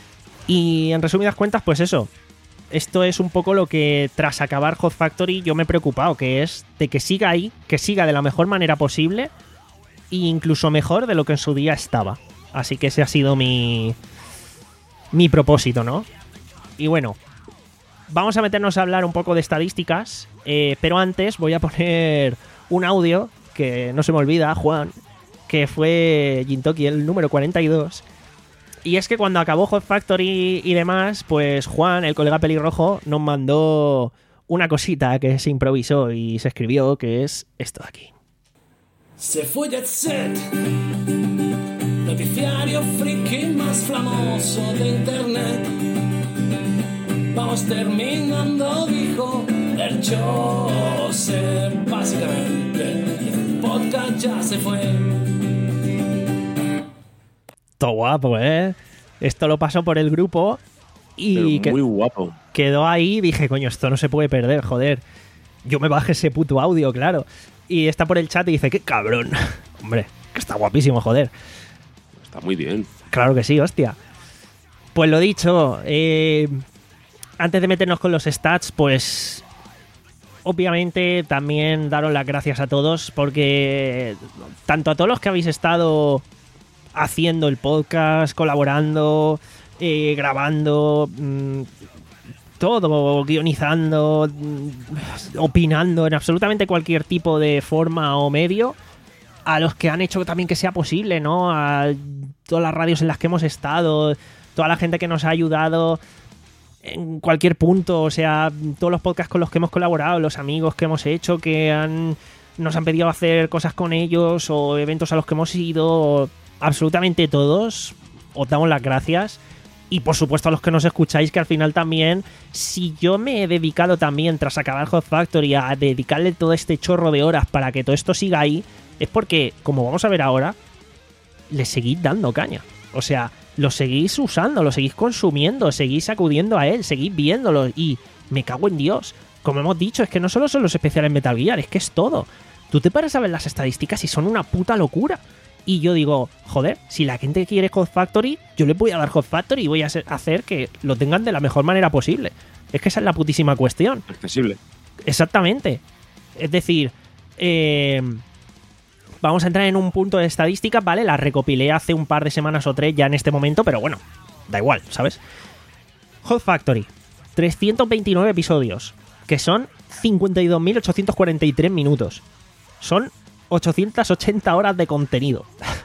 Y en resumidas cuentas, pues eso. Esto es un poco lo que tras acabar Hot Factory yo me he preocupado, que es de que siga ahí, que siga de la mejor manera posible e incluso mejor de lo que en su día estaba. Así que ese ha sido mi, mi propósito, ¿no? Y bueno, vamos a meternos a hablar un poco de estadísticas, eh, pero antes voy a poner un audio que no se me olvida, Juan, que fue Gintoki, el número cuarenta y dos. Y es que cuando acabó Hot Factory y demás, pues Juan, el colega pelirrojo, nos mandó una cosita que se improvisó y se escribió, que es esto de aquí. Se fue Jet Set, noticiario friki más famoso de internet. Vamos terminando, dijo el Joseph. Básicamente, el podcast ya se fue. Todo guapo, ¿eh? Esto lo pasó por el grupo y Pero muy guapo. Quedó ahí y dije, coño, esto no se puede perder, joder. Yo me bajé ese puto audio, claro. Y está por el chat y dice, qué cabrón. Hombre, que está guapísimo, joder. Está muy bien. Claro que sí, hostia. Pues lo dicho, eh, antes de meternos con los stats, pues obviamente también daros las gracias a todos, porque tanto a todos los que habéis estado haciendo el podcast, colaborando, eh, grabando, mmm, todo, guionizando, mmm, opinando en absolutamente cualquier tipo de forma o medio, a los que han hecho también que sea posible, ¿no? A todas las radios en las que hemos estado, toda la gente que nos ha ayudado en cualquier punto, o sea, todos los podcasts con los que hemos colaborado, los amigos que hemos hecho, que han nos han pedido hacer cosas con ellos, o eventos a los que hemos ido, absolutamente todos, os damos las gracias. Y por supuesto a los que nos escucháis, que al final también, si yo me he dedicado también tras acabar Hot Factory a dedicarle todo este chorro de horas para que todo esto siga ahí, es porque, como vamos a ver ahora, le seguís dando caña. O sea, lo seguís usando, lo seguís consumiendo, seguís acudiendo a él, seguís viéndolo y me cago en Dios. Como hemos dicho, es que no solo son los especiales Metal Gear, es que es todo. Tú te paras a ver las estadísticas y son una puta locura. Y yo digo, joder, si la gente quiere Hot Factory, yo le voy a dar Hot Factory y voy a hacer que lo tengan de la mejor manera posible. Es que esa es la putísima cuestión. Accesible. Exactamente. Es decir, eh, vamos a entrar en un punto de estadística, ¿vale? La recopilé hace un par de semanas o tres ya en este momento, pero bueno, da igual, ¿sabes? Hot Factory, trescientos veintinueve episodios, que son cincuenta y dos mil ochocientos cuarenta y tres minutos. Son ochocientas ochenta horas de contenido.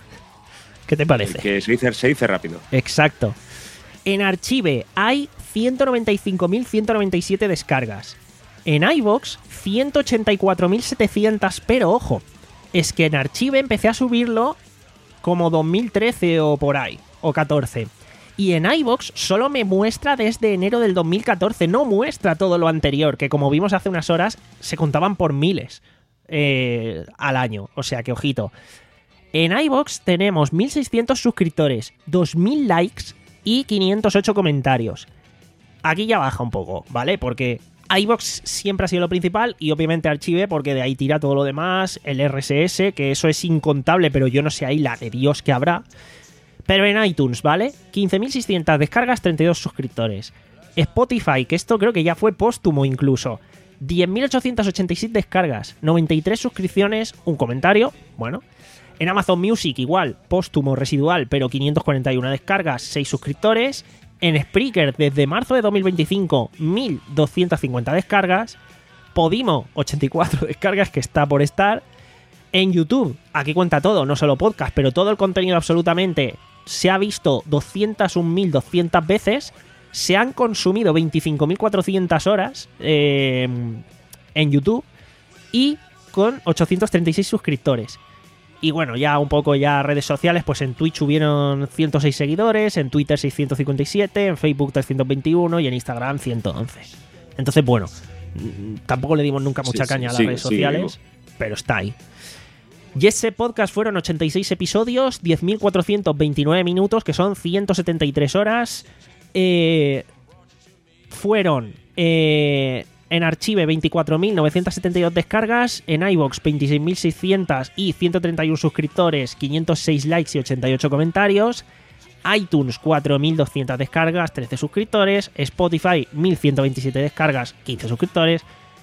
¿Qué te parece? Que se dice, se dice rápido. Exacto. En Archive hay ciento noventa y cinco mil ciento noventa y siete descargas. En iVoox, ciento ochenta y cuatro mil setecientos, pero ojo, es que en Archive empecé a subirlo como dos mil trece o por ahí, o catorce. Y en iVoox solo me muestra desde enero del dos mil catorce, no muestra todo lo anterior, que como vimos hace unas horas, se contaban por miles. eh, al año. O sea que, ojito. En iVoox tenemos mil seiscientos suscriptores, dos mil likes y quinientos ocho comentarios. Aquí ya baja un poco, ¿vale? Porque iVoox siempre ha sido lo principal y obviamente Archive, porque de ahí tira todo lo demás, el R S S, que eso es incontable, pero yo no sé ahí la de Dios que habrá. Pero en iTunes, ¿vale? quince mil seiscientas descargas, treinta y dos suscriptores. Spotify, que esto creo que ya fue póstumo incluso. diez mil ochocientas ochenta y siete descargas, noventa y tres suscripciones, un comentario, bueno. En Amazon Music igual, póstumo residual, pero quinientas cuarenta y una descargas, seis suscriptores. En Spreaker, desde marzo de dos mil veinticinco, mil doscientas cincuenta descargas. Podimo, ochenta y cuatro descargas, que está por estar. En YouTube, aquí cuenta todo, no solo podcast, pero todo el contenido absolutamente se ha visto doscientos un mil doscientas veces. Se han consumido veinticinco mil cuatrocientas horas eh, en YouTube y con ochocientos treinta y seis suscriptores. Y bueno, ya un poco ya redes sociales, pues en Twitch hubieron ciento seis seguidores, en Twitter seiscientos cincuenta y siete, en Facebook trescientos veintiuno y en Instagram ciento once. Entonces, bueno, tampoco le dimos nunca mucha sí, caña sí, a las sí, redes sí, sociales, sí. Pero está ahí. Y ese podcast fueron ochenta y seis episodios, diez mil cuatrocientos veintinueve minutos, que son ciento setenta y tres horas. Eh, fueron... Eh, En Archive veinticuatro mil novecientas setenta y dos descargas, en iVoox veintiséis mil seiscientos y ciento treinta y uno suscriptores, quinientos seis likes y ochenta y ocho comentarios, iTunes cuatro mil doscientas descargas, trece suscriptores, Spotify mil ciento veintisiete descargas, quince suscriptores,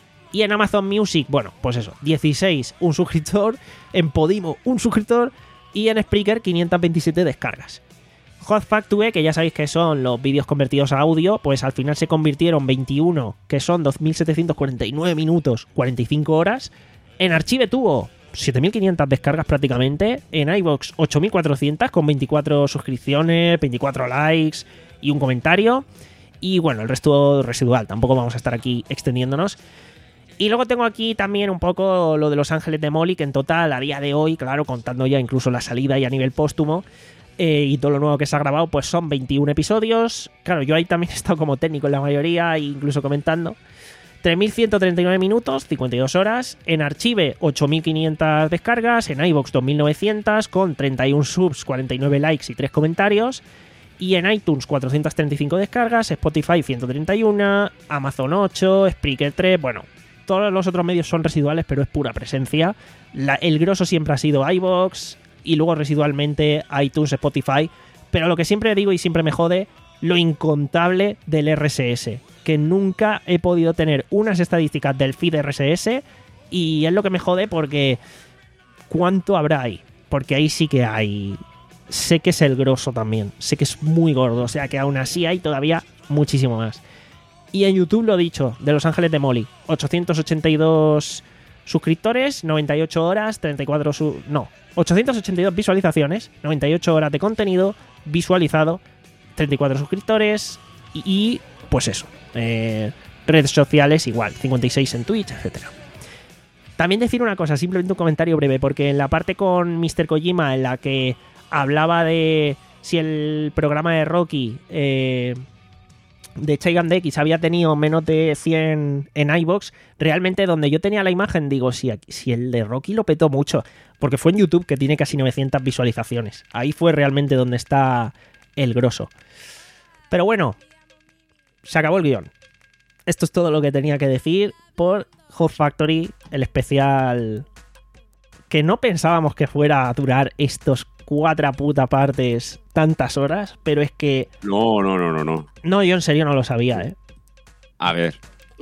y en Amazon Music, bueno, pues eso, dieciséis, un suscriptor, en Podimo un suscriptor y en Spreaker quinientas veintisiete descargas. Hot Factory, que ya sabéis que son los vídeos convertidos a audio, pues al final se convirtieron veintiuno, que son dos mil setecientos cuarenta y nueve minutos, cuarenta y cinco horas. En Archive tuvo siete mil quinientas descargas prácticamente. En iVoox ocho mil cuatrocientas con veinticuatro suscripciones, veinticuatro likes y un comentario. Y bueno, el resto residual, tampoco vamos a estar aquí extendiéndonos. Y luego tengo aquí también un poco lo de Los Ángeles de Molly, que en total, a día de hoy, claro, contando ya incluso la salida y a nivel póstumo, Eh, y todo lo nuevo que se ha grabado, pues son veintiún episodios. Claro, yo ahí también he estado como técnico en la mayoría, incluso comentando. tres mil ciento treinta y nueve minutos, cincuenta y dos horas. En Archive, ocho mil quinientas descargas. En iVoox, dos mil novecientos, con treinta y uno subs, cuarenta y nueve likes y tres comentarios. Y en iTunes, cuatrocientas treinta y cinco descargas. Spotify, ciento treinta y uno. Amazon, ocho. Spreaker, tres. Bueno, todos los otros medios son residuales, pero es pura presencia. La, el grosso siempre ha sido iVoox. Y luego residualmente iTunes, Spotify. Pero lo que siempre digo y siempre me jode, lo incontable del R S S. Que nunca he podido tener unas estadísticas del feed R S S. Y es lo que me jode porque... ¿cuánto habrá ahí? Porque ahí sí que hay... Sé que es el grosso también. Sé que es muy gordo. O sea que aún así hay todavía muchísimo más. Y en YouTube lo dicho, de Los Ángeles de Molly. ochocientos ochenta y dos suscriptores, noventa y ocho horas, treinta y cuatro... Su- no... ochocientas ochenta y dos visualizaciones, noventa y ocho horas de contenido visualizado, treinta y cuatro suscriptores y, y pues eso, eh, redes sociales igual, cincuenta y seis en Twitch, etcétera. También decir una cosa, simplemente un comentario breve, porque en la parte con míster Kojima, en la que hablaba de si el programa de Rocky eh, de Chaigan D X había tenido menos de cien en iVoox, realmente donde yo tenía la imagen, digo, si, si el de Rocky lo petó mucho, porque fue en YouTube, que tiene casi novecientas visualizaciones. Ahí fue realmente donde está el grosso. Pero bueno, se acabó el guión. Esto es todo lo que tenía que decir por Hot Factory, el especial que no pensábamos que fuera a durar estos cuatro puta partes tantas horas, pero es que... No, no, no, no, no. No, yo en serio no lo sabía, ¿eh? A ver,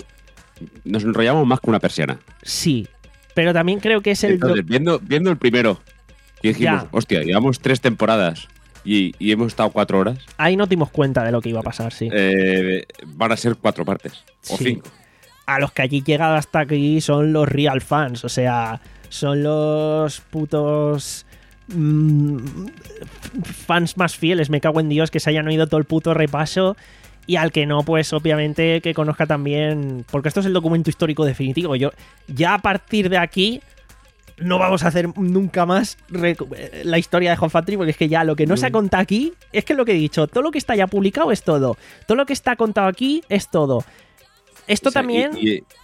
nos enrollamos más que una persiana. Sí, pero también creo que es el... Entonces, viendo, viendo el primero, y dijimos, Ya. hostia, llevamos tres temporadas y, y hemos estado cuatro horas. Ahí nos dimos cuenta de lo que iba a pasar, sí. Eh, van a ser cuatro partes, o Sí. cinco. A los que allí llegado hasta aquí son los real fans, o sea, son los putos mmm, fans más fieles, me cago en Dios, que se hayan oído todo el puto repaso. Y al que no, pues obviamente que conozca también, porque esto es el documento histórico definitivo. Yo ya a partir de aquí no vamos a hacer nunca más la historia de Hot Factory, porque es que ya lo que no se ha contado aquí es que es lo que he dicho, todo lo que está ya publicado es todo, todo lo que está contado aquí es todo. Esto O sea, también... Y, y,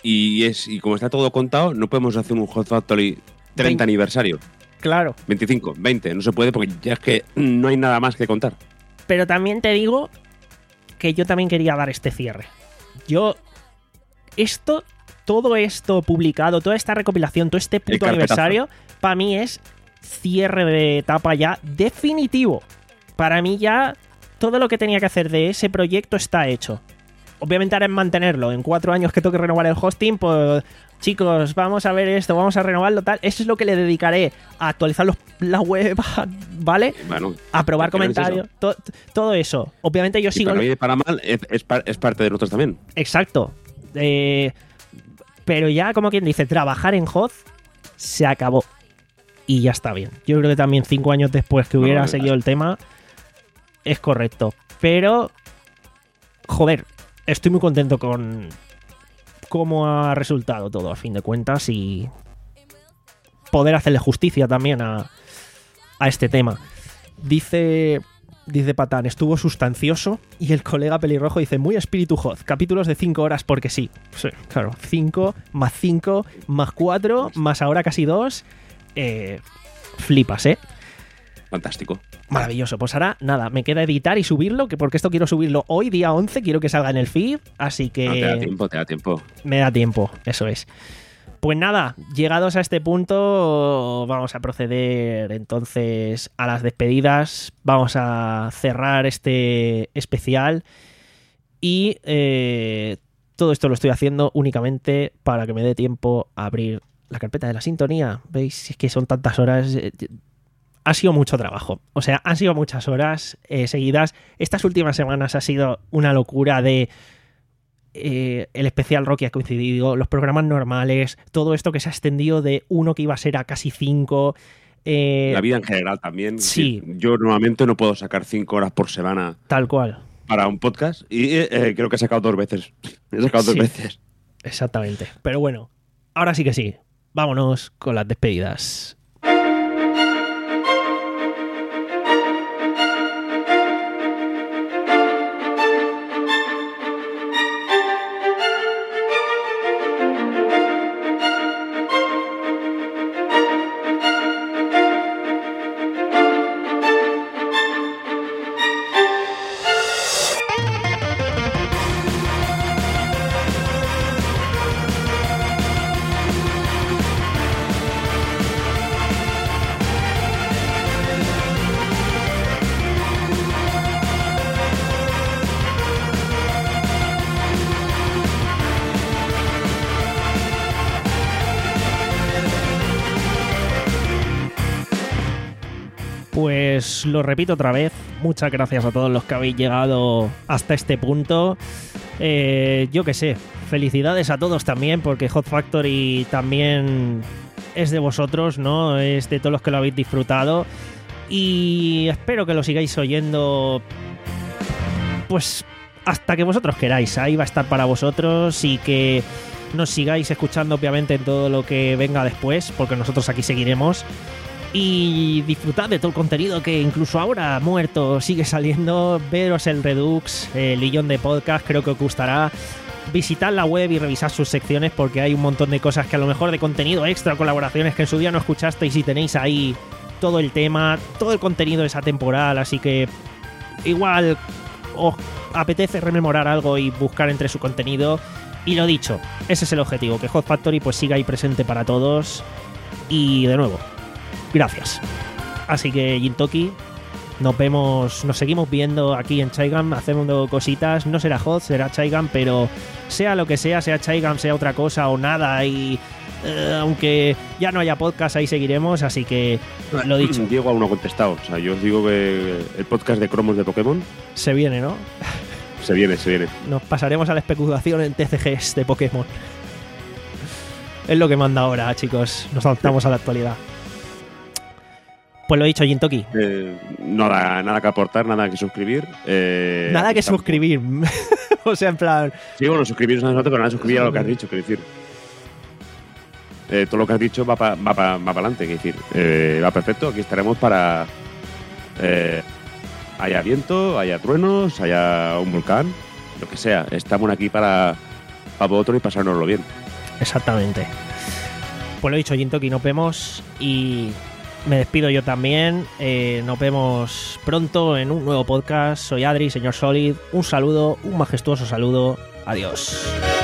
Y, es, y como está todo contado, no podemos hacer un Hot Factory treinta veinte. aniversario. Claro. veinticinco, veinte, no se puede porque ya es que no hay nada más que contar. Pero también te digo que yo también quería dar este cierre. Yo, esto, todo esto publicado, toda esta recopilación, todo este puto aniversario, para mí es cierre de etapa ya definitivo. Para mí ya todo lo que tenía que hacer de ese proyecto está hecho. Obviamente ahora es mantenerlo. En cuatro años que toque renovar el hosting, pues chicos, vamos a ver esto, vamos a renovarlo, tal. Eso es lo que le dedicaré a actualizar los, la web, ¿vale? Bueno, a probar comentarios, to, todo eso. Obviamente yo y sigo... para bien y para mal es, es, es parte de nosotros también. Exacto. Eh, pero ya, como quien dice, trabajar en Hoth se acabó. Y ya está bien. Yo creo que también cinco años después que hubiera no, no, seguido el tema es correcto. Pero, joder, estoy muy contento con cómo ha resultado todo, a fin de cuentas, y poder hacerle justicia también a, a este tema. Dice, dice Patán, estuvo sustancioso, y el colega pelirrojo dice, muy espíritu Hoth, capítulos de cinco horas porque sí. Sí, claro, cinco, más cinco, más cuatro, más ahora casi dos. Eh, flipas, ¿eh? Fantástico. Maravilloso. Pues ahora, nada, me queda editar y subirlo, que porque esto quiero subirlo hoy, día once, quiero que salga en el feed, así que... No, te da tiempo, te da tiempo. Me da tiempo, eso es. Pues nada, llegados a este punto, vamos a proceder entonces a las despedidas, vamos a cerrar este especial y eh, todo esto lo estoy haciendo únicamente para que me dé tiempo a abrir la carpeta de la sintonía. ¿Veis? Es que son tantas horas... Eh, Ha sido mucho trabajo, o sea, han sido muchas horas eh, seguidas. Estas últimas semanas ha sido una locura de eh, el especial Rocky ha coincidido, los programas normales, todo esto que se ha extendido de uno que iba a ser a casi cinco. Eh, La vida en general también. Sí. Yo normalmente no puedo sacar cinco horas por semana. Tal cual. Para un podcast y eh, creo que he sacado dos veces. He sacado sí, dos veces. Exactamente. Pero bueno, ahora sí que sí. Vámonos con las despedidas. Pues lo repito otra vez, muchas gracias a todos los que habéis llegado hasta este punto. Eh, yo qué sé, felicidades a todos también, porque Hot Factory también es de vosotros, ¿no? Es de todos los que lo habéis disfrutado. Y espero que lo sigáis oyendo, pues hasta que vosotros queráis. Ahí va a estar para vosotros y que nos sigáis escuchando, obviamente, en todo lo que venga después, porque nosotros aquí seguiremos. Y disfrutad de todo el contenido que incluso ahora muerto sigue saliendo. Veros el Redux, el Illón de Podcast, creo que os gustará. Visitad la web y revisad sus secciones porque hay un montón de cosas que a lo mejor de contenido extra, colaboraciones que en su día no escuchasteis y tenéis ahí todo el tema, todo el contenido de esa temporada. Así que igual os apetece rememorar algo y buscar entre su contenido. Y lo dicho, ese es el objetivo, que Hot Factory pues siga ahí presente para todos. Y de nuevo, gracias. Así que Jintoki, nos vemos, nos seguimos viendo aquí en Chaigam, hacemos cositas, no será Hot, será Chaigam, pero sea lo que sea, sea Chaigam, sea otra cosa o nada, y eh, aunque ya no haya podcast, ahí seguiremos, así que lo dicho. Diego aún no ha contestado, o sea, yo os digo que el podcast de cromos de Pokémon se viene, ¿no? Se viene, se viene. Nos pasaremos a la especulación en T C Gs de Pokémon. Es lo que manda ahora, chicos, nos adaptamos sí. a la actualidad. Pues lo he dicho, Jintoki. Eh, nada, nada que aportar, nada que suscribir. Eh, nada que estamos. suscribir. O sea, en plan... Sí, bueno, suscribiros a nosotros, pero nada, suscribir a lo que has dicho, quiero decir. Eh, todo lo que has dicho va para va pa, va pa adelante, quiero decir. Eh, va perfecto, aquí estaremos para... Eh, haya viento, haya truenos, haya un volcán, lo que sea. Estamos aquí para, para vosotros y pasárnoslo bien. Exactamente. Pues lo dicho, Jintoki, nos vemos y me despido yo también. Eh, nos vemos pronto en un nuevo podcast. Soy Adri, señor Solid. Un saludo, un majestuoso saludo. Adiós.